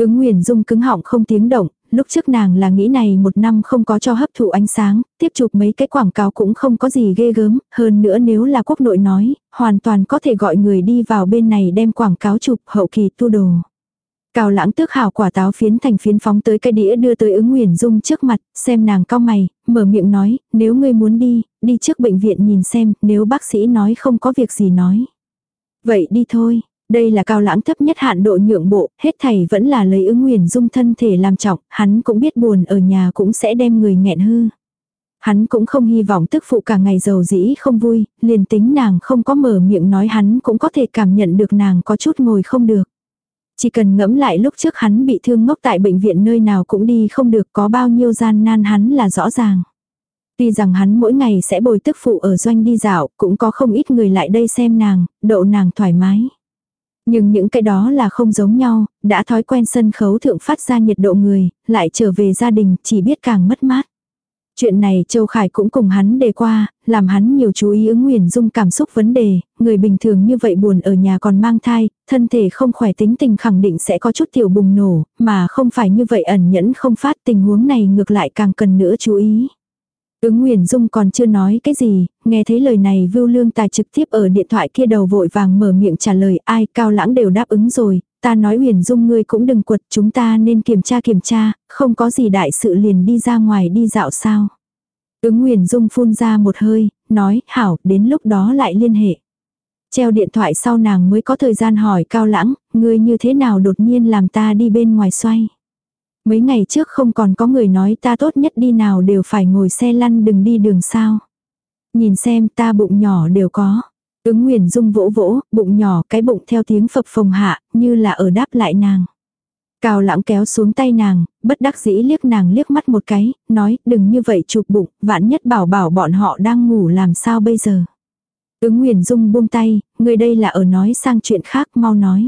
Ứng Nguyền Dung cứng họng không tiếng động, lúc trước nàng là nghĩ này một năm không có cho hấp thụ ánh sáng, tiếp chụp mấy cái quảng cáo cũng không có gì ghê gớm, hơn nữa nếu là quốc nội nói, hoàn toàn có thể gọi người đi vào bên này đem quảng cáo chụp hậu kỳ tu đồ. Cao Lãng tước hảo quả táo phiến thành phiến phóng tới cái đĩa đưa tới Ứng Nguyền Dung trước mặt, xem nàng cau mày, mở miệng nói, nếu ngươi muốn đi trước bệnh viện nhìn xem, nếu bác sĩ nói không có việc gì nói. Vậy đi thôi. Đây là Cao Lãng thấp nhất hạn độ nhượng bộ, hết thảy vẫn là lấy Ứng Nguyền Dung thân thể làm trọng, hắn cũng biết buồn ở nhà cũng sẽ đem người nghẹn hư. Hắn cũng không hy vọng tức phụ cả ngày giàu dĩ không vui, liền tính nàng không có mở miệng nói hắn cũng có thể cảm nhận được nàng có chút ngồi không được. Chỉ cần ngẫm lại lúc trước hắn bị thương ngốc tại bệnh viện nơi nào cũng đi không được, có bao nhiêu gian nan hắn là rõ ràng. Tuy rằng hắn mỗi ngày sẽ bồi tức phụ ở doanh đi dạo, cũng có không ít người lại đây xem nàng, đậu nàng thoải mái. Nhưng những cái đó là không giống nhau, đã thói quen sân khấu thượng phát ra nhiệt độ người, lại trở về gia đình chỉ biết càng mất mát. Chuyện này Châu Khải cũng cùng hắn đề qua, làm hắn nhiều chú ý Ứng Nguyền Dung cảm xúc vấn đề, người bình thường như vậy buồn ở nhà còn mang thai, thân thể không khỏe tính tình khẳng định sẽ có chút tiểu bùng nổ, mà không phải như vậy ẩn nhẫn không phát, tình huống này ngược lại càng cần nữa chú ý. Ứng Nguyền Dung còn chưa nói cái gì, nghe thấy lời này Vưu Lương Tài trực tiếp ở điện thoại kia đầu vội vàng mở miệng trả lời, ai Cao Lãng đều đáp ứng rồi, ta nói Nguyền Dung ngươi cũng đừng quật, chúng ta nên kiểm tra, không có gì đại sự liền đi ra ngoài đi dạo sao. Ứng Nguyền Dung phun ra một hơi, nói, hảo, đến lúc đó lại liên hệ. Treo điện thoại sau nàng mới có thời gian hỏi Cao Lãng, ngươi như thế nào đột nhiên làm ta đi bên ngoài xoay. Mấy ngày trước không còn có người nói ta tốt nhất đi nào đều phải ngồi xe lăn đừng đi đường sao. Nhìn xem ta bụng nhỏ đều có. Ứng Nguyền Dung vỗ vỗ, bụng nhỏ cái bụng theo tiếng phập phồng hạ, như là ở đáp lại nàng. Cao Lãng kéo xuống tay nàng, bất đắc dĩ liếc nàng liếc mắt một cái, nói đừng như vậy chụp bụng, vạn nhất bảo bọn họ đang ngủ làm sao bây giờ. Ứng Nguyền Dung buông tay, người đây là ở nói sang chuyện khác mau nói.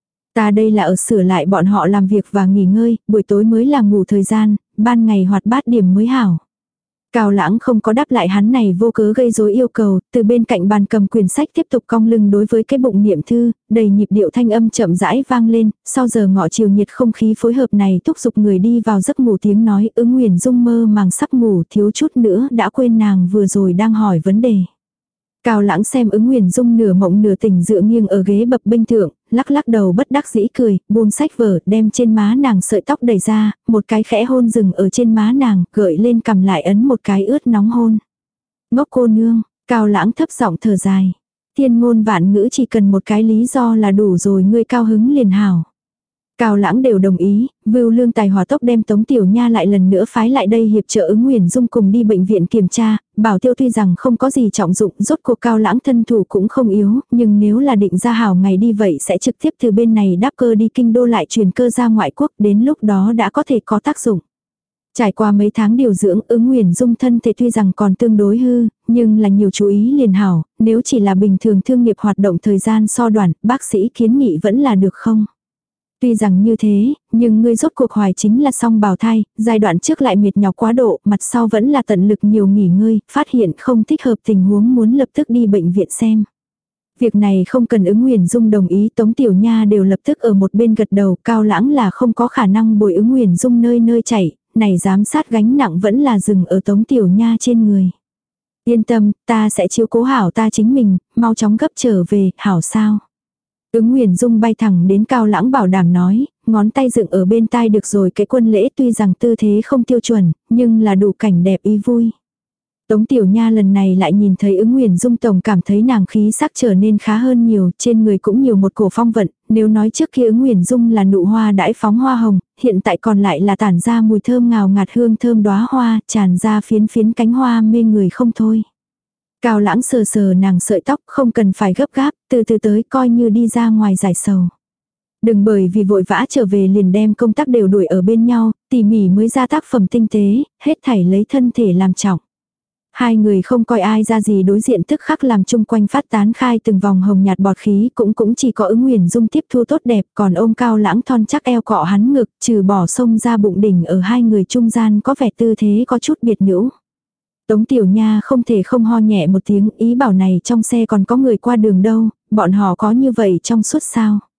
Ta đây là ở sửa lại bọn họ làm việc và nghỉ ngơi, buổi tối mới là ngủ thời gian, ban ngày hoạt bát điểm mới hảo. Cao Lãng không có đáp lại hắn này vô cớ gây rối yêu cầu, từ bên cạnh bàn cầm quyển sách tiếp tục cong lưng đối với cái bụng niệm thư, đầy nhịp điệu thanh âm chậm rãi vang lên, sau giờ ngọ chiều nhiệt không khí phối hợp này thúc giục người đi vào giấc ngủ tiếng nói Ứng Nguyền Dung mơ màng sắp ngủ thiếu chút nữa đã quên nàng vừa rồi đang hỏi vấn đề. Cao Lãng xem Ứng Nguyền Dung nửa mộng nửa tỉnh dựa nghiêng ở ghế bập bênh thượng, lắc lắc đầu bất đắc dĩ cười, buông sách vở, đem trên má nàng sợi tóc đẩy ra, một cái khẽ hôn dừng ở trên má nàng, gợi lên cầm lại ấn một cái ướt nóng hôn. Ngốc cô nương, Cao Lãng thấp giọng thở dài. Thiên ngôn vạn ngữ chỉ cần một cái lý do là đủ rồi, ngươi cao hứng liền hảo. Cao Lãng đều đồng ý, Vưu Lương Tài hỏa tốc đem Tống Tiểu Nha lại lần nữa phái lại đây hiệp trợ Ứng Nguyền Dung cùng đi bệnh viện kiểm tra, Bảo Tiêu tuy rằng không có gì trọng dụng, rốt cuộc Cao Lãng thân thủ cũng không yếu, nhưng nếu là định ra hảo ngày đi vậy sẽ trực tiếp từ bên này đáp cơ đi kinh đô lại truyền cơ ra ngoại quốc, đến lúc đó đã có thể có tác dụng. Trải qua mấy tháng điều dưỡng, Ứng Nguyền Dung thân thể tuy rằng còn tương đối hư, nhưng là nhiều chú ý liền hảo, nếu chỉ là bình thường thương nghiệp hoạt động thời gian so đoạn, bác sĩ kiến nghị vẫn là được không? Tuy rằng như thế, nhưng ngươi rốt cuộc hoài chính là song bào thai, giai đoạn trước lại mệt nhọc quá độ, mặt sau vẫn là tận lực nhiều nghỉ ngơi, phát hiện không thích hợp tình huống muốn lập tức đi bệnh viện xem. Việc này không cần Ứng Nguyền Dung đồng ý, Tống Tiểu Nha đều lập tức ở một bên gật đầu, Cao Lãng là không có khả năng bồi Ứng Nguyền Dung nơi nơi chạy, này giám sát gánh nặng vẫn là dừng ở Tống Tiểu Nha trên người. Yên tâm, ta sẽ chiếu cố hảo ta chính mình, mau chóng gấp trở về, hảo sao. Ứng Nguyền Dung bay thẳng đến Cao Lãng bảo đảm nói, ngón tay dựng ở bên tai được rồi, cái quân lễ tuy rằng tư thế không tiêu chuẩn, nhưng là đủ cảnh đẹp ý vui. Tống Tiểu Nha lần này lại nhìn thấy Ứng Nguyền Dung tổng cảm thấy nàng khí sắc trở nên khá hơn nhiều, trên người cũng nhiều một cổ phong vận, nếu nói trước kia Ứng Nguyền Dung là nụ hoa đãi phóng hoa hồng, hiện tại còn lại là tản ra mùi thơm ngào ngạt hương thơm đóa hoa, tràn ra phiến phiến cánh hoa mê người không thôi. Cao Lãng sờ sờ nàng sợi tóc, không cần phải gấp gáp, từ từ tới coi như đi ra ngoài giải sầu. Đừng bởi vì vội vã trở về liền đem công tác đều đuổi ở bên nhau, tỉ mỉ mới ra tác phẩm tinh tế, hết thảy lấy thân thể làm trọng. Hai người không coi ai ra gì đối diện tức khắc làm chung quanh phát tán khai từng vòng hồng nhạt bọt khí cũng chỉ có Ứng Nguyền Dung tiếp thu tốt đẹp, còn ôm Cao Lãng thon chắc eo cọ hắn ngực, trừ bỏ sông ra bụng đỉnh ở hai người trung gian có vẻ tư thế có chút biệt nữ. Tống Tiểu Nha không thể không ho nhẹ một tiếng, ý bảo này trong xe còn có người qua đường đâu, bọn họ có như vậy trong suốt sao.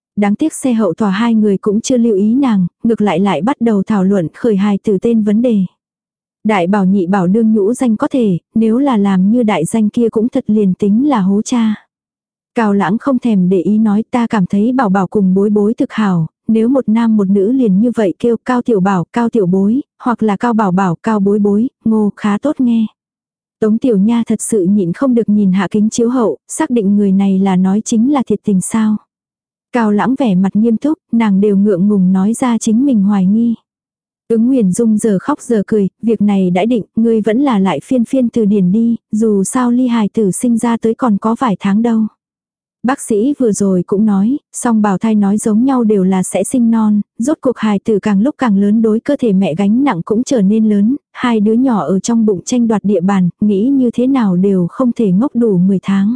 Đáng tiếc xe hậu tòa hai người cũng chưa lưu ý nàng, ngược lại bắt đầu thảo luận khởi hài từ tên vấn đề. Đại bảo nhị bảo đương nhũ danh có thể, nếu là làm như đại danh kia cũng thật liền tính là hố cha. Cao Lãng không thèm để ý nói, ta cảm thấy bảo bảo cùng bối bối thực hảo, nếu một nam một nữ liền như vậy kêu Cao tiểu bảo, Cao tiểu bối, hoặc là Cao bảo bảo, Cao bối bối, ngô khá tốt nghe. Tống tiểu nha thật sự nhịn không được nhìn hạ kính chiếu hậu, xác định người này là nói chính là thiệt tình sao. Cao Lãng vẻ mặt nghiêm túc, nàng đều ngượng ngùng nói ra chính mình hoài nghi. Ứng Nguyền Dung giờ khóc giờ cười, việc này đã định, ngươi vẫn là lại phiên từ điển đi, dù sao ly hài tử sinh ra tới còn có vài tháng đâu. Bác sĩ vừa rồi cũng nói, song bào thai nói giống nhau đều là sẽ sinh non, rốt cuộc hài tử càng lúc càng lớn đối cơ thể mẹ gánh nặng cũng trở nên lớn, hai đứa nhỏ ở trong bụng tranh đoạt địa bàn, nghĩ như thế nào đều không thể ngốc đủ 10 tháng.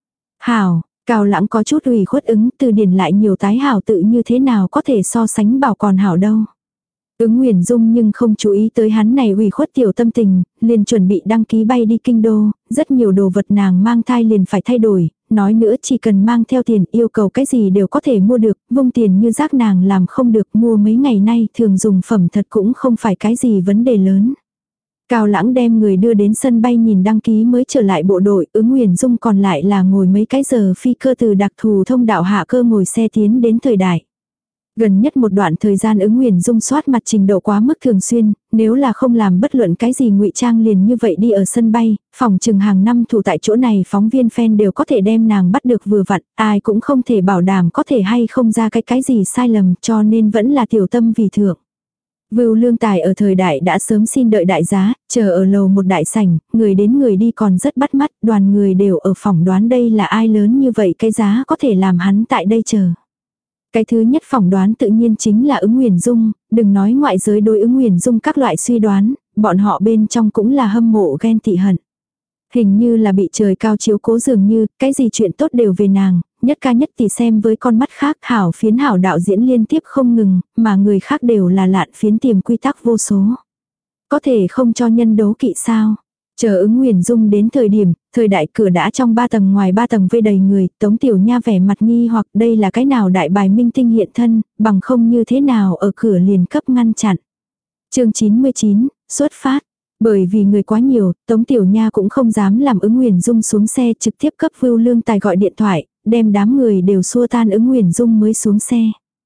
Hảo, Cao Lãng có chút ủy khuất ứng, từ điển lại nhiều tái hảo tự như thế nào có thể so sánh bảo còn hảo đâu. Ứng Nguyền Dung nhưng không chú ý tới hắn này ủy khuất tiểu tâm tình, liền chuẩn bị đăng ký bay đi kinh đô, rất nhiều đồ vật nàng mang thai liền phải thay đổi, nói nữa chỉ cần mang theo tiền yêu cầu cái gì đều có thể mua được, vung tiền như rác nàng làm không được, mua mấy ngày nay thường dùng phẩm thật cũng không phải cái gì vấn đề lớn. Cao Lãng đem người đưa đến sân bay nhìn đăng ký mới trở lại bộ đội, Ứng Nguyền Dung còn lại là ngồi mấy cái giờ phi cơ từ đặc thù thông đạo hạ cơ ngồi xe tiến đến thời đại. Gần nhất một đoạn thời gian Ứng Nguyền Dung soát mặt trình độ quá mức thường xuyên, nếu là không làm bất luận cái gì ngụy trang liền như vậy đi ở sân bay, phòng trừng hàng năm thủ tại chỗ này phóng viên fan đều có thể đem nàng bắt được vừa vặn, ai cũng không thể bảo đảm có thể hay không ra cái gì sai lầm, cho nên vẫn là tiểu tâm vì thượng. Vưu Lương Tài ở thời đại đã sớm xin đợi đại giá, chờ ở lầu một đại sảnh, người đến người đi còn rất bắt mắt, đoàn người đều ở phỏng đoán đây là ai lớn như vậy cái giá có thể làm hắn tại đây chờ. Cái thứ nhất phỏng đoán tự nhiên chính là Ứng Nguyền Dung, đừng nói ngoại giới đối Ứng Nguyền Dung các loại suy đoán, bọn họ bên trong cũng là hâm mộ ghen tị hận. Hình như là bị trời cao chiếu cố dường như, cái gì chuyện tốt đều về nàng, nhất ca nhất tỷ xem với con mắt khác, hảo phiến hảo đạo diễn liên tiếp không ngừng, mà người khác đều là lạn phiến tiềm quy tắc vô số. Có thể không cho nhân đấu kỵ sao? Chờ Ứng Nguyền Dung đến thời điểm, thời đại cửa đã trong 3 tầng ngoài 3 tầng vây đầy người, Tống Tiểu Nha vẻ mặt nghi hoặc đây là cái nào đại bài minh tinh hiện thân, bằng không như thế nào ở cửa liền cấp ngăn chặn. Chương 99, xuất phát. Bởi vì người quá nhiều, Tống Tiểu Nha cũng không dám làm Ứng Nguyền Dung xuống xe, trực tiếp cấp Vưu Lương Tài gọi điện thoại, đem đám người đều xua tan Ứng Nguyền Dung mới xuống xe.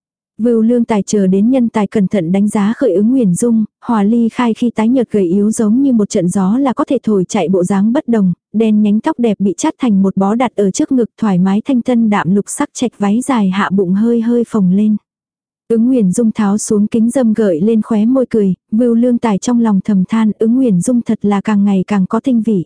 Vưu Lương Tài chờ đến nhân tài cẩn thận đánh giá khởi Ứng Nguyền Dung, Hòa Ly Khai khi tái nhợt gầy yếu giống như một trận gió là có thể thổi chạy bộ dáng bất đồng, đen nhánh tóc đẹp bị chát thành một bó đặt ở trước ngực thoải mái thanh tân đạm lục sắc trạch váy dài hạ bụng hơi hơi phồng lên. Ứng Nguyền Dung tháo xuống kính dâm gợi lên khóe môi cười, Vưu Lương Tài trong lòng thầm than Ứng Nguyền Dung thật là càng ngày càng có tinh vị.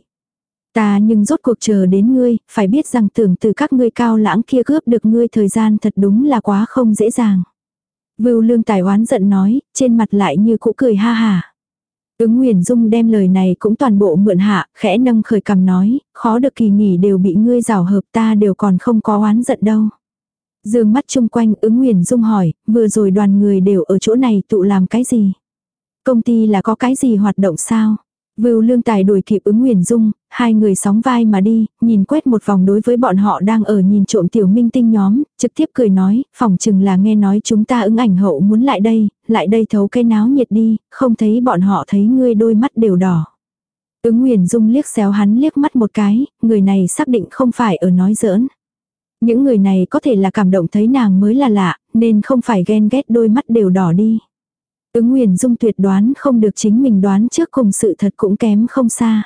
Ta nhưng rốt cuộc chờ đến ngươi, phải biết rằng tưởng từ các ngươi Cao Lãng kia cướp được ngươi thời gian thật đúng là quá không dễ dàng. Vưu Lương Tài oán giận nói, trên mặt lại như cũ cười ha hà. Ứng Nguyền Dung đem lời này cũng toàn bộ mượn hạ, khẽ nâng khởi cằm nói, khó được kỳ nghỉ đều bị ngươi rào hợp ta đều còn không có oán giận đâu. Dương mắt chung quanh Ứng Nguyền Dung hỏi, vừa rồi đoàn người đều ở chỗ này tụ làm cái gì? Công ty là có cái gì hoạt động sao? Vưu Lương Tài đuổi kịp Ứng Nguyền Dung, hai người sóng vai mà đi, nhìn quét một vòng đối với bọn họ đang ở nhìn trộm tiểu minh tinh nhóm, trực tiếp cười nói, phỏng chừng là nghe nói chúng ta Ứng ảnh hậu muốn lại đây thấu cái náo nhiệt đi, không thấy bọn họ thấy ngươi đôi mắt đều đỏ. Ứng Nguyền Dung liếc xéo hắn liếc mắt một cái, người này xác định không phải ở nói giỡn. Những người này có thể là cảm động thấy nàng mới là lạ, nên không phải ghen ghét đôi mắt đều đỏ đi. Ứng Nguyền Dung tuyệt đoán không được chính mình đoán trước cùng sự thật cũng kém không xa.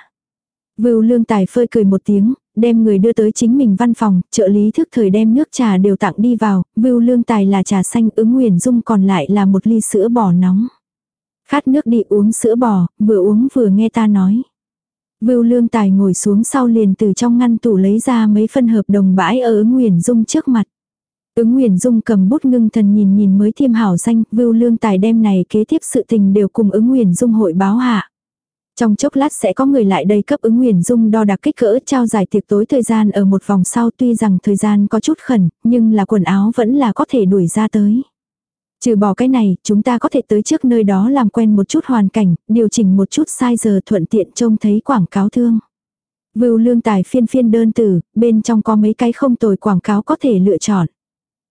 Vưu Lương Tài phơi cười một tiếng, đem người đưa tới chính mình văn phòng, trợ lý thức thời đem nước trà đều tặng đi vào, Vưu Lương Tài là trà xanh, Ứng Nguyền Dung còn lại là một ly sữa bò nóng. Khát nước đi uống sữa bò, vừa uống vừa nghe ta nói. Vưu Lương Tài ngồi xuống sau liền từ trong ngăn tủ lấy ra mấy phân hợp đồng bãi ở Ứng Nguyền Dung trước mặt. Ứng Nguyền Dung cầm bút ngưng thần nhìn mới thiêm hảo danh, Vưu Lương Tài đem này kế tiếp sự tình đều cùng Ứng Nguyền Dung hội báo hạ. Trong chốc lát sẽ có người lại đây cấp Ứng Nguyền Dung đo đạc kích cỡ trao giải tiệc tối thời gian ở một vòng sau, tuy rằng thời gian có chút khẩn, nhưng là quần áo vẫn là có thể đuổi ra tới. Trừ bỏ cái này, chúng ta có thể tới trước nơi đó làm quen một chút hoàn cảnh, điều chỉnh một chút sai giờ thuận tiện trông thấy quảng cáo thương. Vưu Lương Tài phiên đơn tử, bên trong có mấy cái không tồi quảng cáo có thể lựa chọn.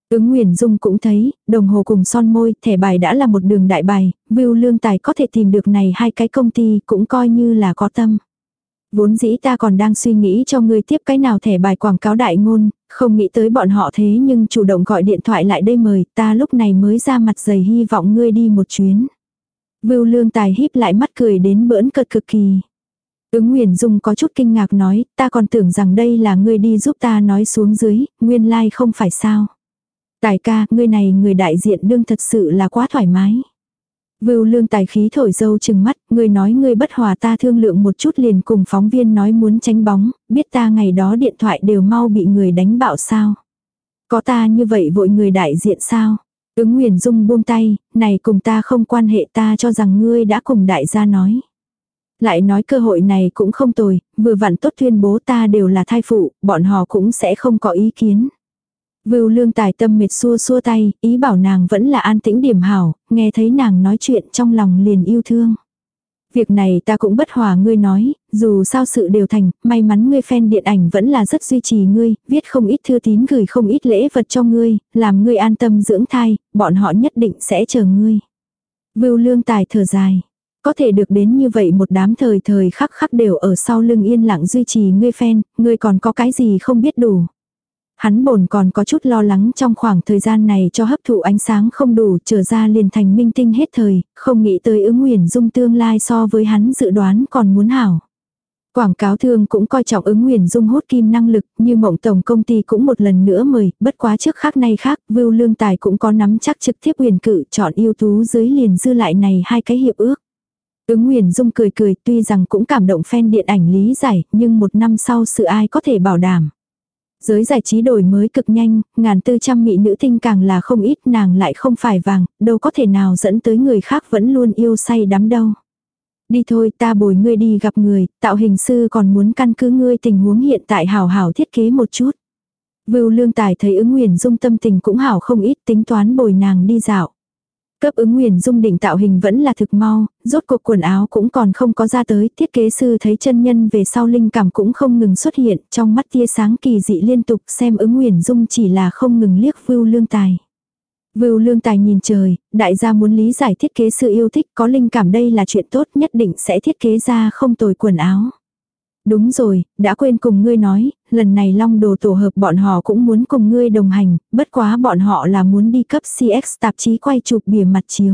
Ứng Nguyền Dung cũng thấy, đồng hồ cùng son môi, thẻ bài đã là một đường đại bài, Vưu Lương Tài có thể tìm được này hai cái công ty cũng coi như là có tâm. Vốn dĩ ta còn đang suy nghĩ cho ngươi tiếp cái nào thẻ bài quảng cáo đại ngôn, không nghĩ tới bọn họ thế nhưng chủ động gọi điện thoại lại đây mời, ta lúc này mới ra mặt dày hy vọng ngươi đi một chuyến. Vưu Lương Tài híp lại mắt cười đến bỡn cợt cực kỳ. Ứng Nguyền Dung có chút kinh ngạc nói, ta còn tưởng rằng đây là ngươi đi giúp ta nói xuống dưới, nguyên lai like không phải sao. Tài ca, ngươi này người đại diện đương thật sự là quá thoải mái. Vưu Lương Tài khí thổi dâu chừng mắt, ngươi nói ngươi bất hòa ta thương lượng một chút liền cùng phóng viên nói muốn tránh bóng, biết ta ngày đó điện thoại đều mau bị người đánh bạo sao. Có ta như vậy vội người đại diện sao. Ứng Nguyền Dung buông tay, này cùng ta không quan hệ, ta cho rằng ngươi đã cùng đại gia nói. Lại nói cơ hội này cũng không tồi, vừa vặn tốt tuyên bố ta đều là thai phụ, bọn họ cũng sẽ không có ý kiến. Vưu Lương Tài tâm mệt xua xua tay, ý bảo nàng vẫn là an tĩnh điểm hảo, nghe thấy nàng nói chuyện trong lòng liền yêu thương. Việc này ta cũng bất hòa ngươi nói, dù sao sự đều thành, may mắn ngươi fan điện ảnh vẫn là rất duy trì ngươi, viết không ít thư tín gửi không ít lễ vật cho ngươi, làm ngươi an tâm dưỡng thai, bọn họ nhất định sẽ chờ ngươi. Vưu Lương Tài thở dài. Có thể được đến như vậy một đám thời thời khắc khắc đều ở sau lưng yên lặng duy trì ngươi fan, ngươi còn có cái gì không biết đủ. Hắn bổn còn có chút lo lắng trong khoảng thời gian này cho hấp thụ ánh sáng không đủ, trở ra liền thành minh tinh hết thời, không nghĩ tới Ứng Nguyền Dung tương lai so với hắn dự đoán còn muốn hảo. Quảng cáo thương cũng coi trọng Ứng Nguyền Dung hút kim năng lực, như Mộng tổng công ty cũng một lần nữa mời, bất quá trước khác nay khác, Vưu Lương Tài cũng có nắm chắc trực tiếp quyền cử chọn ưu tú dưới liền dư lại này hai cái hiệp ước. Ứng Nguyền Dung cười cười, tuy rằng cũng cảm động fan điện ảnh lý giải, nhưng một năm sau sự ai có thể bảo đảm. Giới giải trí đổi mới cực nhanh, 1400 mỹ nữ tinh càng là không ít, nàng lại không phải vàng, đâu có thể nào dẫn tới người khác vẫn luôn yêu say đắm đâu. Đi thôi, ta bồi ngươi đi gặp người, tạo hình sư còn muốn căn cứ ngươi tình huống hiện tại hảo hảo thiết kế một chút. Vưu Lương Tài thấy Ứng Nguyền Dung tâm tình cũng hảo không ít, tính toán bồi nàng đi dạo. Cấp Ứng Nguyền Dung định tạo hình vẫn là thực mau, rốt cuộc quần áo cũng còn không có ra tới, thiết kế sư thấy chân nhân về sau linh cảm cũng không ngừng xuất hiện, trong mắt tia sáng kỳ dị liên tục, xem Ứng Nguyền Dung chỉ là không ngừng liếc Vưu Lương Tài. Vưu Lương Tài nhìn trời, đại gia muốn lý giải thiết kế sư yêu thích, có linh cảm đây là chuyện tốt, nhất định sẽ thiết kế ra không tồi quần áo. Đúng rồi, đã quên cùng ngươi nói, lần này Long Đồ tổ hợp bọn họ cũng muốn cùng ngươi đồng hành, bất quá bọn họ là muốn đi cấp CX tạp chí quay chụp bìa mặt chiếu.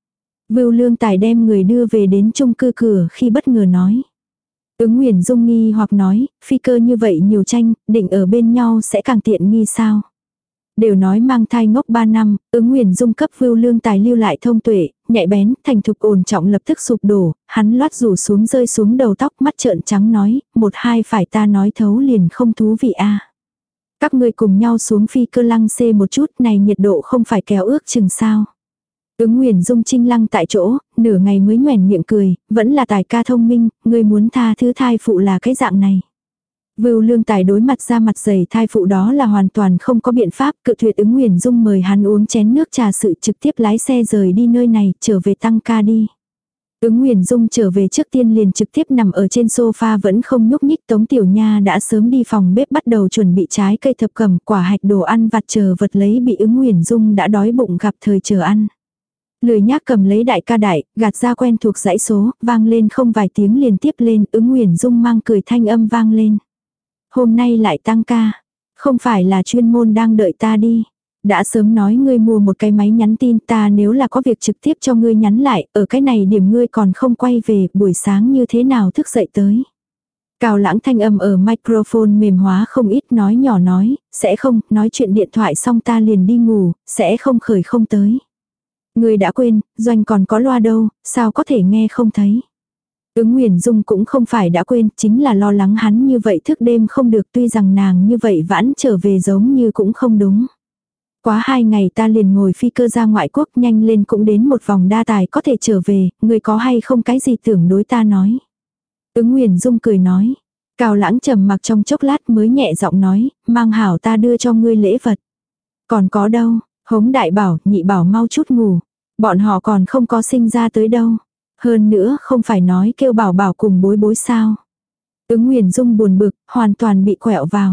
Vưu Lương Tài đem người đưa về đến chung cư cửa khi bất ngờ nói. Ứng Nguyền Dung nghi hoặc nói, phi cơ như vậy nhiều tranh, định ở bên nhau sẽ càng tiện nghi sao. Đều nói mang thai ngốc 3 năm, Ứng Nguyền Dung cấp Vưu Lương Tài lưu lại thông tuệ, nhạy bén, thành thục ổn trọng lập tức sụp đổ, hắn loát rủ xuống rơi xuống đầu tóc mắt trợn trắng nói, 1-2 phải ta nói thấu liền không thú vị a. Các ngươi cùng nhau xuống phi cơ lăng xê một chút này nhiệt độ không phải kéo ước chừng sao. Ứng Nguyền Dung chinh lăng tại chỗ, nửa ngày mới nhoẻn miệng cười, vẫn là Tài ca thông minh, ngươi muốn tha thứ thai phụ là cái dạng này. Vưu Lương Tài đối mặt ra mặt dày thai phụ đó là hoàn toàn không có biện pháp, cự tuyệt Ứng Nguyền Dung mời hắn uống chén nước trà sự trực tiếp lái xe rời đi nơi này, trở về tăng ca đi. Ứng Nguyền Dung trở về trước tiên liền trực tiếp nằm ở trên sofa vẫn không nhúc nhích, Tống Tiểu Nha đã sớm đi phòng bếp bắt đầu chuẩn bị trái cây thập cẩm, quả hạch đồ ăn vặt chờ vật lấy bị Ứng Nguyền Dung đã đói bụng gặp thời chờ ăn. Lười nhác cầm lấy đại ca đại, gạt ra quen thuộc dãy số, vang lên không vài tiếng liền tiếp lên, Ứng Nguyền Dung mang cười thanh âm vang lên. Hôm nay lại tăng ca, không phải là chuyên môn đang đợi ta đi. Đã sớm nói ngươi mua một cái máy nhắn tin, ta nếu là có việc trực tiếp cho ngươi nhắn lại, ở cái này điểm ngươi còn không quay về, buổi sáng như thế nào thức dậy tới. Cao Lãng thanh âm ở microphone mềm hóa không ít, nói nhỏ nói, sẽ không, nói chuyện điện thoại xong ta liền đi ngủ, sẽ không khởi không tới. Ngươi đã quên, Doanh còn có loa đâu, sao có thể nghe không thấy. Ứng Nguyền Dung cũng không phải đã quên, chính là lo lắng hắn như vậy thức đêm không được, tuy rằng nàng như vậy vãn trở về giống như cũng không đúng. Quá 2 ngày ta liền ngồi phi cơ ra ngoại quốc, nhanh lên cũng đến một vòng đa tài có thể trở về, người có hay không cái gì tưởng đối ta nói. Ứng Nguyền Dung cười nói. Cao Lãng trầm mặc trong chốc lát mới nhẹ giọng nói, mang hảo ta đưa cho ngươi lễ vật. Còn có đâu, Hống đại bảo, nhị bảo mau chút ngủ. Bọn họ còn không có sinh ra tới đâu. Hơn nữa không phải nói kêu bảo bảo cùng bối bối sao. Ứng Nguyền Dung buồn bực, hoàn toàn bị quẹo vào.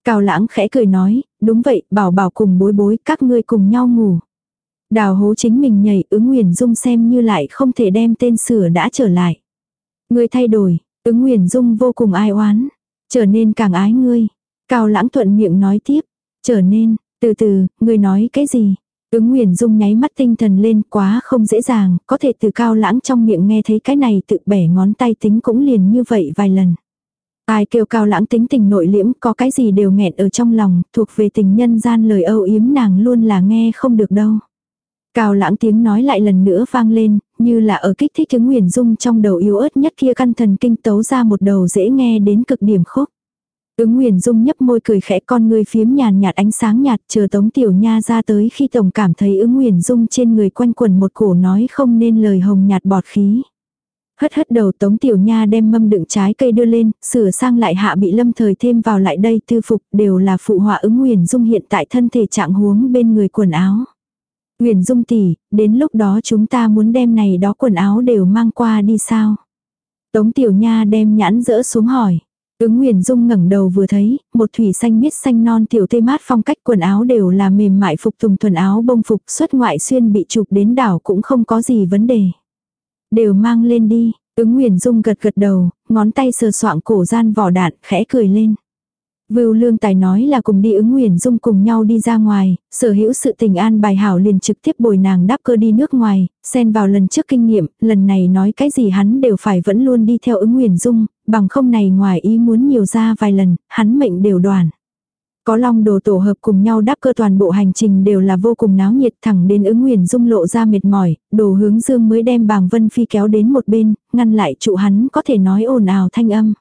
Cao Lãng khẽ cười nói, đúng vậy, Bảo Bảo cùng Bối Bối các ngươi cùng nhau ngủ. Đào hố chính mình nhảy, Ứng Nguyền Dung xem như lại không thể đem tên sửa đã trở lại. Ngươi thay đổi, Ứng Nguyền Dung vô cùng ai oán, trở nên càng ái ngươi. Cao Lãng thuận miệng nói tiếp, trở nên, từ từ, ngươi nói cái gì? Ứng Nguyền Dung nháy mắt tinh thần lên, quá không dễ dàng, có thể từ Cao Lãng trong miệng nghe thấy cái này, tự bẻ ngón tay tính cũng liền như vậy vài lần. Ai kêu Cao Lãng tính tình nội liễm, có cái gì đều nghẹn ở trong lòng, thuộc về tình nhân gian lời âu yếm nàng luôn là nghe không được đâu. Cao Lãng tiếng nói lại lần nữa vang lên, như là ở kích thích Ứng Nguyền Dung trong đầu yếu ớt nhất kia căn thần kinh tấu ra một đầu dễ nghe đến cực điểm khúc. Ứng Nguyền Dung nhấp môi cười khẽ, con ngươi phiếm nhàn nhạt ánh sáng nhạt, chờ Tống Tiểu Nha ra tới khi tổng cảm thấy Ứng Nguyền Dung trên người quanh quẩn một cổ nói không nên lời hồng nhạt bọt khí. Hất hất đầu, Tống Tiểu Nha đem mâm đựng trái cây đưa lên, sửa sang lại hạ bị lâm thời thêm vào lại đây tư phục, đều là phụ họa Ứng Nguyền Dung hiện tại thân thể trạng huống bên người quần áo. Nguyền Dung tỷ, đến lúc đó chúng ta muốn đem này đó quần áo đều mang qua đi sao? Tống Tiểu Nha đem nhãn dỡ xuống hỏi. Ứng Nguyền Dung ngẩng đầu vừa thấy, một thủy xanh miết xanh non tiểu tê mát phong cách, quần áo đều là mềm mại phục tùng thuần áo bông phục, xuất ngoại xuyên bị chụp đến đảo cũng không có gì vấn đề. Đều mang lên đi. Ứng Nguyền Dung gật gật đầu, ngón tay sờ soạng cổ gian vỏ đạn, khẽ cười lên. Vưu Lương Tài nói là cùng đi Ứng Nguyền Dung cùng nhau đi ra ngoài, sở hữu sự tình an bài hảo liền trực tiếp bồi nàng đáp cơ đi nước ngoài, xen vào lần trước kinh nghiệm, lần này nói cái gì hắn đều phải vẫn luôn đi theo Ứng Nguyền Dung, bằng không này ngoài ý muốn nhiều ra vài lần, hắn mệnh đều đoàn. Có Long Đồ tổ hợp cùng nhau đáp cơ, toàn bộ hành trình đều là vô cùng náo nhiệt, thẳng đến Ứng Nguyền Dung lộ ra mệt mỏi, Đồ Hướng Dương mới đem Bàng Vân Phi kéo đến một bên, ngăn lại trụ hắn có thể nói ồn ào thanh âm.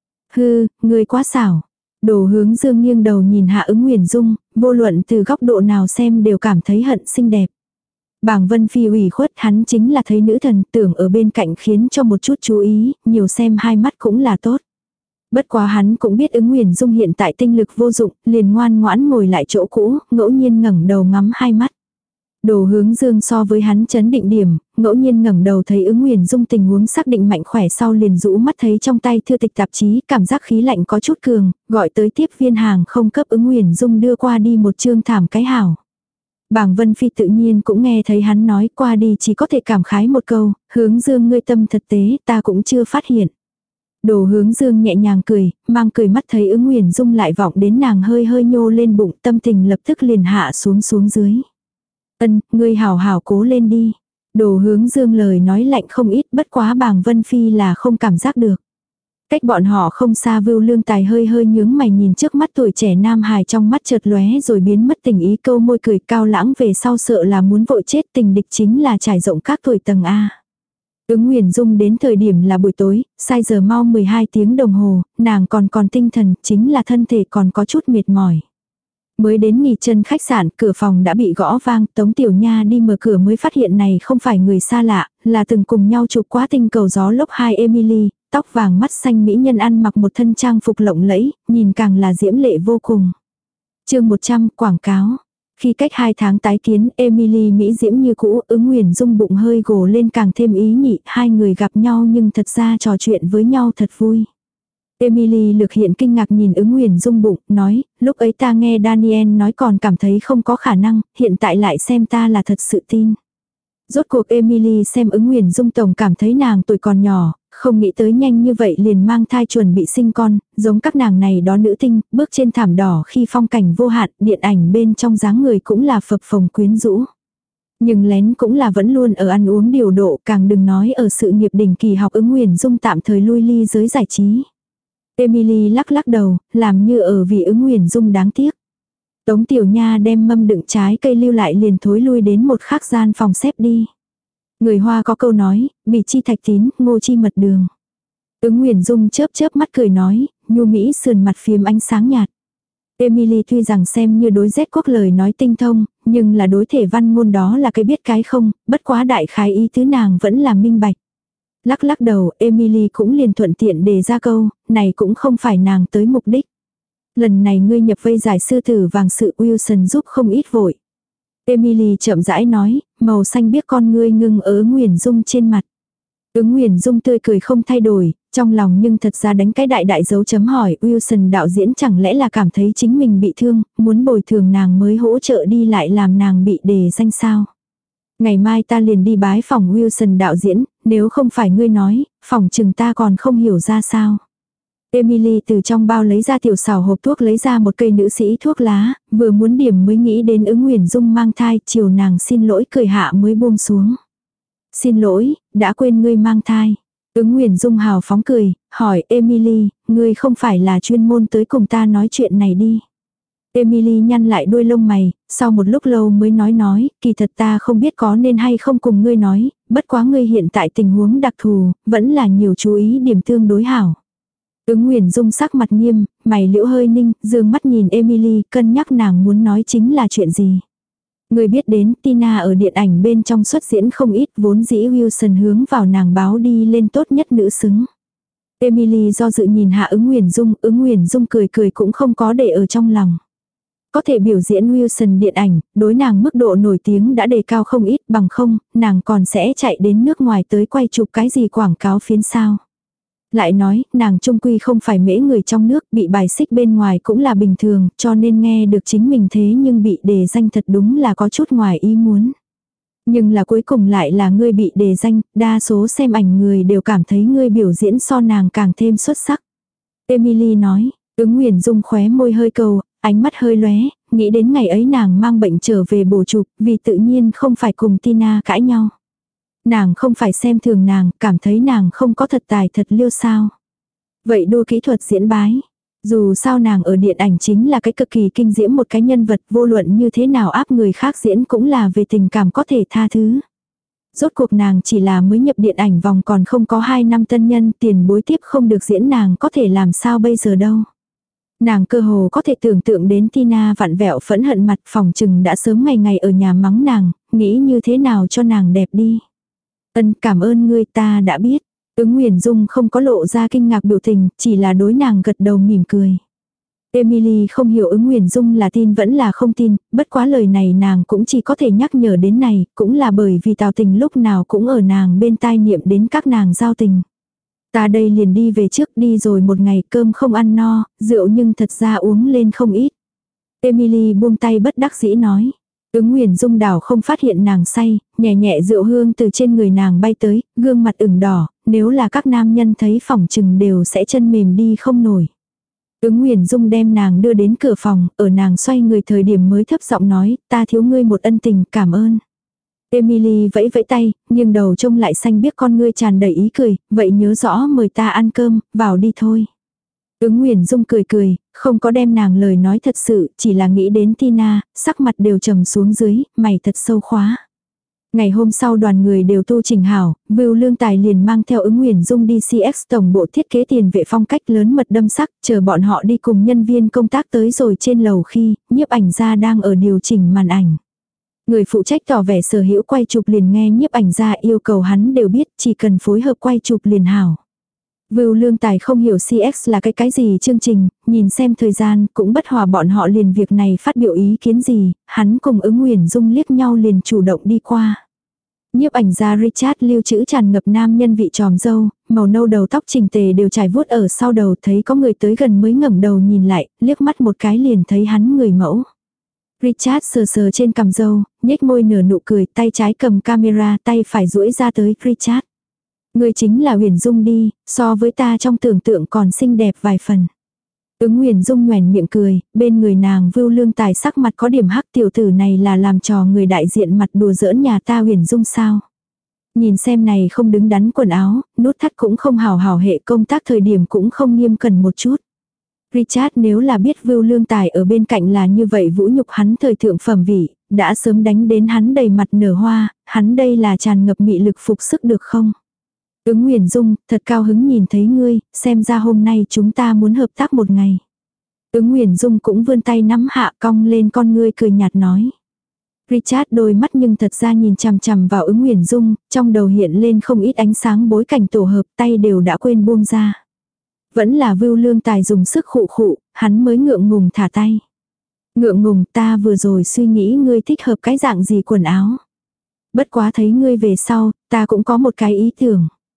Hư, ngươi quá xảo. Đồ Hướng Dương nghiêng đầu nhìn hạ Ứng Nguyền Dung, vô luận từ góc độ nào xem đều cảm thấy hận xinh đẹp. Bàng Vân Phi ủy khuất, hắn chính là thấy nữ thần, tưởng ở bên cạnh khiến cho một chút chú ý, nhiều xem hai mắt cũng là tốt. Bất quá hắn cũng biết Ứng Nguyền Dung hiện tại tinh lực vô dụng, liền ngoan ngoãn ngồi lại chỗ cũ, ngẫu nhiên ngẩng đầu ngắm hai mắt. Đồ Hướng Dương so với hắn chấn định điểm, ngẫu nhiên ngẩng đầu thấy Ứng Nguyền Dung tình huống xác định mạnh khỏe sau liền rũ mắt thấy trong tay thư tịch tạp chí, cảm giác khí lạnh có chút cường, gọi tới tiếp viên hàng không cấp Ứng Nguyền Dung đưa qua đi một chương thảm cái hảo. Bàng Vân Phi tự nhiên cũng nghe thấy hắn nói, qua đi chỉ có thể cảm khái một câu, Hướng Dương ngươi tâm thật tế, ta cũng chưa phát hiện. Đồ Hướng Dương nhẹ nhàng cười, mang cười mắt thấy Ứng Nguyền Dung lại vọng đến nàng hơi hơi nhô lên bụng, tâm tình lập tức liền hạ xuống dưới. Ân, ngươi hảo hảo cố lên đi. Đồ Hướng Dương lời nói lạnh không ít, bất quá Bàng Vân Phi là không cảm giác được. Cách bọn họ không xa, Vưu Lương Tài hơi hơi nhướng mày nhìn trước mắt tuổi trẻ nam hài, trong mắt chợt lóe rồi biến mất tình ý, câu môi cười. Cao Lãng về sau sợ là muốn vội chết, tình địch chính là trải rộng các tuổi tầng A. Ứng Nguyền Dung đến thời điểm là buổi tối, sai giờ mau 12 tiếng đồng hồ, nàng còn tinh thần, chính là thân thể còn có chút mệt mỏi. Mới đến nghỉ chân khách sạn, cửa phòng đã bị gõ vang, Tống Tiểu Nha đi mở cửa mới phát hiện này không phải người xa lạ, là từng cùng nhau chụp quá tinh cầu gió lốc 2 Emily, tóc vàng mắt xanh mỹ nhân ăn mặc một thân trang phục lộng lẫy, nhìn càng là diễm lệ vô cùng. Chương 100 quảng cáo. Khi cách 2 tháng tái kiến, Emily mỹ diễm như cũ, Ứng Nguyền Dung bụng hơi gồ lên càng thêm ý nhị, hai người gặp nhau nhưng thật ra trò chuyện với nhau thật vui. Emily lực hiện kinh ngạc nhìn Ứng Nguyền Dung bụng, nói, lúc ấy ta nghe Daniel nói còn cảm thấy không có khả năng, hiện tại lại xem ta là thật sự tin. Rốt cuộc Emily xem Ứng Nguyền Dung tổng cảm thấy nàng tuổi còn nhỏ, không nghĩ tới nhanh như vậy liền mang thai chuẩn bị sinh con, giống các nàng này đó nữ tinh, bước trên thảm đỏ khi phong cảnh vô hạn, điện ảnh bên trong dáng người cũng là phập phồng quyến rũ. Nhưng lén cũng là vẫn luôn ở ăn uống điều độ, càng đừng nói ở sự nghiệp đỉnh kỳ học. Ứng Nguyền Dung tạm thời lui ly giới giải trí. Emily lắc lắc đầu, làm như ở vì Ứng Nguyền Dung đáng tiếc. Tống Tiểu Nha đem mâm đựng trái cây lưu lại liền thối lui đến một khác gian phòng xếp đi. Người Hoa có câu nói, bỉ chi thạch tín, ngô chi mật đường. Ứng Nguyền Dung chớp chớp mắt cười nói, nhu mỹ sườn mặt phiếm ánh sáng nhạt. Emily tuy rằng xem như đối Z quốc lời nói tinh thông, nhưng là đối thể văn ngôn đó là cái biết cái không, bất quá đại khái ý tứ nàng vẫn là minh bạch. Lắc lắc đầu, Emily cũng liền thuận tiện đề ra câu, này cũng không phải nàng tới mục đích. Lần này ngươi nhập vây giải sư tử vàng sự Wilson giúp không ít vội. Emily chậm rãi nói, màu xanh biếc con ngươi ngưng ở Nguyền Dung trên mặt. Ứng Nguyền Dung tươi cười không thay đổi, trong lòng nhưng thật ra đánh cái đại đại dấu chấm hỏi, Wilson đạo diễn chẳng lẽ là cảm thấy chính mình bị thương, muốn bồi thường nàng mới hỗ trợ đi lại làm nàng bị đề danh sao. Ngày mai ta liền đi bái phòng Wilson đạo diễn, nếu không phải ngươi nói, phòng chừng ta còn không hiểu ra sao. Emily từ trong bao lấy ra tiểu xào hộp thuốc, lấy ra một cây nữ sĩ thuốc lá, vừa muốn điểm mới nghĩ đến Ứng Nguyền Dung mang thai, chiều nàng xin lỗi cười hạ mới buông xuống. Xin lỗi, đã quên ngươi mang thai. Ứng Nguyền Dung hào phóng cười, hỏi Emily, ngươi không phải là chuyên môn tới cùng ta nói chuyện này đi. Emily nhăn lại đuôi lông mày, sau một lúc lâu mới nói, kỳ thật ta không biết có nên hay không cùng ngươi nói, bất quá ngươi hiện tại tình huống đặc thù, vẫn là nhiều chú ý điểm tương đối hảo. Ứng Nguyền Dung sắc mặt nghiêm, mày liễu hơi ninh, dương mắt nhìn Emily, cân nhắc nàng muốn nói chính là chuyện gì. Người biết đến Tina ở điện ảnh bên trong xuất diễn không ít, vốn dĩ Wilson hướng vào nàng báo đi lên tốt nhất nữ xứng. Emily do dự nhìn hạ Ứng Nguyền Dung cười cười cũng không có để ở trong lòng. Có thể biểu diễn Wilson điện ảnh, đối nàng mức độ nổi tiếng đã đề cao không ít, bằng không, nàng còn sẽ chạy đến nước ngoài tới quay chụp cái gì quảng cáo phiến sao. Lại nói, nàng trung quy không phải mễ người trong nước, bị bài xích bên ngoài cũng là bình thường, cho nên nghe được chính mình thế nhưng bị đề danh thật đúng là có chút ngoài ý muốn. Nhưng là cuối cùng lại là ngươi bị đề danh, đa số xem ảnh người đều cảm thấy ngươi biểu diễn so nàng càng thêm xuất sắc. Emily nói, Ứng Nguyền Dung khóe môi hơi cầu, ánh mắt hơi lóe, nghĩ đến ngày ấy nàng mang bệnh trở về bổ chụp, vì tự nhiên không phải cùng Tina cãi nhau. Nàng không phải xem thường nàng, cảm thấy nàng không có thật tài thật liêu sao. Vậy đua kỹ thuật diễn bái. Dù sao nàng ở điện ảnh chính là cái cực kỳ kinh diễm một cái nhân vật, vô luận như thế nào áp người khác diễn cũng là về tình cảm có thể tha thứ. Rốt cuộc nàng chỉ là mới nhập điện ảnh vòng còn không có 2 năm tân nhân, tiền bối tiếp không được diễn nàng có thể làm sao bây giờ đâu. Nàng cơ hồ có thể tưởng tượng đến Tina vặn vẹo phẫn hận mặt, phòng chừng đã sớm ngày ngày ở nhà mắng nàng, nghĩ như thế nào cho nàng đẹp đi. Cảm ơn ngươi, ta đã biết. Ứng Nguyền Dung không có lộ ra kinh ngạc biểu tình, chỉ là đối nàng gật đầu mỉm cười. Emily không hiểu Ứng Nguyền Dung là tin vẫn là không tin, bất quá lời này nàng cũng chỉ có thể nhắc nhở đến này, cũng là bởi vì Tào Tình lúc nào cũng ở nàng bên tai niệm đến các nàng giao tình. Ta đây liền đi về trước, đi rồi một ngày cơm không ăn no, rượu nhưng thật ra uống lên không ít. Emily buông tay bất đắc dĩ nói. Ứng Nguyền Dung đảo không phát hiện nàng say, nhẹ nhẹ rượu hương từ trên người nàng bay tới, gương mặt ửng đỏ, nếu là các nam nhân thấy phỏng chừng đều sẽ chân mềm đi không nổi. Ứng Nguyền Dung đem nàng đưa đến cửa phòng, ở nàng xoay người thời điểm mới thấp giọng nói, ta thiếu ngươi một ân tình, cảm ơn. Emily vẫy vẫy tay, nghiêng đầu trông lại xanh biếc con ngươi tràn đầy ý cười, vậy nhớ rõ mời ta ăn cơm, vào đi thôi. Ứng Nguyền Dung cười cười, không có đem nàng lời nói thật sự, chỉ là nghĩ đến Tina, sắc mặt đều trầm xuống dưới, mày thật sâu khóa. Ngày hôm sau đoàn người đều tu chỉnh hảo, Vưu Lương Tài liền mang theo Ứng Nguyền Dung đi CX tổng bộ thiết kế tiền vệ phong cách lớn mật đâm sắc, chờ bọn họ đi cùng nhân viên công tác tới rồi trên lầu khi, nhiếp ảnh gia đang ở điều chỉnh màn ảnh. Người phụ trách tỏ vẻ sở hữu quay chụp liền nghe nhiếp ảnh gia yêu cầu hắn đều biết, chỉ cần phối hợp quay chụp liền hảo. Vưu Lương Tài không hiểu CX là cái gì chương trình, nhìn xem thời gian cũng bất hòa bọn họ liền việc này phát biểu ý kiến gì, hắn cùng Ứng Nguyền Dung liếc nhau liền chủ động đi qua. Nhiếp ảnh gia Richard lưu trữ tràn ngập nam nhân vị tròm dâu, màu nâu đầu tóc chỉnh tề đều trải vuốt ở sau đầu, thấy có người tới gần mới ngẩng đầu nhìn lại, liếc mắt một cái liền thấy hắn người mẫu. Richard sờ sờ trên cằm râu, nhếch môi nở nụ cười, tay trái cầm camera, tay phải duỗi ra tới Richard. Người chính là Huyền Dung đi, so với ta trong tưởng tượng còn xinh đẹp vài phần. Ứng Huyền Dung nhoẻn miệng cười, bên người nàng Vưu Lương Tài sắc mặt có điểm hắc, tiểu tử này là làm trò người đại diện mặt đùa giỡn nhà ta Huyền Dung sao. Nhìn xem này không đứng đắn quần áo, nút thắt cũng không hào hào hệ, công tác thời điểm cũng không nghiêm cẩn một chút. Richard nếu là biết Vưu Lương Tài ở bên cạnh là như vậy vũ nhục hắn thời thượng phẩm vị, đã sớm đánh đến hắn đầy mặt nở hoa, hắn đây là tràn ngập mị lực phục sức được không? Ứng Nguyền Dung, thật cao hứng nhìn thấy ngươi, xem ra hôm nay chúng ta muốn hợp tác một ngày. Ứng Nguyền Dung cũng vươn tay nắm hạ cong lên con ngươi cười nhạt nói. Richard đôi mắt nhưng thật ra nhìn chằm chằm vào Ứng Nguyền Dung, trong đầu hiện lên không ít ánh sáng bối cảnh tổ hợp, tay đều đã quên buông ra. Vẫn là Vưu Lương Tài dùng sức khụ khụ, hắn mới ngượng ngùng thả tay. Ngượng ngùng, ta vừa rồi suy nghĩ ngươi thích hợp cái dạng gì quần áo. Bất quá thấy ngươi về sau, ta cũng có một cái ý tưởng.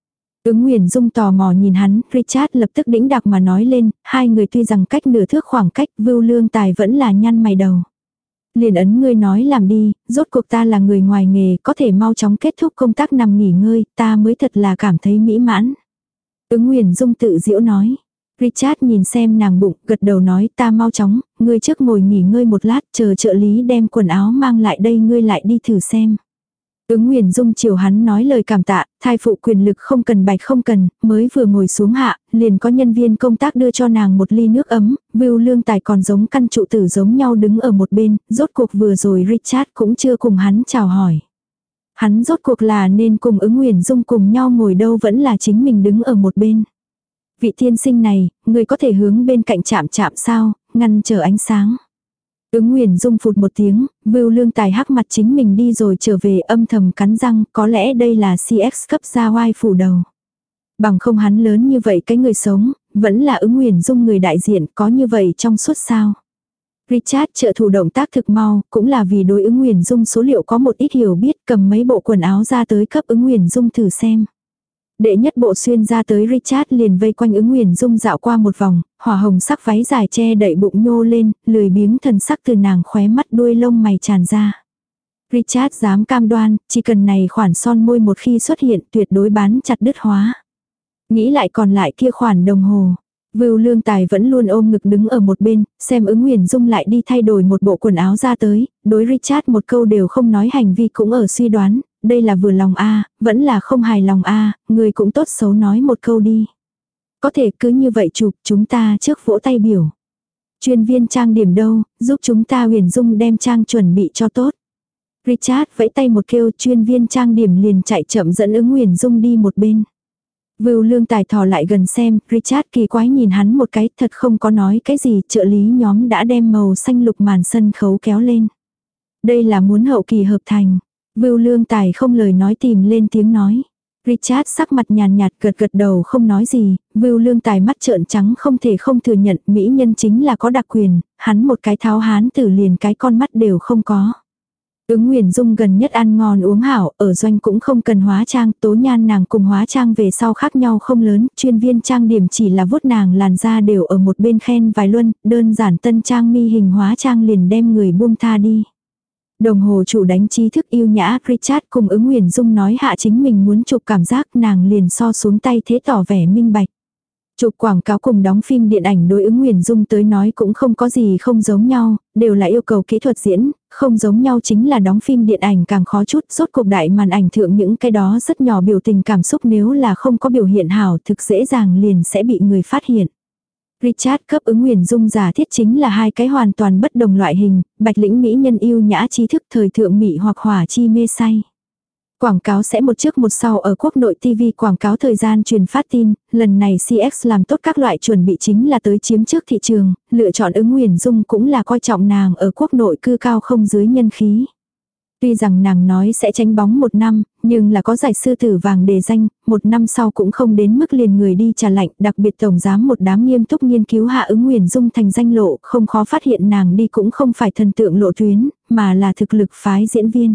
Ứng Nguyền Dung tò mò nhìn hắn, Richard lập tức đĩnh đạc mà nói lên, hai người tuy rằng cách nửa thước khoảng cách, Vưu Lương Tài vẫn là nhăn mày đầu. Liền ấn ngươi nói làm đi, rốt cuộc ta là người ngoài nghề, có thể mau chóng kết thúc công tác nằm nghỉ ngơi, ta mới thật là cảm thấy mỹ mãn. Ứng Nguyền Dung tự giễu nói. Richard nhìn xem nàng bụng, gật đầu nói ta mau chóng, ngươi trước ngồi nghỉ ngơi một lát, chờ trợ lý đem quần áo mang lại đây ngươi lại đi thử xem. Ứng Nguyền Dung chiều hắn nói lời cảm tạ, thai phụ quyền lực không cần bạch không cần, mới vừa ngồi xuống hạ, liền có nhân viên công tác đưa cho nàng một ly nước ấm, Vưu Lương Tài còn giống căn trụ tử giống nhau đứng ở một bên, rốt cuộc vừa rồi Richard cũng chưa cùng hắn chào hỏi. Hắn rốt cuộc là nên cùng Ứng Nguyền Dung cùng nhau ngồi đâu vẫn là chính mình đứng ở một bên. Vị tiên sinh này, người có thể hướng bên cạnh chạm chạm sao, ngăn trở ánh sáng. Ứng Nguyền Dung phụt một tiếng, Vưu Lương Tài hắc mặt chính mình đi rồi trở về âm thầm cắn răng, có lẽ đây là CX cấp ra oai phủ đầu. Bằng không hắn lớn như vậy cái người sống, vẫn là Ứng Nguyền Dung người đại diện, có như vậy trong suốt sao. Richard trợ thủ động tác thực mau, cũng là vì đối Ứng Nguyền Dung số liệu có một ít hiểu biết, cầm mấy bộ quần áo ra tới cấp Ứng Nguyền Dung thử xem. Đệ nhất bộ xuyên ra tới Richard liền vây quanh Ứng Nguyền Dung dạo qua một vòng, hỏa hồng sắc váy dài che đậy bụng nhô lên, lười biếng thần sắc từ nàng khóe mắt đuôi lông mày tràn ra. Richard dám cam đoan, chỉ cần này khoản son môi một khi xuất hiện tuyệt đối bán chặt đứt hóa. Nghĩ lại còn lại kia khoản đồng hồ. Vưu Lương Tài vẫn luôn ôm ngực đứng ở một bên, xem Ứng Nguyền Dung lại đi thay đổi một bộ quần áo ra tới, đối Richard một câu đều không nói hành vi cũng ở suy đoán, đây là vừa lòng vẫn là không hài lòng người cũng tốt xấu nói một câu đi. Có thể cứ như vậy chụp chúng ta trước vỗ tay biểu. Chuyên viên trang điểm đâu, giúp chúng ta Huyền Dung đem trang chuẩn bị cho tốt. Richard vẫy tay một kêu chuyên viên trang điểm liền chạy chậm dẫn Ứng Huyền Dung đi một bên. Vưu Lương Tài thò lại gần xem, Richard kỳ quái nhìn hắn một cái, thật không có nói cái gì, trợ lý nhóm đã đem màu xanh lục màn sân khấu kéo lên. Đây là muốn hậu kỳ hợp thành. Vưu Lương Tài không lời nói tìm lên tiếng nói. Richard sắc mặt nhàn nhạt gật gật đầu không nói gì, Vưu Lương Tài mắt trợn trắng không thể không thừa nhận mỹ nhân chính là có đặc quyền, hắn một cái tháo hán tử liền cái con mắt đều không có. Ứng Nguyền Dung gần nhất ăn ngon uống hảo, ở doanh cũng không cần hóa trang, tố nhan nàng cùng hóa trang về sau khác nhau không lớn, chuyên viên trang điểm chỉ là vuốt nàng làn da đều ở một bên khen vài luân, đơn giản tân trang mi hình hóa trang liền đem người buông tha đi. Đồng hồ chủ đánh trí thức yêu nhã, Richard cùng Ứng Nguyền Dung nói hạ chính mình muốn chụp cảm giác nàng liền so xuống tay thế tỏ vẻ minh bạch. Chụp quảng cáo cùng đóng phim điện ảnh đối Ứng Nguyền Dung tới nói cũng không có gì không giống nhau, đều là yêu cầu kỹ thuật diễn, không giống nhau chính là đóng phim điện ảnh càng khó chút, rốt cuộc đại màn ảnh thượng những cái đó rất nhỏ biểu tình cảm xúc nếu là không có biểu hiện hảo thực dễ dàng liền sẽ bị người phát hiện. Richard cấp Ứng Nguyền Dung giả thiết chính là hai cái hoàn toàn bất đồng loại hình, bạch lĩnh mỹ nhân yêu nhã trí thức thời thượng mỹ hoặc hỏa chi mê say. Quảng cáo sẽ một trước một sau ở quốc nội TV quảng cáo thời gian truyền phát tin, lần này CX làm tốt các loại chuẩn bị chính là tới chiếm trước thị trường, lựa chọn Ứng Nguyền Dung cũng là coi trọng nàng ở quốc nội cư cao không dưới nhân khí. Tuy rằng nàng nói sẽ tránh bóng 1 năm, nhưng là có giải sư tử vàng đề danh, 1 năm sau cũng không đến mức liền người đi trả lạnh, đặc biệt tổng giám một đám nghiêm túc nghiên cứu hạ Ứng Nguyền Dung thành danh lộ, không khó phát hiện nàng đi cũng không phải thần tượng lộ tuyến, mà là thực lực phái diễn viên.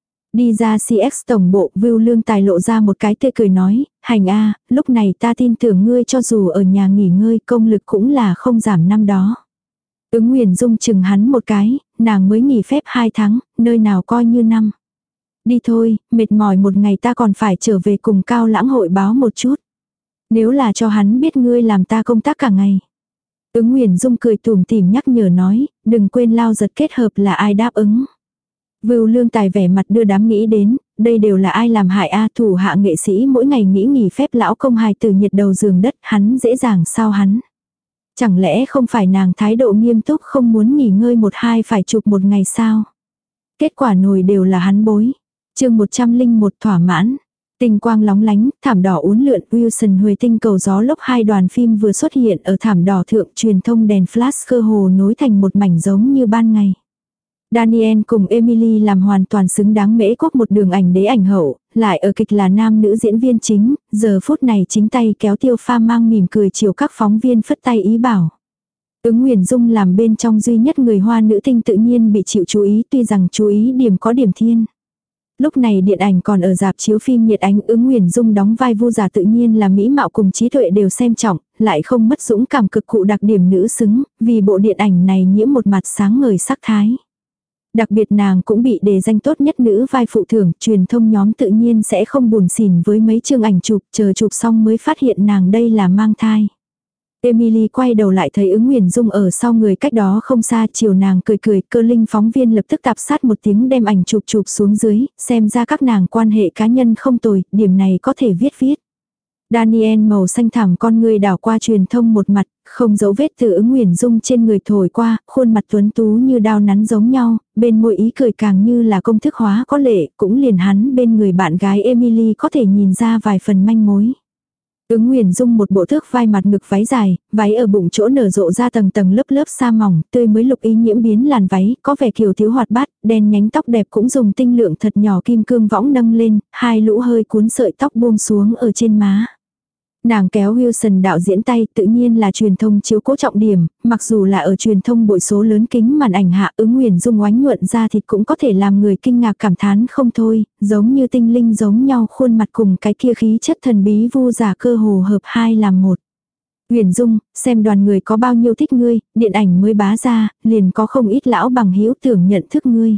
Đi ra CX tổng bộ, Vưu Lương Tài lộ ra một cái tươi cười nói, hành lúc này ta tin tưởng ngươi cho dù ở nhà nghỉ ngơi công lực cũng là không giảm năm đó. Ứng Nguyền Dung chừng hắn một cái, nàng mới nghỉ phép 2 tháng, nơi nào coi như năm. Đi thôi, mệt mỏi một ngày ta còn phải trở về cùng Cao Lãng hội báo một chút. Nếu là cho hắn biết ngươi làm ta công tác cả ngày. Ứng Nguyền Dung cười tủm tỉm nhắc nhở nói, đừng quên lao giật kết hợp là ai đáp ứng. Vưu Lương Tài vẻ mặt đưa đám nghĩ đến, đây đều là ai làm hại thủ hạ nghệ sĩ mỗi ngày nghỉ phép lão công hài từ nhiệt đầu giường đất hắn dễ dàng sao hắn. Chẳng lẽ không phải nàng thái độ nghiêm túc không muốn nghỉ ngơi 1-2 phải chụp một ngày sao? Kết quả nổi đều là hắn bối. Chương 101 thỏa mãn. Tinh quang lóng lánh, thảm đỏ uốn lượn Wilson Huệ tinh cầu gió lốc 2 đoàn phim vừa xuất hiện ở thảm đỏ thượng truyền thông đèn flash cơ hồ nối thành một mảnh giống như ban ngày. Daniel cùng Emily làm hoàn toàn xứng đáng mễ quốc một đường ảnh đế ảnh hậu, lại ở kịch là nam nữ diễn viên chính, giờ phút này chính tay kéo Tiêu Pha mang mỉm cười chiều các phóng viên phất tay ý bảo. Ứng Nguyền Dung làm bên trong duy nhất người Hoa nữ tinh tự nhiên bị chịu chú ý tuy rằng chú ý điểm có điểm thiên. Lúc này điện ảnh còn ở rạp chiếu phim nhiệt ánh, Ứng Nguyền Dung đóng vai Vu Giả tự nhiên là mỹ mạo cùng trí tuệ đều xem trọng, lại không mất dũng cảm cực cụ đặc điểm nữ xứng, vì bộ điện ảnh này nhiễm một mặt sáng ngời sắc thái. Đặc biệt nàng cũng bị đề danh tốt nhất nữ vai phụ thưởng, truyền thông nhóm tự nhiên sẽ không buồn xỉn với mấy chương ảnh chụp, chờ chụp xong mới phát hiện nàng đây là mang thai. Emily quay đầu lại thấy Ứng Nguyền Dung ở sau người cách đó không xa, chiều nàng cười cười, Cơ Linh phóng viên lập tức tạp sát một tiếng đem ảnh chụp xuống dưới, xem ra các nàng quan hệ cá nhân không tồi, điểm này có thể viết. Daniel màu xanh thẳm con người đảo qua truyền thông một mặt, không dấu vết từ Ứng Nguyền Dung trên người thổi qua, khuôn mặt tuấn tú như đao nắn giống nhau, bên môi ý cười càng như là công thức hóa có lệ, cũng liền hắn bên người bạn gái Emily có thể nhìn ra vài phần manh mối. Ứng Nguyền Dung một bộ thước vai mặt ngực váy dài, váy ở bụng chỗ nở rộ ra tầng tầng lớp sa mỏng, tươi mới lục ý nhiễm biến làn váy, có vẻ kiều thiếu hoạt bát, đen nhánh tóc đẹp cũng dùng tinh lượng thật nhỏ kim cương võng nâng lên, hai lũ hơi cuốn sợi tóc buông xuống ở trên má. Nàng kéo Wilson đạo diễn tay, tự nhiên là truyền thông chiếu cố trọng điểm, mặc dù là ở truyền thông bội số lớn kính màn ảnh hạ, Ứng Nguyền Dung oánh nhuận ra thịt cũng có thể làm người kinh ngạc cảm thán không thôi, giống như tinh linh giống nhau, khuôn mặt cùng cái kia khí chất thần bí Vu Giả cơ hồ hợp hai làm một. Nguyền Dung, xem đoàn người có bao nhiêu thích ngươi, điện ảnh mới bá ra, liền có không ít lão bằng hữu tưởng nhận thức ngươi.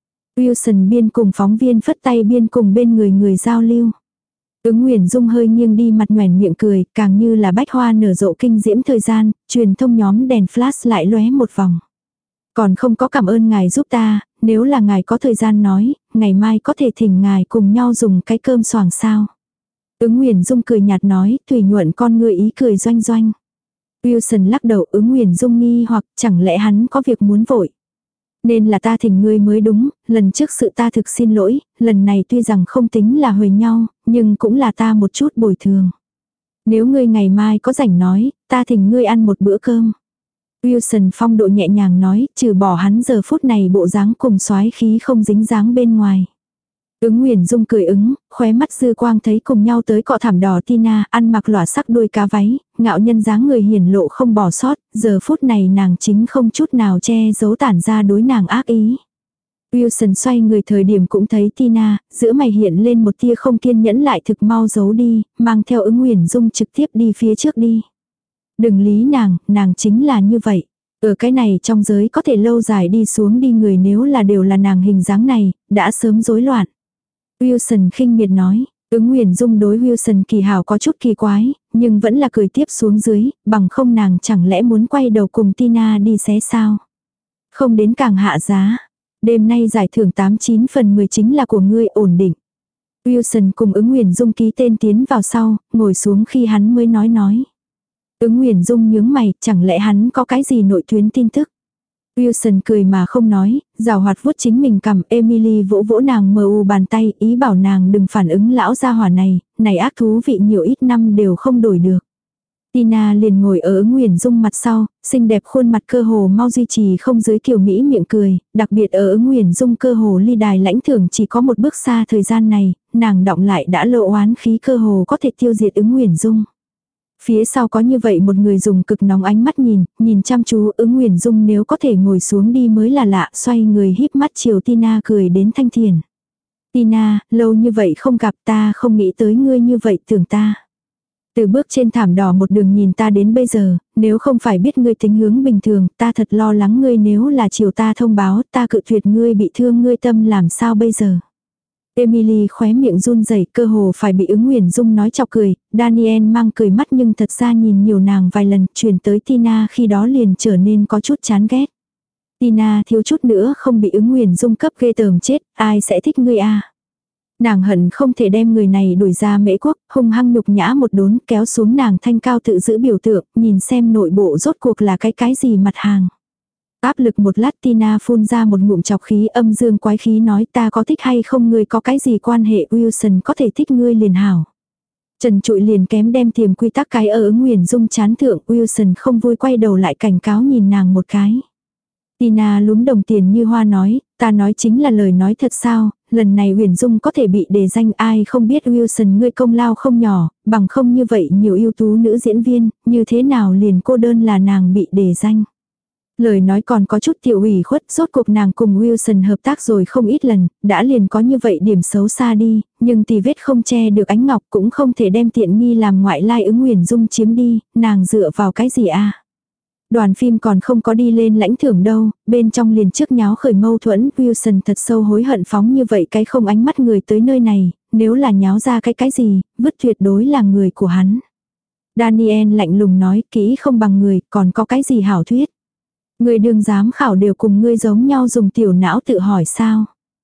Wilson biên cùng phóng viên phất tay biên cùng bên người giao lưu. Ứng Nguyền Dung hơi nghiêng đi mặt nhoẻn miệng cười, càng như là bách hoa nở rộ kinh diễm thời gian, truyền thông nhóm đèn flash lại lóe một vòng. Còn không có cảm ơn ngài giúp ta, nếu là ngài có thời gian nói, ngày mai có thể thỉnh ngài cùng nhau dùng cái cơm xoàng sao. Ứng Nguyền Dung cười nhạt nói, thủy nhuận con người ý cười doanh doanh. Wilson lắc đầu, Ứng Nguyền Dung nghi hoặc chẳng lẽ hắn có việc muốn vội. Nên là ta thỉnh ngươi mới đúng, lần trước sự ta thực xin lỗi, lần này tuy rằng không tính là huề nhau, nhưng cũng là ta một chút bồi thường. Nếu ngươi ngày mai có rảnh nói, ta thỉnh ngươi ăn một bữa cơm. Wilson phong độ nhẹ nhàng nói, trừ bỏ hắn giờ phút này bộ dáng cùng soái khí không dính dáng bên ngoài. Ứng Nguyền Dung cười ứng, khóe mắt dư quang thấy cùng nhau tới cọ thảm đỏ Tina, ăn mặc lỏa sắc đuôi cá váy, ngạo nhân dáng người hiển lộ không bỏ sót, giờ phút này nàng chính không chút nào che giấu tản ra đối nàng ác ý. Wilson xoay người thời điểm cũng thấy Tina, giữa mày hiện lên một tia không kiên nhẫn lại thực mau giấu đi, mang theo Ứng Nguyền Dung trực tiếp đi phía trước đi. Đừng lý nàng chính là như vậy. Ở cái này trong giới có thể lâu dài đi xuống đi người nếu là đều là nàng hình dáng này, đã sớm rối loạn. Wilson khinh miệt nói, Ứng Nguyền Dung đối Wilson kỳ hảo có chút kỳ quái, nhưng vẫn là cười tiếp xuống dưới, bằng không nàng chẳng lẽ muốn quay đầu cùng Tina đi xé sao. Không đến càng hạ giá. Đêm nay giải thưởng 89 phần 10 chính là của ngươi ổn định. Wilson cùng Ứng Nguyền Dung ký tên tiến vào sau, ngồi xuống khi hắn mới nói. Ứng Nguyền Dung nhướng mày, chẳng lẽ hắn có cái gì nội tuyến tin tức. Wilson cười mà không nói, rào hoạt vuốt chính mình cầm. Emily vỗ vỗ nàng mờ u bàn tay, ý bảo nàng đừng phản ứng lão gia hỏa này ác thú vị nhiều ít năm đều không đổi được. Tina liền ngồi ở Ứng Nguyền Dung mặt sau, xinh đẹp khuôn mặt cơ hồ mau duy trì không dưới kiểu mỹ miệng cười, đặc biệt ở Ứng Nguyền Dung cơ hồ ly đài lãnh thưởng chỉ có một bước xa thời gian này, nàng đọng lại đã lộ oán khí cơ hồ có thể tiêu diệt Ứng Nguyền Dung. Phía sau có như vậy một người dùng cực nóng ánh mắt nhìn chăm chú. Ứng Nguyền Dung nếu có thể ngồi xuống đi mới là lạ, xoay người híp mắt chiều Tina cười đến thanh thiền. Tina, lâu như vậy không gặp, ta không nghĩ tới ngươi như vậy tưởng ta. Từ bước trên thảm đỏ một đường nhìn ta đến bây giờ, nếu không phải biết ngươi tính hướng bình thường, ta thật lo lắng ngươi nếu là chiều ta thông báo, ta cự tuyệt ngươi bị thương ngươi tâm làm sao bây giờ. Emily khóe miệng run rẩy, cơ hồ phải bị Ứng Nguyền Dung nói chọc cười. Daniel mang cười mắt nhưng thật ra nhìn nhiều nàng vài lần, chuyển tới Tina khi đó liền trở nên có chút chán ghét. Tina thiếu chút nữa không bị Ứng Nguyền Dung cấp ghê tởm chết, ai sẽ thích ngươi à. Nàng hận không thể đem người này đuổi ra Mễ Quốc, hung hăng nhục nhã một đốn, kéo xuống nàng thanh cao tự giữ biểu tượng, nhìn xem nội bộ rốt cuộc là cái gì mặt hàng. Áp lực một lát Tina phun ra một ngụm chọc khí âm dương quái khí nói ta có thích hay không ngươi có cái gì quan hệ Wilson có thể thích ngươi liền hảo. Trần trụi liền kém đem tiềm quy tắc cái ở Ứng Nguyền Dung chán thượng Wilson không vui quay đầu lại cảnh cáo nhìn nàng một cái. Tina lúm đồng tiền như hoa nói, ta nói chính là lời nói thật sao, lần này Huyền Dung có thể bị đề danh ai không biết Wilson ngươi công lao không nhỏ, bằng không như vậy nhiều ưu tú nữ diễn viên, như thế nào liền cô đơn là nàng bị đề danh. Lời nói còn có chút tiểu ủy khuất, rốt cuộc nàng cùng Wilson hợp tác rồi không ít lần, đã liền có như vậy điểm xấu xa đi, nhưng tì vết không che được ánh ngọc cũng không thể đem tiện nghi làm ngoại lai ứng Nguyền Dung chiếm đi, nàng dựa vào cái gì a? Đoàn phim còn không có đi lên lãnh thưởng đâu, bên trong liền trước nháo khởi mâu thuẫn, Wilson thật sâu hối hận phóng như vậy cái không ánh mắt người tới nơi này, nếu là nháo ra cái gì, vứt tuyệt đối là người của hắn. Daniel lạnh lùng nói, kỹ không bằng người, còn có cái gì hảo thuyết. Người đương giám khảo đều cùng ngươi giống nhau dùng tiểu não tự hỏi sao.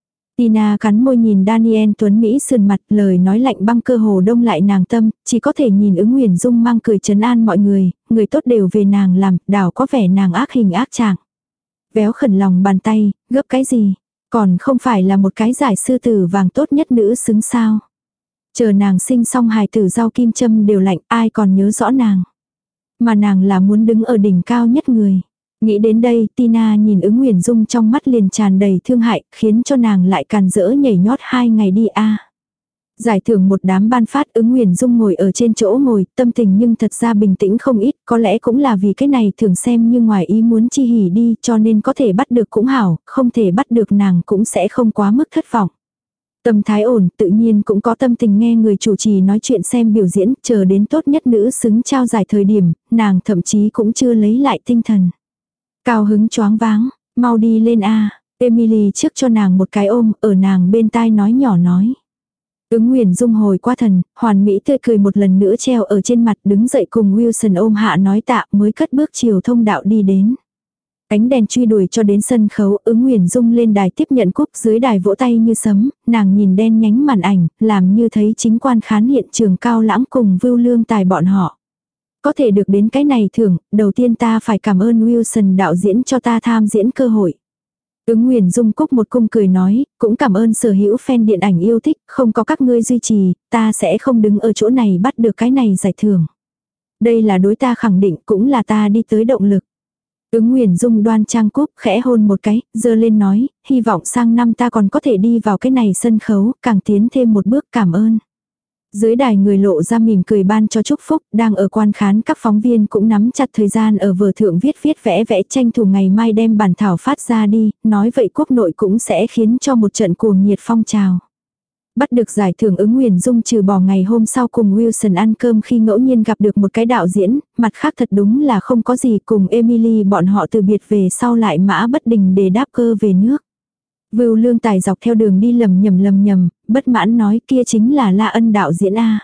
Tina cắn môi nhìn Daniel tuấn Mỹ sườn mặt, lời nói lạnh băng cơ hồ đông lại nàng tâm, chỉ có thể nhìn ứng Nguyền Dung mang cười trấn an mọi người tốt đều về nàng làm, đảo có vẻ nàng ác hình ác trạng. Véo khẩn lòng bàn tay, gấp cái gì, còn không phải là một cái giải sư tử vàng tốt nhất nữ xứng sao. Chờ nàng sinh xong hài tử rau kim châm đều lạnh, ai còn nhớ rõ nàng. Mà nàng là muốn đứng ở đỉnh cao nhất người. Nghĩ đến đây, Tina nhìn ứng Nguyền Dung trong mắt liền tràn đầy thương hại, khiến cho nàng lại càn rỡ nhảy nhót 2 ngày đi a. Giải thưởng một đám ban phát, ứng Nguyền Dung ngồi ở trên chỗ ngồi, tâm tình nhưng thật ra bình tĩnh không ít, có lẽ cũng là vì cái này thường xem như ngoài ý muốn chi hỉ đi, cho nên có thể bắt được cũng hảo, không thể bắt được nàng cũng sẽ không quá mức thất vọng. Tâm thái ổn, tự nhiên cũng có tâm tình nghe người chủ trì nói chuyện xem biểu diễn, chờ đến tốt nhất nữ xứng trao giải thời điểm, nàng thậm chí cũng chưa lấy lại tinh thần. Cao hứng choáng váng, mau đi lên a. Emily trước cho nàng một cái ôm, ở nàng bên tai nói nhỏ nói. Ứng Nguyền Dung hồi qua thần, hoàn mỹ tươi cười một lần nữa treo ở trên mặt, đứng dậy cùng Wilson ôm hạ nói tạ, mới cất bước chiều thông đạo đi đến. Ánh đèn truy đuổi cho đến sân khấu, ứng Nguyền Dung lên đài tiếp nhận cúp, dưới đài vỗ tay như sấm, nàng nhìn đen nhánh màn ảnh, làm như thấy chính quan khán hiện trường Cao Lãng cùng Vưu Lương Tài bọn họ. Có thể được đến cái này thưởng, đầu tiên ta phải cảm ơn Wilson đạo diễn cho ta tham diễn cơ hội. Ứng Nguyền Dung cúc một cung cười nói, cũng cảm ơn sở hữu fan điện ảnh yêu thích, không có các ngươi duy trì, ta sẽ không đứng ở chỗ này bắt được cái này giải thưởng. Đây là đối ta khẳng định, cũng là ta đi tới động lực. Ứng Nguyền Dung đoan trang cúp, khẽ hôn một cái, giơ lên nói, hy vọng sang năm ta còn có thể đi vào cái này sân khấu, càng tiến thêm một bước, cảm ơn. Dưới đài người lộ ra mỉm cười ban cho chúc phúc, đang ở quan khán các phóng viên cũng nắm chặt thời gian ở vở thượng viết vẽ tranh thủ ngày mai đem bản thảo phát ra đi, nói vậy quốc nội cũng sẽ khiến cho một trận cuồng nhiệt phong trào. Bắt được giải thưởng ứng Nguyền Dung trừ bỏ ngày hôm sau cùng Wilson ăn cơm khi ngẫu nhiên gặp được một cái đạo diễn, mặt khác thật đúng là không có gì, cùng Emily bọn họ từ biệt về sau lại mã bất đình để đáp cơ về nước. Vưu Lương Tài dọc theo đường đi lầm nhầm, bất mãn nói kia chính là La Ân đạo diễn a.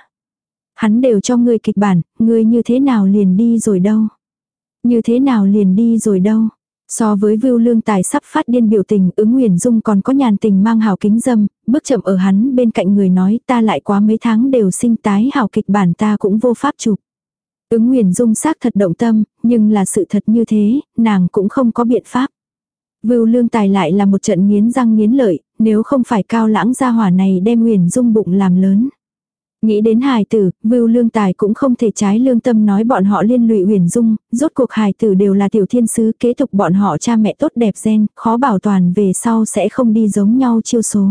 Hắn đều cho ngươi kịch bản, ngươi như thế nào liền đi rồi đâu. Như thế nào liền đi rồi đâu. So với Vưu Lương Tài sắp phát điên biểu tình, ứng Nguyền Dung còn có nhàn tình mang hào kính dâm, bước chậm ở hắn bên cạnh người nói ta lại quá mấy tháng đều sinh tái hào kịch bản ta cũng vô pháp chụp. Ứng Nguyền Dung xác thật động tâm, nhưng là sự thật như thế, nàng cũng không có biện pháp. Vưu Lương Tài lại là một trận nghiến răng nghiến lợi, nếu không phải Cao Lãng gia hỏa này đem Nguyền Dung bụng làm lớn. Nghĩ đến hài tử, Vưu Lương Tài cũng không thể trái lương tâm nói bọn họ liên lụy Nguyền Dung, rốt cuộc hài tử đều là tiểu thiên sứ kế tục bọn họ cha mẹ tốt đẹp gen, khó bảo toàn về sau sẽ không đi giống nhau chiêu số.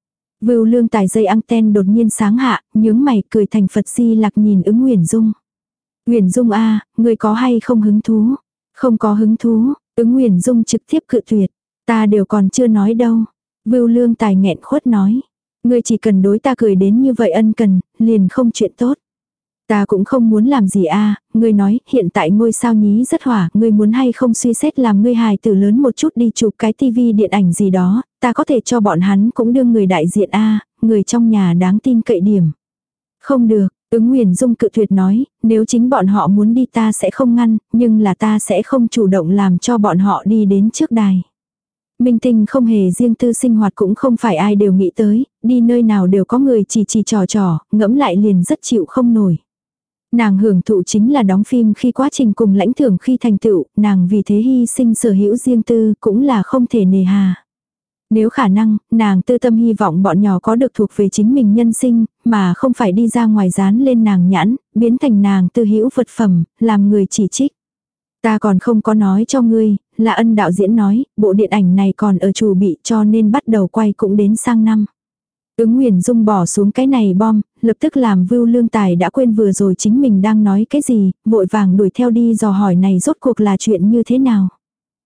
Vưu Lương Tài dây anten đột nhiên sáng hạ, nhướng mày cười thành Phật Di Lặc nhìn ứng Nguyền Dung. Nguyền Dung a, người có hay không hứng thú? Không có hứng thú, ứng Nguyền Dung trực tiếp cự tuyệt. Ta đều còn chưa nói đâu. Vưu Lương Tài nghẹn khuất nói. Ngươi chỉ cần đối ta cười đến như vậy ân cần, liền không chuyện tốt. Ta cũng không muốn làm gì a, ngươi nói, hiện tại ngôi sao nhí rất hỏa, ngươi muốn hay không suy xét làm ngươi hài tử lớn một chút đi chụp cái tivi điện ảnh gì đó, ta có thể cho bọn hắn cũng đương người đại diện a, người trong nhà đáng tin cậy điểm. Không được, ứng Nguyền Dung cự tuyệt nói, nếu chính bọn họ muốn đi ta sẽ không ngăn, nhưng là ta sẽ không chủ động làm cho bọn họ đi đến trước đài. Minh tinh không hề riêng tư sinh hoạt cũng không phải ai đều nghĩ tới, đi nơi nào đều có người chỉ trò, ngẫm lại liền rất chịu không nổi. Nàng hưởng thụ chính là đóng phim khi quá trình cùng lãnh thưởng khi thành tựu, nàng vì thế hy sinh sở hữu riêng tư cũng là không thể nề hà. Nếu khả năng, nàng tư tâm hy vọng bọn nhỏ có được thuộc về chính mình nhân sinh, mà không phải đi ra ngoài dán lên nàng nhãn, biến thành nàng tư hữu vật phẩm, làm người chỉ trích. Ta còn không có nói cho ngươi, là Ân đạo diễn nói, bộ điện ảnh này còn ở chủ bị cho nên bắt đầu quay cũng đến sang năm. Ứng Nguyền Dung bỏ xuống cái này bom, lập tức làm Vưu Lương Tài đã quên vừa rồi chính mình đang nói cái gì, vội vàng đuổi theo đi dò hỏi này rốt cuộc là chuyện như thế nào.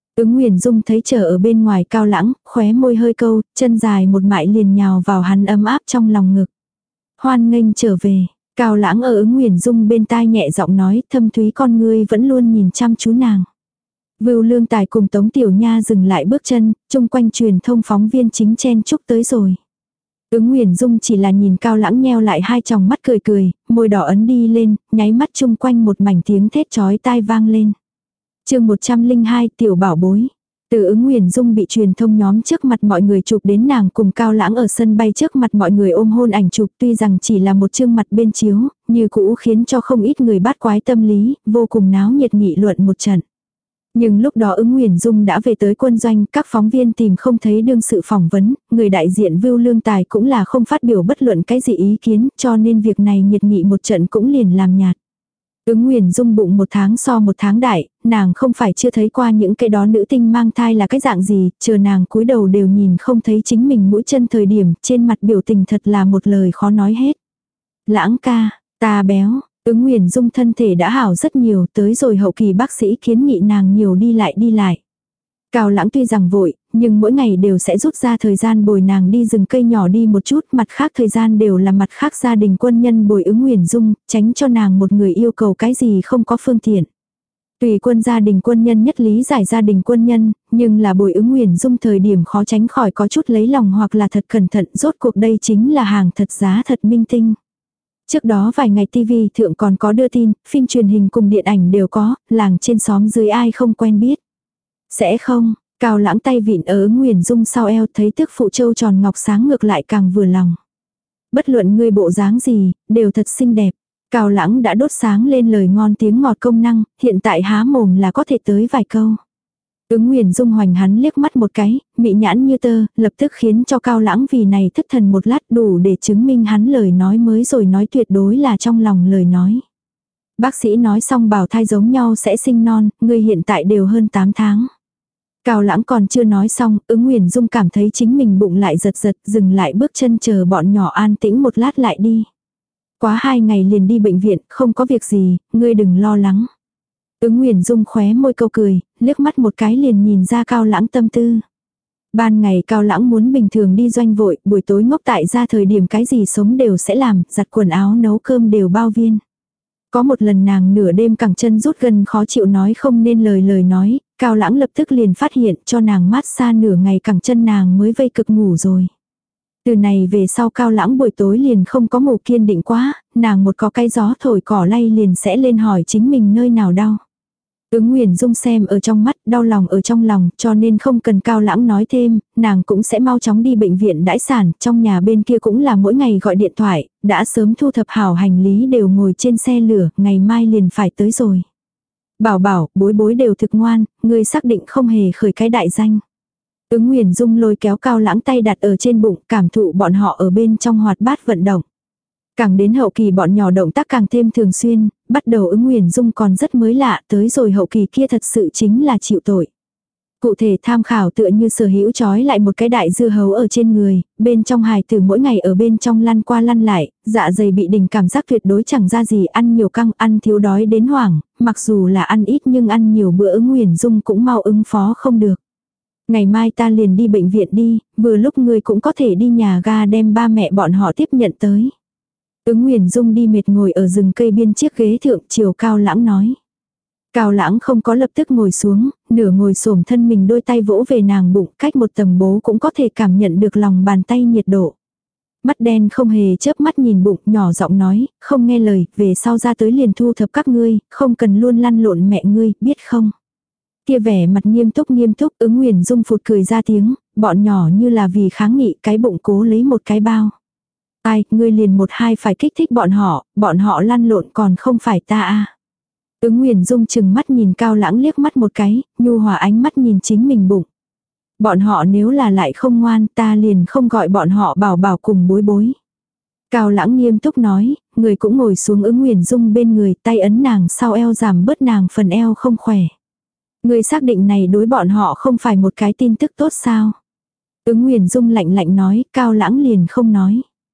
Ứng Nguyền Dung thấy chờ ở bên ngoài Cao Lãng, khóe môi hơi câu, chân dài một mại liền nhào vào hắn ấm áp trong lòng ngực. Hoan nghênh trở về, Cao Lãng ở Ứng Nguyền Dung bên tai nhẹ giọng nói, thâm thúy con ngươi vẫn luôn nhìn chăm chú nàng. Vưu Lương Tài cùng Tống Tiểu Nha dừng lại bước chân, chung quanh truyền thông phóng viên chính chen chúc tới rồi. Ứng Nguyền Dung chỉ là nhìn Cao Lãng nheo lại hai tròng mắt cười cười, môi đỏ ấn đi lên, nháy mắt chung quanh một mảnh tiếng thét chói tai vang lên. Chương 102 Tiểu bảo bối. Từ Ứng Nguyền Dung bị truyền thông nhóm trước mặt mọi người chụp đến nàng cùng Cao Lãng ở sân bay trước mặt mọi người ôm hôn ảnh chụp, tuy rằng chỉ là một chương mặt bên chiếu, như cũ khiến cho không ít người bát quái tâm lý, vô cùng náo nhiệt nghị luận một trận. Nhưng lúc đó Ứng Nguyền Dung đã về tới quân doanh, các phóng viên tìm không thấy đương sự phỏng vấn, người đại diện Vưu Lương Tài cũng là không phát biểu bất luận cái gì ý kiến, cho nên việc này nhiệt nghị một trận cũng liền làm nhạt. Ứng Nguyền Dung bụng một tháng so một tháng đại, nàng không phải chưa thấy qua những cái đó nữ tinh mang thai là cái dạng gì, chờ nàng cúi đầu đều nhìn không thấy chính mình mũi chân thời điểm, trên mặt biểu tình thật là một lời khó nói hết. Lãng ca, ta béo, Ứng Nguyền Dung thân thể đã hảo rất nhiều, tới rồi hậu kỳ bác sĩ kiến nghị nàng nhiều đi lại. Cao Lãng tuy rằng vội, nhưng mỗi ngày đều sẽ rút ra thời gian bồi nàng đi rừng cây nhỏ đi một chút, mặt khác thời gian đều là mặt khác gia đình quân nhân bồi Ứng Nguyền Dung, tránh cho nàng một người yêu cầu cái gì không có phương tiện. Tùy quân gia đình quân nhân nhất lý giải gia đình quân nhân, nhưng là bồi Ứng Nguyền Dung thời điểm khó tránh khỏi có chút lấy lòng hoặc là thật cẩn thận, rốt cuộc đây chính là hàng thật giá thật minh tinh. Trước đó vài ngày TV thượng còn có đưa tin, phim truyền hình cùng điện ảnh đều có, làng trên xóm dưới ai không quen biết. Sẽ không, Cao Lãng tay vịn ở Ứng Nguyền Dung sau eo thấy tức phụ châu tròn ngọc sáng ngược lại càng vừa lòng. Bất luận ngươi bộ dáng gì, đều thật xinh đẹp. Cao Lãng đã đốt sáng lên lời ngon tiếng ngọt công năng, hiện tại há mồm là có thể tới vài câu. Ứng Nguyền Dung hoành hắn liếc mắt một cái, mị nhãn như tơ, lập tức khiến cho Cao Lãng vì này thất thần một lát đủ để chứng minh hắn lời nói mới rồi nói tuyệt đối là trong lòng lời nói. Bác sĩ nói xong bảo thai giống nhau sẽ sinh non, ngươi hiện tại đều hơn 8 tháng. Cao Lãng còn chưa nói xong, Ứng Nguyền Dung cảm thấy chính mình bụng lại giật giật, dừng lại bước chân chờ bọn nhỏ an tĩnh một lát lại đi. Quá 2 ngày liền đi bệnh viện, không có việc gì, ngươi đừng lo lắng. Ứng Nguyền Dung khóe môi câu cười, liếc mắt một cái liền nhìn ra Cao Lãng tâm tư. Ban ngày Cao Lãng muốn bình thường đi doanh vội, buổi tối ngốc tại ra thời điểm cái gì sống đều sẽ làm, giặt quần áo nấu cơm đều bao viên. Có một lần nàng nửa đêm cẳng chân rút gần khó chịu nói không nên lời nói, Cao Lãng lập tức liền phát hiện cho nàng mát xa nửa ngày cẳng chân nàng mới vây cực ngủ rồi. Từ này về sau Cao Lãng buổi tối liền không có ngủ kiên định quá, nàng một có cái gió thổi cỏ lay liền sẽ lên hỏi chính mình nơi nào đau. Ứng Nguyền Dung xem ở trong mắt, đau lòng ở trong lòng, cho nên không cần Cao Lãng nói thêm, nàng cũng sẽ mau chóng đi bệnh viện đãi sản, trong nhà bên kia cũng là mỗi ngày gọi điện thoại, đã sớm thu thập hảo hành lý đều ngồi trên xe lửa, ngày mai liền phải tới rồi. Bảo bảo, bối bối đều thực ngoan, ngươi xác định không hề khởi cái đại danh. Ứng Nguyền Dung lôi kéo Cao Lãng tay đặt ở trên bụng, cảm thụ bọn họ ở bên trong hoạt bát vận động. Càng đến hậu kỳ bọn nhỏ động tác càng thêm thường xuyên, bắt đầu Ứng Nguyền Dung còn rất mới lạ, tới rồi hậu kỳ kia thật sự chính là chịu tội. Cụ thể tham khảo tựa như Sở Hữu trói lại một cái đại dưa hấu ở trên người, bên trong hài tử mỗi ngày ở bên trong lăn qua lăn lại, dạ dày bị đỉnh cảm giác tuyệt đối chẳng ra gì, ăn nhiều căng, ăn thiếu đói đến hoảng, mặc dù là ăn ít nhưng ăn nhiều bữa Ứng Nguyền Dung cũng mau ứng phó không được. Ngày mai ta liền đi bệnh viện đi, vừa lúc ngươi cũng có thể đi nhà ga đem ba mẹ bọn họ tiếp nhận tới. Ứng Nguyền Dung đi mệt ngồi ở rừng cây biên chiếc ghế thượng, chiều Cao Lãng nói. Cao Lãng không có lập tức ngồi xuống, nửa ngồi xổm thân mình đôi tay vỗ về nàng bụng, cách một tầng bố cũng có thể cảm nhận được lòng bàn tay nhiệt độ. Mắt đen không hề chớp mắt nhìn bụng, nhỏ giọng nói, không nghe lời, về sau ra tới liền thu thập các ngươi, không cần luôn lăn lộn mẹ ngươi, biết không? Kia vẻ mặt nghiêm túc, Ứng Nguyền Dung phụt cười ra tiếng, bọn nhỏ như là vì kháng nghị cái bụng cố lấy một cái bao. Ai, ngươi liền một hai phải kích thích bọn họ lăn lộn còn không phải ta à. Ứng Nguyền Dung chừng mắt nhìn Cao Lãng liếc mắt một cái, nhu hòa ánh mắt nhìn chính mình bụng. Bọn họ nếu là lại không ngoan ta liền không gọi bọn họ bảo bảo cùng bối bối. Cao Lãng nghiêm túc nói, người cũng ngồi xuống Ứng Nguyền Dung bên người, tay ấn nàng sau eo giảm bớt nàng phần eo không khỏe. Người xác định này đối bọn họ không phải một cái tin tức tốt sao? Ứng Nguyền Dung lạnh lạnh nói, Cao Lãng liền không nói.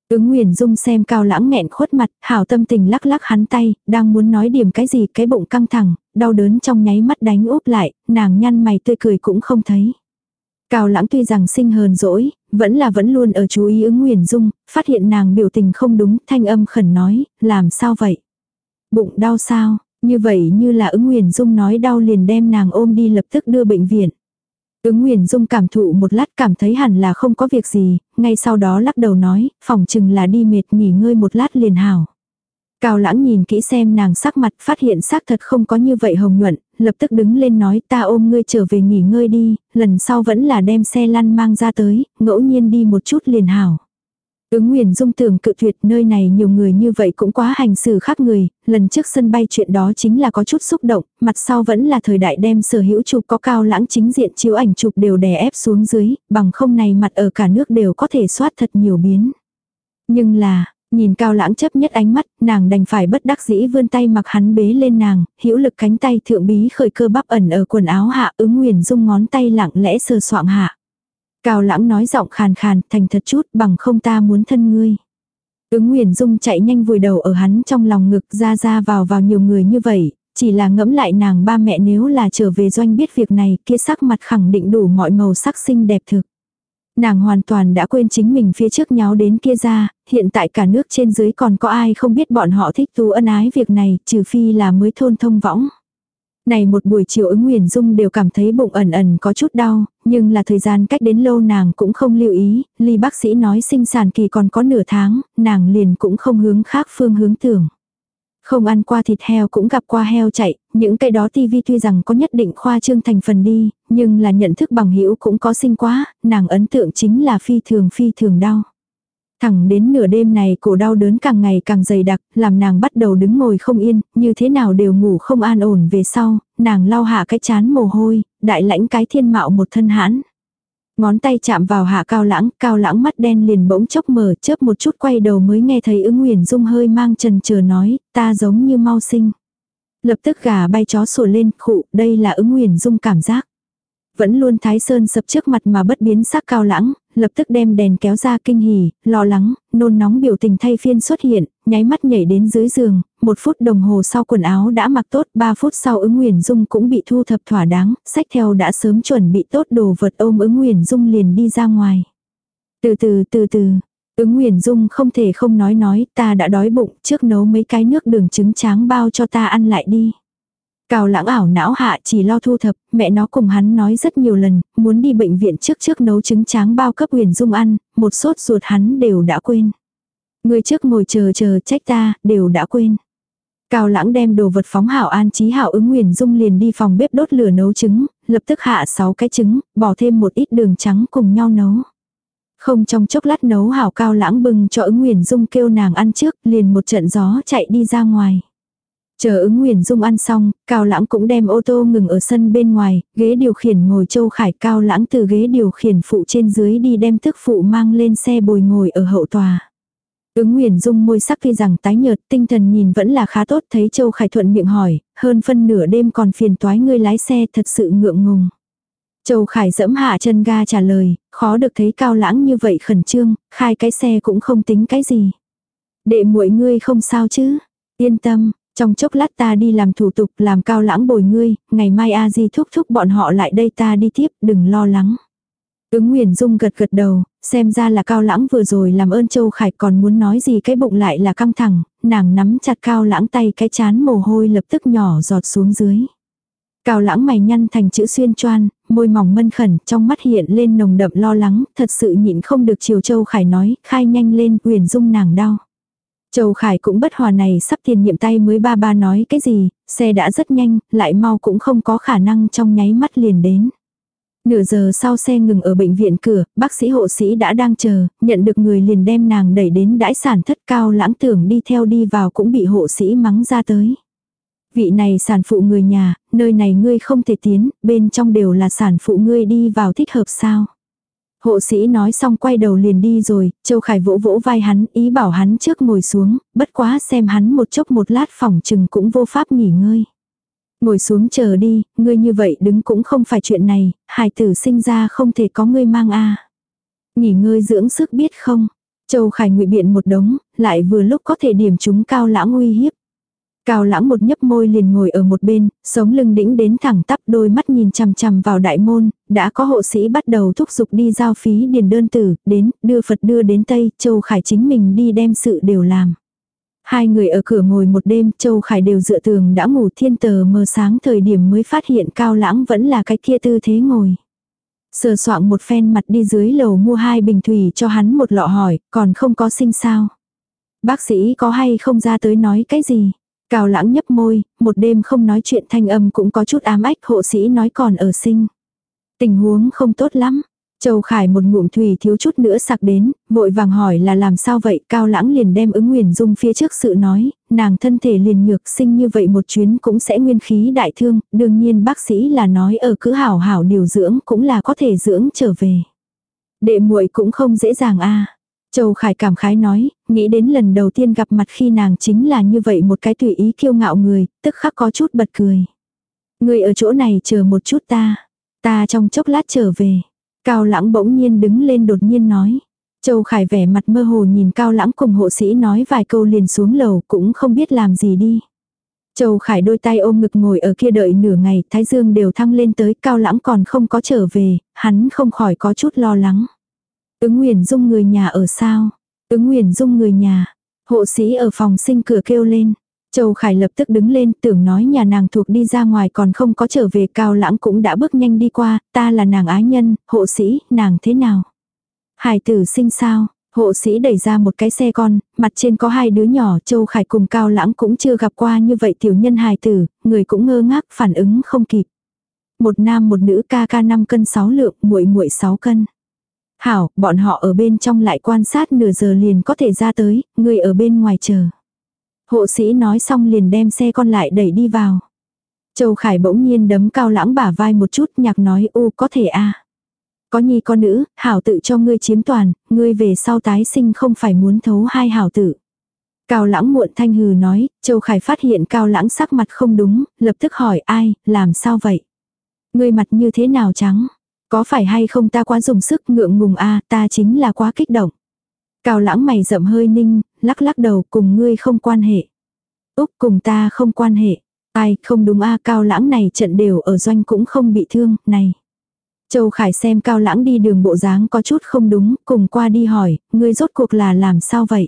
Ứng Nguyền Dung xem Cao Lãng nghẹn khuất mặt, hảo tâm tình lắc lắc hắn tay, đang muốn nói điểm cái gì, cái bụng căng thẳng, đau đớn trong nháy mắt đánh úp lại, nàng nhăn mày tươi cười cũng không thấy. Cao Lãng tuy rằng sinh hờn dỗi, vẫn luôn ở chú ý Ứng Nguyền Dung, phát hiện nàng biểu tình không đúng, thanh âm khẩn nói, làm sao vậy? Bụng đau sao? Như vậy như là Ứng Nguyền Dung nói đau liền đem nàng ôm đi lập tức đưa bệnh viện. Ứng Nguyền Dung cảm thụ một lát cảm thấy hẳn là không có việc gì, ngay sau đó lắc đầu nói, phỏng chừng là đi mệt nghỉ ngơi một lát liền hảo. Cao Lãng nhìn kỹ xem nàng sắc mặt, phát hiện xác thật không có như vậy hồng nhuận, lập tức đứng lên nói ta ôm ngươi trở về nghỉ ngơi đi, lần sau vẫn là đem xe lăn mang ra tới, ngẫu nhiên đi một chút liền hảo. Ứng Nguyền Dung tưởng cự tuyệt, nơi này nhiều người như vậy cũng quá hành xử khác người, lần trước sân bay chuyện đó chính là có chút xúc động, mặt sau vẫn là thời đại đem sở hữu chụp có Cao Lãng chính diện chiếu ảnh chụp đều đè ép xuống dưới, bằng không này mặt ở cả nước đều có thể soát thật nhiều biến. Nhưng là, nhìn Cao Lãng chấp nhất ánh mắt, nàng đành phải bất đắc dĩ vươn tay mặc hắn bế lên nàng, hữu lực cánh tay thượng bí khởi cơ bắp ẩn ở quần áo hạ, Ứng Nguyền Dung ngón tay lặng lẽ sờ soạng hạ. Cao Lãng nói giọng khàn khàn, thành thật chút, bằng không ta muốn thân ngươi. Ứng Nguyền Dung chạy nhanh vùi đầu ở hắn trong lòng ngực, ra vào nhiều người như vậy, chỉ là ngẫm lại nàng ba mẹ nếu là trở về doanh biết việc này, kia sắc mặt khẳng định đủ mọi màu sắc xinh đẹp thực. Nàng hoàn toàn đã quên chính mình phía trước nháo đến kia ra, hiện tại cả nước trên dưới còn có ai không biết bọn họ thích thú ân ái việc này, trừ phi là mới thôn thông võng. Này một buổi chiều Ứng Nguyền Dung đều cảm thấy bụng ẩn ẩn có chút đau, nhưng là thời gian cách đến lâu nàng cũng không lưu ý, ly bác sĩ nói sinh sản kỳ còn có nửa tháng, nàng liền cũng không hướng khác phương hướng tưởng. Không ăn qua thịt heo cũng gặp qua heo chạy, những cái đó tivi tuy rằng có nhất định khoa trương thành phần đi, nhưng là nhận thức bằng hữu cũng có sinh quá, nàng ấn tượng chính là phi thường đau. Thẳng đến nửa đêm này cổ đau đớn càng ngày càng dày đặc, làm nàng bắt đầu đứng ngồi không yên, như thế nào đều ngủ không an ổn về sau, nàng lau hạ cái chán mồ hôi, đại lãnh cái thiên mạo một thân hãn. Ngón tay chạm vào hạ Cao Lãng mắt đen liền bỗng chốc mở chớp một chút quay đầu mới nghe thấy Ứng Nguyền Dung hơi mang chần chờ nói, ta giống như mau sinh. Lập tức gà bay chó sủa lên, khụ, đây là Ứng Nguyền Dung cảm giác. Vẫn luôn Thái Sơn sập trước mặt mà bất biến sắc Cao Lãng, lập tức đem đèn kéo ra kinh hỉ, lo lắng, nôn nóng biểu tình thay phiên xuất hiện, nháy mắt nhảy đến dưới giường, 1 phút đồng hồ sau quần áo đã mặc tốt, 3 phút sau Ứng Nguyền Dung cũng bị thu thập thỏa đáng, xách theo đã sớm chuẩn bị tốt đồ vật ôm Ứng Nguyền Dung liền đi ra ngoài. Từ từ, Ứng Nguyền Dung không thể không nói ta đã đói bụng, trước nấu mấy cái nước đường trứng tráng bao cho ta ăn lại đi. Cao Lãng ảo não hạ chỉ lo thu thập, mẹ nó cùng hắn nói rất nhiều lần, muốn đi bệnh viện trước nấu trứng tráng bao cấp Nguyền Dung ăn, một sốt ruột hắn đều đã quên. Người trước ngồi chờ trách ta, đều đã quên. Cao Lãng đem đồ vật phóng hảo an trí hảo Ứng Nguyền Dung liền đi phòng bếp đốt lửa nấu trứng, lập tức hạ 6 cái trứng, bỏ thêm một ít đường trắng cùng nhau nấu. Không trong chốc lát nấu hảo Cao Lãng bưng cho Ứng Nguyền Dung kêu nàng ăn trước, liền một trận gió chạy đi ra ngoài. Chờ Ứng Nguyền Dung ăn xong, Cao Lãng cũng đem ô tô ngừng ở sân bên ngoài, ghế điều khiển ngồi Châu Khải. Cao Lãng từ ghế điều khiển phụ trên dưới đi đem thức phụ mang lên xe bồi ngồi ở hậu tòa. Ứng Nguyền Dung môi sắc tuy rằng tái nhợt, tinh thần nhìn vẫn là khá tốt, thấy Châu Khải thuận miệng hỏi, hơn phân nửa đêm còn phiền toái ngươi lái xe, thật sự ngượng ngùng. Châu Khải giẫm hạ chân ga trả lời, khó được thấy Cao Lãng như vậy khẩn trương, khai cái xe cũng không tính cái gì. Đệ muội ngươi không sao chứ? Yên tâm. Trong chốc lát ta đi làm thủ tục làm Cao Lãng bồi ngươi, ngày mai A Di thúc bọn họ lại đây ta đi tiếp, đừng lo lắng. Ứng Nguyền Dung gật đầu, xem ra là Cao Lãng vừa rồi làm ơn Châu Khải còn muốn nói gì cái bụng lại là căng thẳng, nàng nắm chặt Cao Lãng tay cái chán mồ hôi lập tức nhỏ giọt xuống dưới. Cao Lãng mày nhăn thành chữ xuyên choan, môi mỏng mân khẩn, trong mắt hiện lên nồng đậm lo lắng, thật sự nhịn không được chiều Châu Khải nói, khai nhanh lên, Nguyền Dung nàng đau. Châu Khải cũng bất hòa này sắp tiền nhiệm tay mới ba nói cái gì, xe đã rất nhanh, lại mau cũng không có khả năng trong nháy mắt liền đến. Nửa giờ sau xe ngừng ở bệnh viện cửa, bác sĩ hộ sĩ đã đang chờ, nhận được người liền đem nàng đẩy đến đãi sản thất. Cao Lãng tưởng đi theo đi vào cũng bị hộ sĩ mắng ra tới. Vị này sản phụ người nhà, nơi này ngươi không thể tiến, bên trong đều là sản phụ ngươi đi vào thích hợp sao? Hộ sĩ nói xong quay đầu liền đi rồi, Châu Khải vỗ vỗ vai hắn, ý bảo hắn trước ngồi xuống, bất quá xem hắn một chốc một lát phỏng chừng cũng vô pháp nghỉ ngơi. Ngồi xuống chờ đi, ngươi như vậy đứng cũng không phải chuyện này, hài tử sinh ra không thể có ngươi mang a. Nghỉ ngơi dưỡng sức biết không? Châu Khải ngụy biện một đống, lại vừa lúc có thể điểm chúng Cao Lãng uy hiếp. Cao Lãng một nhấp môi liền ngồi ở một bên, sống lưng đĩnh đến thẳng tắp, đôi mắt nhìn chằm chằm vào đại môn, đã có hộ sĩ bắt đầu thúc giục đi giao phí điền đơn tử, đến, đưa Phật đưa đến Tây, Châu Khải chính mình đi đem sự đều làm. Hai người ở cửa ngồi một đêm, Châu Khải đều dựa tường đã ngủ, thiên tờ mờ sáng thời điểm mới phát hiện Cao Lãng vẫn là cái kia tư thế ngồi. Sờ soạng một phen mặt đi dưới lầu mua 2 bình thủy cho hắn một lọ, hỏi, còn không có sinh sao? Bác sĩ có hay không ra tới nói cái gì? Cao Lãng nhấp môi, một đêm không nói chuyện, thanh âm cũng có chút ám ách. Hộ sĩ nói còn ở sinh. Tình huống không tốt lắm. Châu Khải một ngụm thủy thiếu chút nữa sặc đến, vội vàng hỏi là làm sao vậy. Cao Lãng liền đem Ứng Nguyền Dung phía trước sự nói, nàng thân thể liền nhược, sinh như vậy một chuyến cũng sẽ nguyên khí đại thương. Đương nhiên bác sĩ là nói ở cứ hảo hảo điều dưỡng cũng là có thể dưỡng trở về. Đệ muội cũng không dễ dàng a. Châu Khải cảm khái nói, nghĩ đến lần đầu tiên gặp mặt khi nàng chính là như vậy một cái tùy ý kiêu ngạo người, tức khắc có chút bật cười. Người ở chỗ này chờ một chút ta trong chốc lát trở về. Cao Lãng bỗng nhiên đứng lên đột nhiên nói. Châu Khải vẻ mặt mơ hồ nhìn Cao Lãng cùng hộ sĩ nói vài câu liền xuống lầu, cũng không biết làm gì đi. Châu Khải đôi tay ôm ngực ngồi ở kia đợi nửa ngày, thái dương đều thăng lên tới, Cao Lãng còn không có trở về, hắn không khỏi có chút lo lắng. Ứng Nguyền Dung người nhà ở sao? Ứng Nguyền Dung người nhà. Hộ sĩ ở phòng sinh cửa kêu lên. Châu Khải lập tức đứng lên, tưởng nói nhà nàng thuộc đi ra ngoài còn không có trở về. Cao Lãng cũng đã bước nhanh đi qua, ta là nàng ái nhân, hộ sĩ, nàng thế nào? Hải tử sinh sao? Hộ sĩ đẩy ra một cái xe con, mặt trên có 2 đứa nhỏ. Châu Khải cùng Cao Lãng cũng chưa gặp qua như vậy tiểu nhân hài tử, người cũng ngơ ngác, phản ứng không kịp. Một nam một nữ, ca 5 cân 6 lượng, muội muội 6 cân. Hảo, bọn họ ở bên trong lại quan sát nửa giờ liền có thể ra tới, người ở bên ngoài chờ. Hộ sĩ nói xong liền đem xe con lại đẩy đi vào. Châu Khải bỗng nhiên đấm Cao Lãng bả vai một chút, nhạc nói có thể a. Có nhi có nữ, hảo tự cho ngươi chiếm toàn, ngươi về sau tái sinh không phải muốn thấu 2 hảo tự. Cao Lãng muộn thanh hừ nói, Châu Khải phát hiện Cao Lãng sắc mặt không đúng, lập tức hỏi ai, làm sao vậy? Ngươi mặt như thế nào trắng? Có phải hay không ta quá dùng sức, ngượng ngùng a, ta chính là quá kích động. Cao Lãng mày rậm hơi ninh, lắc lắc đầu, cùng ngươi không quan hệ. Úc, cùng ta không quan hệ. Ai, không đúng a, Cao Lãng này trận đều ở doanh cũng không bị thương, này. Châu Khải xem Cao Lãng đi đường bộ dáng có chút không đúng, cùng qua đi hỏi, ngươi rốt cuộc là làm sao vậy?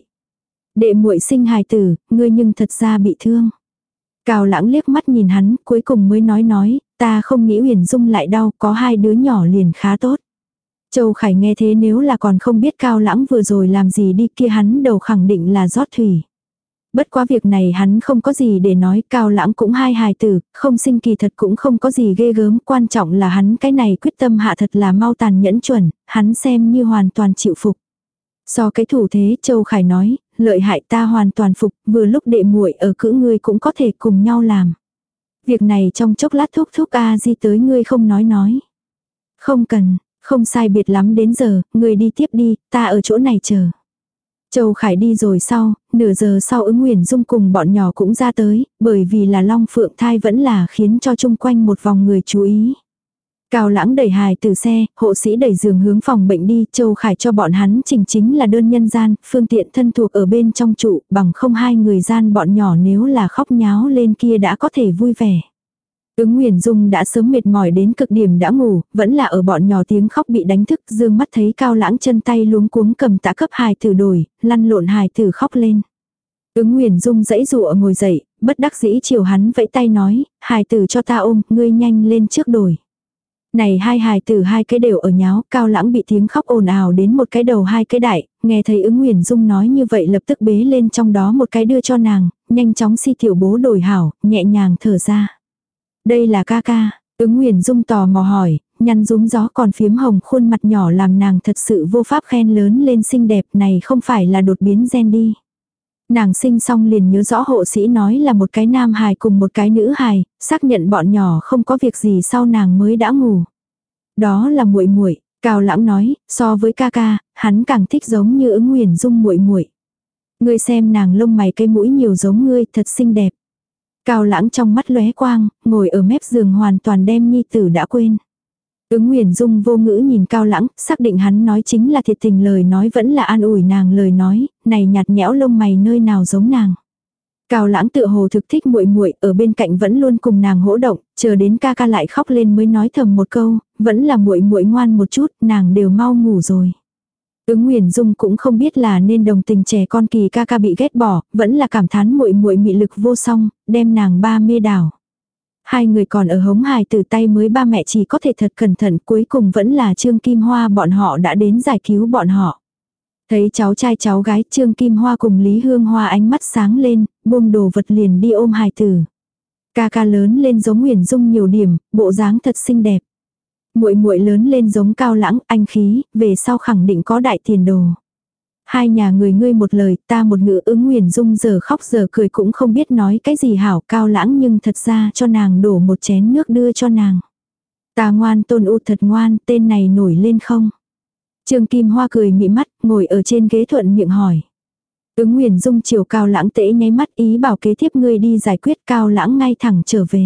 Đệ muội sinh hài tử, ngươi nhưng thật ra bị thương. Cao Lãng liếc mắt nhìn hắn, cuối cùng mới nói, ta không nghĩ Huyền Dung lại đau, có 2 đứa nhỏ liền khá tốt. Châu Khải nghe thế nếu là còn không biết Cao Lãng vừa rồi làm gì đi kia hắn đầu khẳng định là rót thủy. Bất quá việc này hắn không có gì để nói, Cao Lãng cũng 2 hài tử, không sinh kỳ thật cũng không có gì ghê gớm, quan trọng là hắn cái này quyết tâm hạ thật là mau tàn nhẫn chuẩn, hắn xem như hoàn toàn chịu phục. So cái thủ thế, Châu Khải nói, lợi hại, ta hoàn toàn phục, vừa lúc đệ muội ở cữ ngươi cũng có thể cùng nhau làm. Việc này trong chốc lát thúc a di tới ngươi không nói. Không cần, không sai biệt lắm đến giờ, ngươi đi tiếp đi, ta ở chỗ này chờ. Châu Khải đi rồi sau, nửa giờ sau Ứng Nguyền Dung cùng bọn nhỏ cũng ra tới, bởi vì là Long Phượng thai vẫn là khiến cho chung quanh một vòng người chú ý. Cao Lãng đẩy hài từ xe, hộ sĩ đẩy giường hướng phòng bệnh đi, Châu Khải cho bọn hắn chỉnh chính là đơn nhân gian, phương tiện thân thuộc ở bên trong trụ, bằng không 2 người gian bọn nhỏ nếu là khóc nháo lên kia đã có thể vui vẻ. Ứng Nguyền Dung đã sớm mệt mỏi đến cực điểm đã ngủ, vẫn là ở bọn nhỏ tiếng khóc bị đánh thức, dương mắt thấy Cao Lãng chân tay luống cuống cầm tạ cấp hài tử đổi, lăn lộn hài tử khóc lên. Ứng Nguyền Dung giãy giụa ngồi dậy, bất đắc dĩ chiều hắn vẫy tay nói, hài tử cho ta ôm, ngươi nhanh lên trước đổi. Này 2 hài tử 2 cái đều ở nháo, Cao Lãng bị tiếng khóc ồn ào đến một cái đầu 2 cái đại, nghe thấy Ứng Nguyền Dung nói như vậy lập tức bế lên trong đó một cái đưa cho nàng, nhanh chóng si tiểu bố đổi hảo, nhẹ nhàng thở ra. Đây là ca. Ứng Nguyền Dung tò mò hỏi, nhăn rúm gió còn phiếm hồng khuôn mặt nhỏ làm nàng thật sự vô pháp khen lớn lên xinh đẹp, này không phải là đột biến gen đi. Nàng sinh xong liền nhớ rõ hộ sĩ nói là một cái nam hài cùng một cái nữ hài, xác nhận bọn nhỏ không có việc gì sau nàng mới đã ngủ. Đó là muội muội, Cao Lãng nói, so với ca, hắn càng thích giống như Ứng Nguyền Dung muội muội. Ngươi xem nàng lông mày cái mũi nhiều giống ngươi, thật xinh đẹp. Cao Lãng trong mắt lóe quang, ngồi ở mép giường hoàn toàn đem nhi tử đã quên. Ứng Nguyền Dung vô ngữ nhìn Cao Lãng, xác định hắn nói chính là thiệt tình lời nói vẫn là an ủi nàng lời nói, này nhạt nhẽo lông mày nơi nào giống nàng. Cao Lãng tựa hồ thực thích muội muội, ở bên cạnh vẫn luôn cùng nàng hỗ động, chờ đến ca ca lại khóc lên mới nói thầm một câu, vẫn là muội muội ngoan một chút, nàng đều mau ngủ rồi. Ứng Nguyền Dung cũng không biết là nên đồng tình trẻ con Kỳ ca ca bị ghét bỏ, vẫn là cảm thán muội muội mị lực vô song, đem nàng ba mê đảo. Hai người còn ở hống hài từ tay mới ba mẹ chỉ có thể thật cẩn thận, cuối cùng vẫn là Trương Kim Hoa bọn họ đã đến giải cứu bọn họ. Thấy cháu trai cháu gái Trương Kim Hoa cùng Lý Hương Hoa ánh mắt sáng lên, buông đồ vật liền đi ôm hài tử. Ca ca lớn lên giống Nguyền Dung nhiều điểm, bộ dáng thật xinh đẹp. Muội muội lớn lên giống Cao Lãng, anh khí, về sau khẳng định có đại tiền đồ. Hai nhà người ngươi một lời, ta một ngữ. Ứng Nguyền Dung giờ khóc giờ cười cũng không biết nói cái gì hảo. Cao Lãng nhưng thật ra cho nàng đổ một chén nước đưa cho nàng. Ta ngoan Tôn U thật ngoan, tên này nổi lên không? Trương Kim Hoa cười mị mắt, ngồi ở trên ghế thuận miệng hỏi. Ứng Nguyền Dung chiều Cao Lãng tễ nháy mắt, ý bảo kế tiếp ngươi đi giải quyết. Cao Lãng ngay thẳng trở về.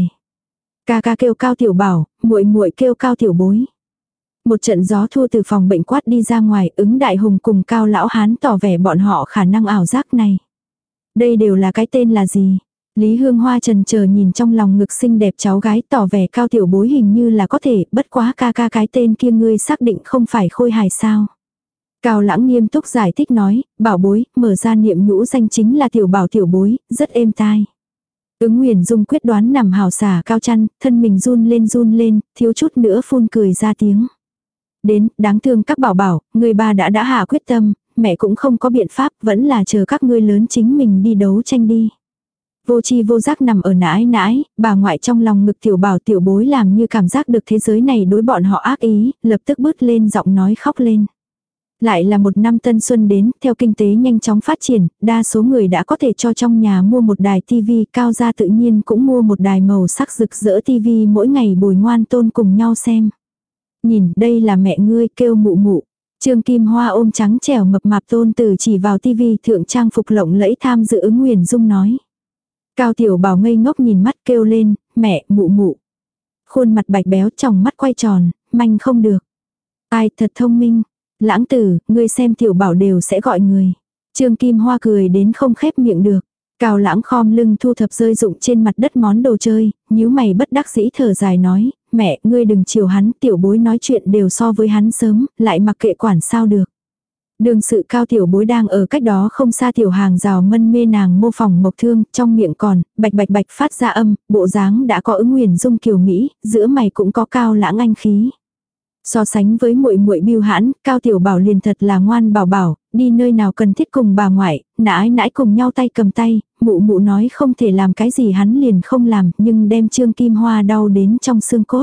Ca ca kêu Cao Tiểu Bảo, muội muội kêu Cao Tiểu Bối. Một trận gió thu từ phòng bệnh quát đi ra ngoài, Ứng Đại Hùng cùng Cao Lão Hán tỏ vẻ bọn họ khả năng ảo giác này. Đây đều là cái tên là gì? Lý Hương Hoa trần chờ nhìn trong lòng ngực xinh đẹp cháu gái, tỏ vẻ Cao Tiểu Bối hình như là có thể, bất quá ca ca cái tên kia ngươi xác định không phải Khôi Hài sao? Cao Lãng nghiêm túc giải thích nói, Bảo Bối, mở ra niệm nhũ danh chính là Tiểu Bảo Tiểu Bối, rất êm tai. Ứng Nguyền Dung quyết đoán nằm hào xả cao chăn, thân mình run lên, thiếu chút nữa phun cười ra tiếng. Đến, đáng thương các bảo bảo, người ba đã hạ quyết tâm, mẹ cũng không có biện pháp, vẫn là chờ các ngươi lớn chính mình đi đấu tranh đi. Vô chi vô giác nằm ở nãi, bà ngoại trong lòng ngực Tiểu Bảo Tiểu Bối làm như cảm giác được thế giới này đối bọn họ ác ý, lập tức bứt lên giọng nói khóc lên. Lại là một năm tân xuân đến, theo kinh tế nhanh chóng phát triển, đa số người đã có thể cho trong nhà mua một đài tivi, Cao gia tự nhiên cũng mua một đài màu sắc rực rỡ tivi mỗi ngày bồi ngoan Tôn cùng nhau xem. Nhìn, đây là mẹ ngươi, kêu mụ mụ. Trương Kim Hoa ôm trắng trẻo mập mạp Tôn Tử chỉ vào tivi thượng trang phục lộng lẫy tham dự Ứng Nguyền Dung nói. Cao Tiểu Bảo ngây ngốc nhìn mắt kêu lên, mẹ, mụ mụ. Khuôn mặt bạch béo tròng mắt quay tròn, manh không được. Ai thật thông minh. Lãng tử, ngươi xem Tiểu Bảo đều sẽ gọi người. Trương Kim Hoa cười đến không khép miệng được. Cao Lãng khom lưng thu thập rơi rụng trên mặt đất món đồ chơi, nhíu mày bất đắc dĩ thở dài nói, mẹ, ngươi đừng chiều hắn, Tiểu Bối nói chuyện đều so với hắn sớm, lại mặc kệ quản sao được. Đường sự Cao Tiểu Bối đang ở cách đó không xa tiểu hàng rào mân mê nàng mô phỏng mộc thương, trong miệng còn, bạch bạch bạch phát ra âm, bộ dáng đã có Ứng Nguyền Dung kiều Mỹ, giữa mày cũng có Cao Lãng anh khí. So sánh với muội muội Bưu Hãn, Cao Tiểu Bảo liền thật là ngoan bảo bảo, đi nơi nào cần thiết cùng bà ngoại, nãi nãi cùng nhau tay cầm tay, mụ mụ nói không thể làm cái gì hắn liền không làm, nhưng đem Trương Kim Hoa đau đến trong xương cốt.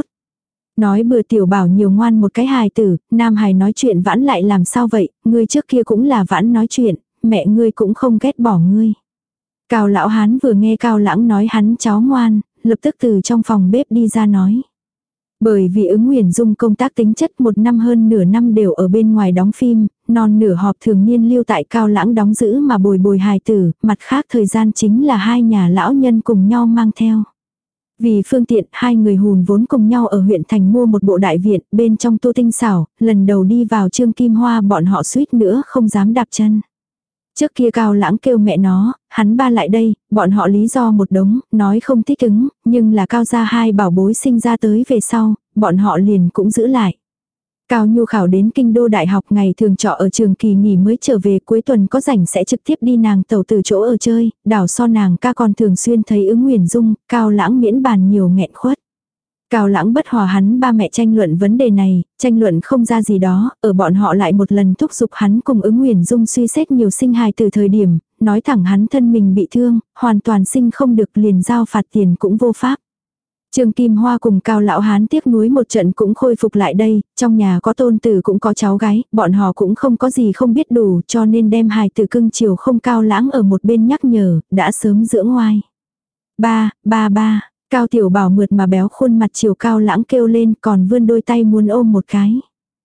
Nói bừa Tiểu Bảo nhiều ngoan một cái hài tử, nam hài nói chuyện vãn lại làm sao vậy, ngươi trước kia cũng là vãn nói chuyện, mẹ ngươi cũng không ghét bỏ ngươi. Cao Lão Hán vừa nghe Cao Lãng nói hắn cháu ngoan, lập tức từ trong phòng bếp đi ra nói. Bởi vì Ứng Nguyền Dung công tác tính chất một năm hơn nửa năm đều ở bên ngoài đóng phim, non nửa họp thường niên lưu tại Cao Lãng đóng giữ mà bồi hài tử, mặt khác thời gian chính là hai nhà lão nhân cùng nhau mang theo. Vì phương tiện, hai người hùn vốn cùng nhau ở huyện thành mua một bộ đại viện, bên trong tu tinh xảo, lần đầu đi vào Trương Kim Hoa bọn họ suýt nữa không dám đạp chân. Trước kia Cao Lãng kêu mẹ nó, hắn ba lại đây, bọn họ lý do một đống, nói không thích ứng, nhưng là Cao gia hai bảo bối sinh ra tới về sau, bọn họ liền cũng giữ lại. Cao Nhu khảo đến kinh đô đại học, ngày thường trọ ở trường kỳ nghỉ mới trở về, cuối tuần có rảnh sẽ trực tiếp đi nàng tàu từ chỗ ở chơi, đảo so nàng ca còn thường xuyên thấy Ứng Nguyền Dung, Cao Lãng miễn bàn nhiều nghẹn khuất. Cao Lãng bất hòa hắn ba mẹ tranh luận vấn đề này, tranh luận không ra gì đó, ở bọn họ lại một lần thúc giục hắn cùng Ứng Nguyền Dung suy xét nhiều sinh hài từ thời điểm, nói thẳng hắn thân mình bị thương, hoàn toàn sinh không được liền giao phạt tiền cũng vô pháp. Trương Kim Hoa cùng Cao Lão Hán tiếc nuối một trận cũng khôi phục lại đây, trong nhà có Tôn Tử cũng có cháu gái, bọn họ cũng không có gì không biết đủ cho nên đem hài tử cưng chiều không. Cao Lãng ở một bên nhắc nhở, đã sớm dưỡng ngoai. Ba, Cao Tiểu Bảo mượt mà béo khuôn mặt chiều Cao Lãng kêu lên còn vươn đôi tay muốn ôm một cái.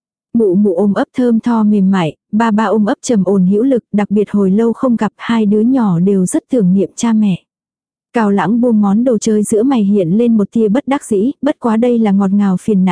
Mụ mụ ôm ấp thơm tho mềm mại, ba ôm ấp trầm ổn hữu lực, đặc biệt hồi lâu không gặp hai đứa nhỏ đều rất tưởng niệm cha mẹ. Cao Lãng buông món đồ chơi giữa mày hiện lên một tia bất đắc dĩ, bất quá đây là ngọt ngào phiền não,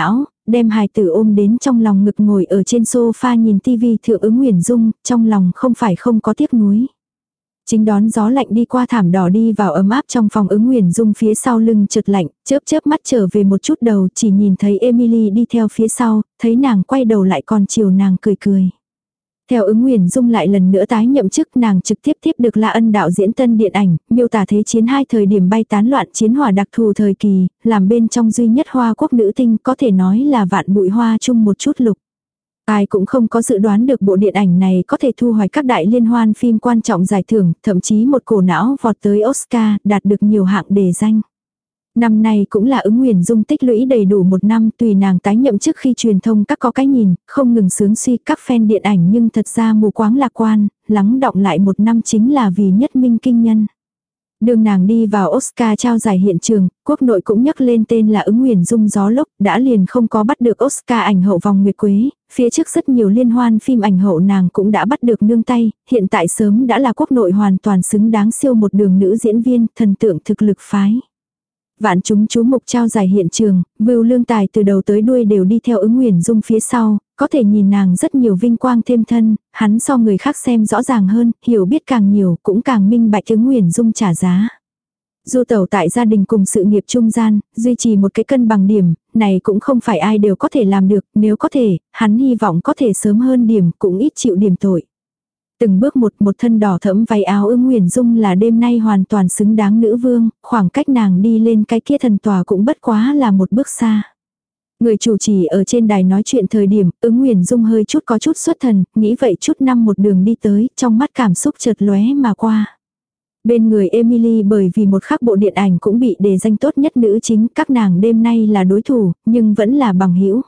đem hài tử ôm đến trong lòng ngực ngồi ở trên sofa nhìn tivi thượng Ứng Nguyễn Dung, trong lòng không phải không có tiếc nuối. Chính đón gió lạnh đi qua thảm đỏ đi vào ấm áp trong phòng Ứng Nguyễn Dung phía sau lưng chợt lạnh, chớp chớp mắt trở về một chút đầu chỉ nhìn thấy Emily đi theo phía sau, thấy nàng quay đầu lại còn chiều nàng cười cười. Theo Ứng Nguyễn Dung lại lần nữa tái nhậm chức nàng trực tiếp tiếp được La Ân đạo diễn tân điện ảnh, miêu tả thế chiến hai thời điểm bay tán loạn chiến hỏa đặc thù thời kỳ, làm bên trong duy nhất Hoa Quốc nữ tinh có thể nói là vạn bụi hoa chung một chút lục. Ai cũng không có dự đoán được bộ điện ảnh này có thể thu hoạch các đại liên hoan phim quan trọng giải thưởng, thậm chí một cổ não vọt tới Oscar, đạt được nhiều hạng đề danh. Năm nay cũng là Ứng Nguyễn Dung tích lũy đầy đủ một năm, tùy nàng tái nhậm chức khi truyền thông các có cái nhìn, không ngừng sướng suy các fan điện ảnh nhưng thật ra mù quáng lạc quan, lắng đọng lại một năm chính là vì nhất minh kinh nhân. Đường nàng đi vào Oscar trao giải hiện trường, quốc nội cũng nhắc lên tên là Ứng Nguyễn Dung gió lốc, đã liền không có bắt được Oscar ảnh hậu vòng nguyệt quế, phía trước rất nhiều liên hoan phim ảnh hậu nàng cũng đã bắt được nương tay, hiện tại sớm đã là quốc nội hoàn toàn xứng đáng siêu một đường nữ diễn viên, thần tượng thực lực phái. Vạn chúng chú mục trao giải hiện trường, Vưu Lương Tài từ đầu tới đuôi đều đi theo Ứng Nguyễn Dung phía sau, có thể nhìn nàng rất nhiều vinh quang thêm thân, hắn so người khác xem rõ ràng hơn, hiểu biết càng nhiều cũng càng minh bạch Ứng Nguyễn Dung trả giá. Du tẩu tại gia đình cùng sự nghiệp trung gian, duy trì một cái cân bằng điểm, này cũng không phải ai đều có thể làm được, nếu có thể, hắn hy vọng có thể sớm hơn điểm, cũng ít chịu điểm tội. Từng bước một thân đỏ thẫm váy áo Ứng Nguyễn Dung là đêm nay hoàn toàn xứng đáng nữ vương, khoảng cách nàng đi lên cái kia thần tòa cũng bất quá là một bước xa. Người chủ trì ở trên đài nói chuyện thời điểm, Ứng Nguyễn Dung hơi chút có chút xuất thần, nghĩ vậy chút năm một đường đi tới, trong mắt cảm xúc chợt lóe mà qua. Bên người Emily bởi vì một khắc bộ điện ảnh cũng bị đề danh tốt nhất nữ chính, các nàng đêm nay là đối thủ, nhưng vẫn là bằng hữu.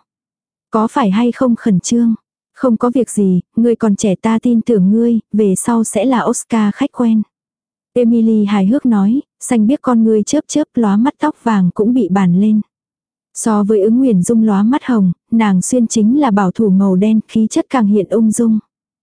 Có phải hay không khẩn trương? Không có việc gì, ngươi còn trẻ ta tin tưởng ngươi, về sau sẽ là Oscar khách quen. Emily hài hước nói, xanh biết con ngươi chớp chớp lóa mắt tóc vàng cũng bị bàn lên. So với Ứng Nguyễn Dung lóa mắt hồng, nàng xuyên chính là bảo thủ màu đen, khí chất càng hiện ung dung.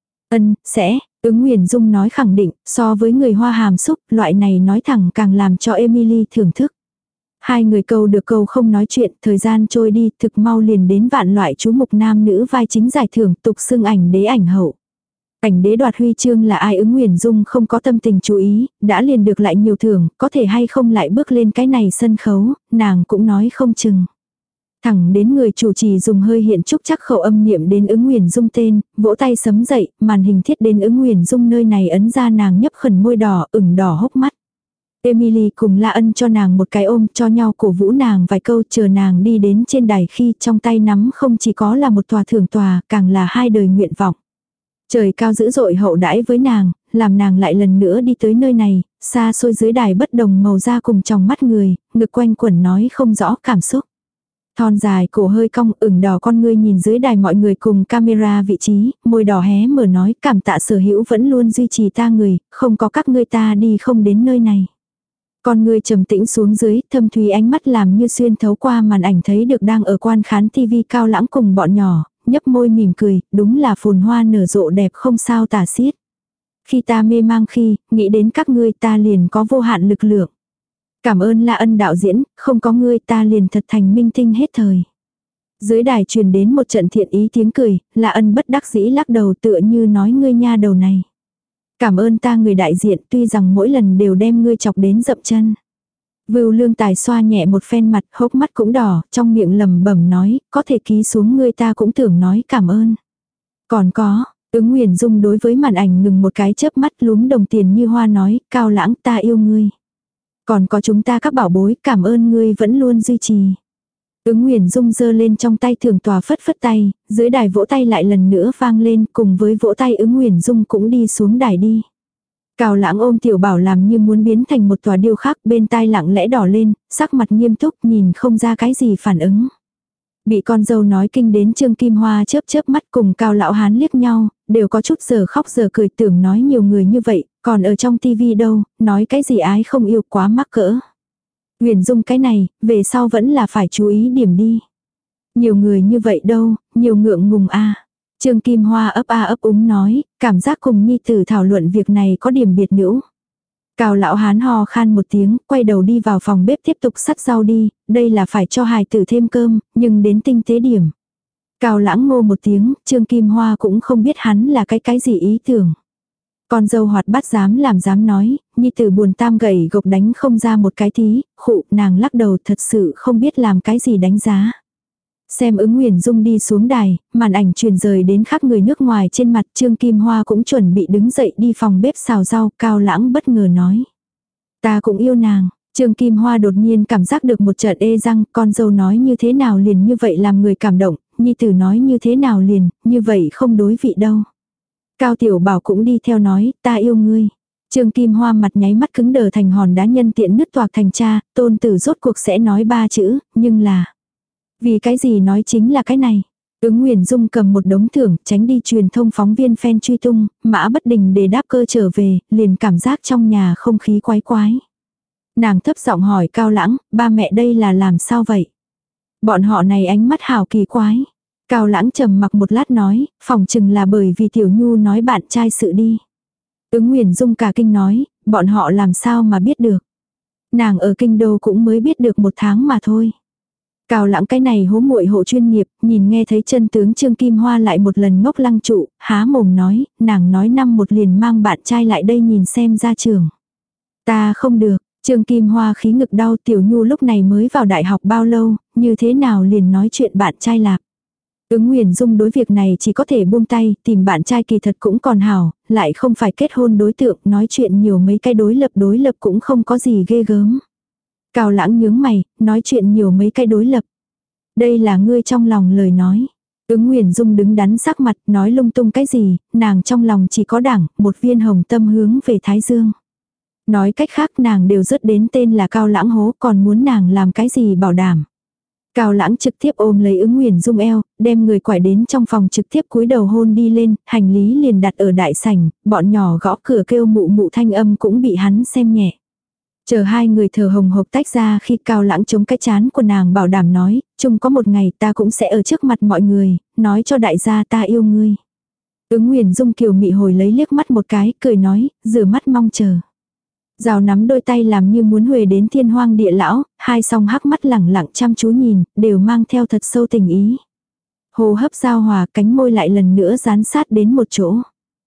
Sẽ, Ứng Nguyễn Dung nói khẳng định, so với người Hoa hàm xúc, loại này nói thẳng càng làm cho Emily thưởng thức. Hai người câu được câu không nói chuyện, thời gian trôi đi, thực mau liền đến vạn loại chú mục nam nữ vai chính giải thưởng tục xưng ảnh đế ảnh hậu. Ảnh đế đoạt huy chương là ai Ứng Nguyễn Dung không có tâm tình chú ý, đã liền được lại nhiều thưởng, có thể hay không lại bước lên cái này sân khấu, nàng cũng nói không chừng. Thẳng đến người chủ trì dùng hơi hiện trúc chắc khẩu âm niệm đến Ứng Nguyễn Dung tên, vỗ tay sấm dậy, màn hình thiết đến Ứng Nguyễn Dung nơi này ấn ra nàng nhấp khẩn môi đỏ, ửng đỏ hốc mắt. Emily cùng La Ân cho nàng một cái ôm, cho nhau cổ vũ nàng vài câu, chờ nàng đi đến trên đài khi trong tay nắm không chỉ có là một tòa thưởng tòa, càng là hai đời nguyện vọng. Trời cao dữ dội hậu đãi với nàng, làm nàng lại lần nữa đi tới nơi này, xa xôi dưới đài bất đồng màu da cùng trong mắt người, ngực quanh quẩn nói không rõ cảm xúc. Thon dài cổ hơi cong ửng đỏ con ngươi nhìn dưới đài mọi người cùng camera vị trí, môi đỏ hé mở nói cảm tạ sở hữu vẫn luôn duy trì ta người, không có các ngươi ta đi không đến nơi này. Con ngươi trầm tĩnh xuống dưới, thâm thúy ánh mắt làm như xuyên thấu qua màn ảnh thấy được đang ở quan khán tivi Cao Lãng cùng bọn nhỏ, nhấp môi mỉm cười, đúng là phồn hoa nở rộ đẹp không sao tả xiết. Khi ta mê mang khi, nghĩ đến các ngươi ta liền có vô hạn lực lượng. Cảm ơn La Ân đạo diễn, không có ngươi ta liền thật thành minh tinh hết thời. Dưới đài truyền đến một trận thiện ý tiếng cười, La Ân bất đắc dĩ lắc đầu tựa như nói ngươi nha đầu này. Cảm ơn ta người đại diện tuy rằng mỗi lần đều đem ngươi chọc đến dậm chân. Vưu Lương Tài xoa nhẹ một phen mặt, hốc mắt cũng đỏ, trong miệng lẩm bẩm nói, có thể ký xuống ngươi ta cũng tưởng nói cảm ơn. Còn có, Ứng Nguyễn Dung đối với màn ảnh ngừng một cái chớp mắt lúm đồng tiền như hoa nói, Cao Lãng ta yêu ngươi. Còn có chúng ta các bảo bối, cảm ơn ngươi vẫn luôn duy trì. Ứng Nguyễn Dung giơ lên trong tay thưởng tòa phất phất tay, dưới đài vỗ tay lại lần nữa vang lên, cùng với vỗ tay Ứng Nguyễn Dung cũng đi xuống đài đi. Cao Lãng ôm Tiểu Bảo làm như muốn biến thành một tòa điêu khắc, bên tai lặng lẽ đỏ lên, sắc mặt nghiêm túc nhìn không ra cái gì phản ứng. Bị con dâu nói kinh đến Trương Kim Hoa chớp chớp mắt cùng Cao Lão Hán liếc nhau, đều có chút giờ khóc giờ cười tưởng nói nhiều người như vậy, còn ở trong tivi đâu, nói cái gì ái không yêu quá mắc cỡ. Nguyễn Dung cái này, về sau vẫn là phải chú ý điểm đi. Nhiều người như vậy đâu, nhiều ngượng ngùng a. Trương Kim Hoa ấp a ấp úng nói, cảm giác cùng nhi tử thảo luận việc này có điểm biệt nữ. Cao lão hán ho khan một tiếng, quay đầu đi vào phòng bếp tiếp tục sắc rau đi, đây là phải cho hài tử thêm cơm, nhưng đến tinh tế điểm. Cao lãng ngô một tiếng, Trương Kim Hoa cũng không biết hắn là cái gì ý tưởng. Con dâu hoạt bát dám nói, nhi tử buồn tam gậy gộc đánh không ra một cái tí, khụ, nàng lắc đầu thật sự không biết làm cái gì đánh giá. Xem Ứng Nguyền Dung đi xuống đài, màn ảnh truyền rời đến khắc người nước ngoài trên mặt, Trương Kim Hoa cũng chuẩn bị đứng dậy đi phòng bếp xào rau, Cao lãng bất ngờ nói. Ta cũng yêu nàng. Trương Kim Hoa đột nhiên cảm giác được một trận ê răng, con dâu nói như thế nào liền như vậy làm người cảm động, nhi tử nói như thế nào liền, như vậy không đối vị đâu. Cao Tiểu Bảo cũng đi theo nói, ta yêu ngươi. Trương Kim Hoa mặt nháy mắt cứng đờ thành hòn đá nhân tiện nứt toạc thành cha, tôn tử rốt cuộc sẽ nói 3 chữ, nhưng là. Vì cái gì nói chính là cái này. Ứng Nguyền Dung cầm một đống thưởng, tránh đi truyền thông phóng viên fan truy tung, Mã Bất Đình để đáp cơ trở về, liền cảm giác trong nhà không khí quái quái. Nàng thấp giọng hỏi Cao Lãng, ba mẹ đây là làm sao vậy? Bọn họ này ánh mắt hào kỳ quái. Cao Lãng trầm mặc một lát nói, phỏng chừng là bởi vì Tiểu Nhu nói bạn trai sự đi. Ứng Nguyền Dung cả kinh nói, bọn họ làm sao mà biết được. Nàng ở kinh đô cũng mới biết được 1 tháng mà thôi. Cao Lãng cái này hố muội hộ chuyên nghiệp, nhìn nghe thấy chân tướng Trương Kim Hoa lại một lần ngốc lăng trụ, há mồm nói, nàng nói năm một liền mang bạn trai lại đây nhìn xem ra trường. Ta không được, Trương Kim Hoa khí ngực đau, Tiểu Nhu lúc này mới vào đại học bao lâu, như thế nào liền nói chuyện bạn trai lạc. Ứng Nguyền Dung đối việc này chỉ có thể buông tay, tìm bạn trai kỳ thật cũng còn hảo, lại không phải kết hôn đối tượng, nói chuyện nhiều mấy cái đối lập cũng không có gì ghê gớm. Cao Lãng nhướng mày, nói chuyện nhiều mấy cái đối lập. Đây là ngươi trong lòng lời nói. Ứng Nguyền Dung đứng đắn sắc mặt, nói lung tung cái gì, nàng trong lòng chỉ có đảng, một viên hồng tâm hướng về Thái Dương. Nói cách khác nàng đều rớt đến tên là Cao Lãng hố, còn muốn nàng làm cái gì bảo đảm. Cao Lãng trực tiếp ôm lấy Ứng Nguyền Dung eo, đem người quải đến trong phòng trực tiếp cúi đầu hôn đi lên, hành lý liền đặt ở đại sảnh, bọn nhỏ gõ cửa kêu mụ mụ thanh âm cũng bị hắn xem nhẹ. Chờ hai người thở hồng hộc tách ra khi Cao Lãng chống cái chán của nàng bảo đảm nói, chung có một ngày ta cũng sẽ ở trước mặt mọi người, nói cho đại gia ta yêu ngươi. Ứng Nguyền Dung kiều mị hồi lấy liếc mắt một cái, cười nói, rửa mắt mong chờ. Rào nắm đôi tay làm như muốn huề đến thiên hoang địa lão, hai song hắc mắt lẳng lặng chăm chú nhìn, đều mang theo thật sâu tình ý. Hô hấp giao hòa, cánh môi lại lần nữa dán sát đến một chỗ.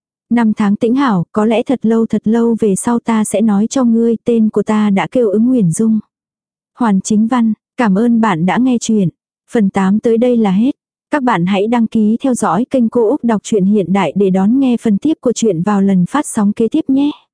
5 tháng tĩnh hảo, có lẽ thật lâu về sau ta sẽ nói cho ngươi, tên của ta đã kêu Ứng Nguyền Dung. Hoàn Chính Văn, cảm ơn bạn đã nghe chuyện. Phần 8 tới đây là hết. Các bạn hãy đăng ký theo dõi kênh Cô Úc Đọc truyện Hiện Đại để đón nghe phần tiếp của chuyện vào lần phát sóng kế tiếp nhé.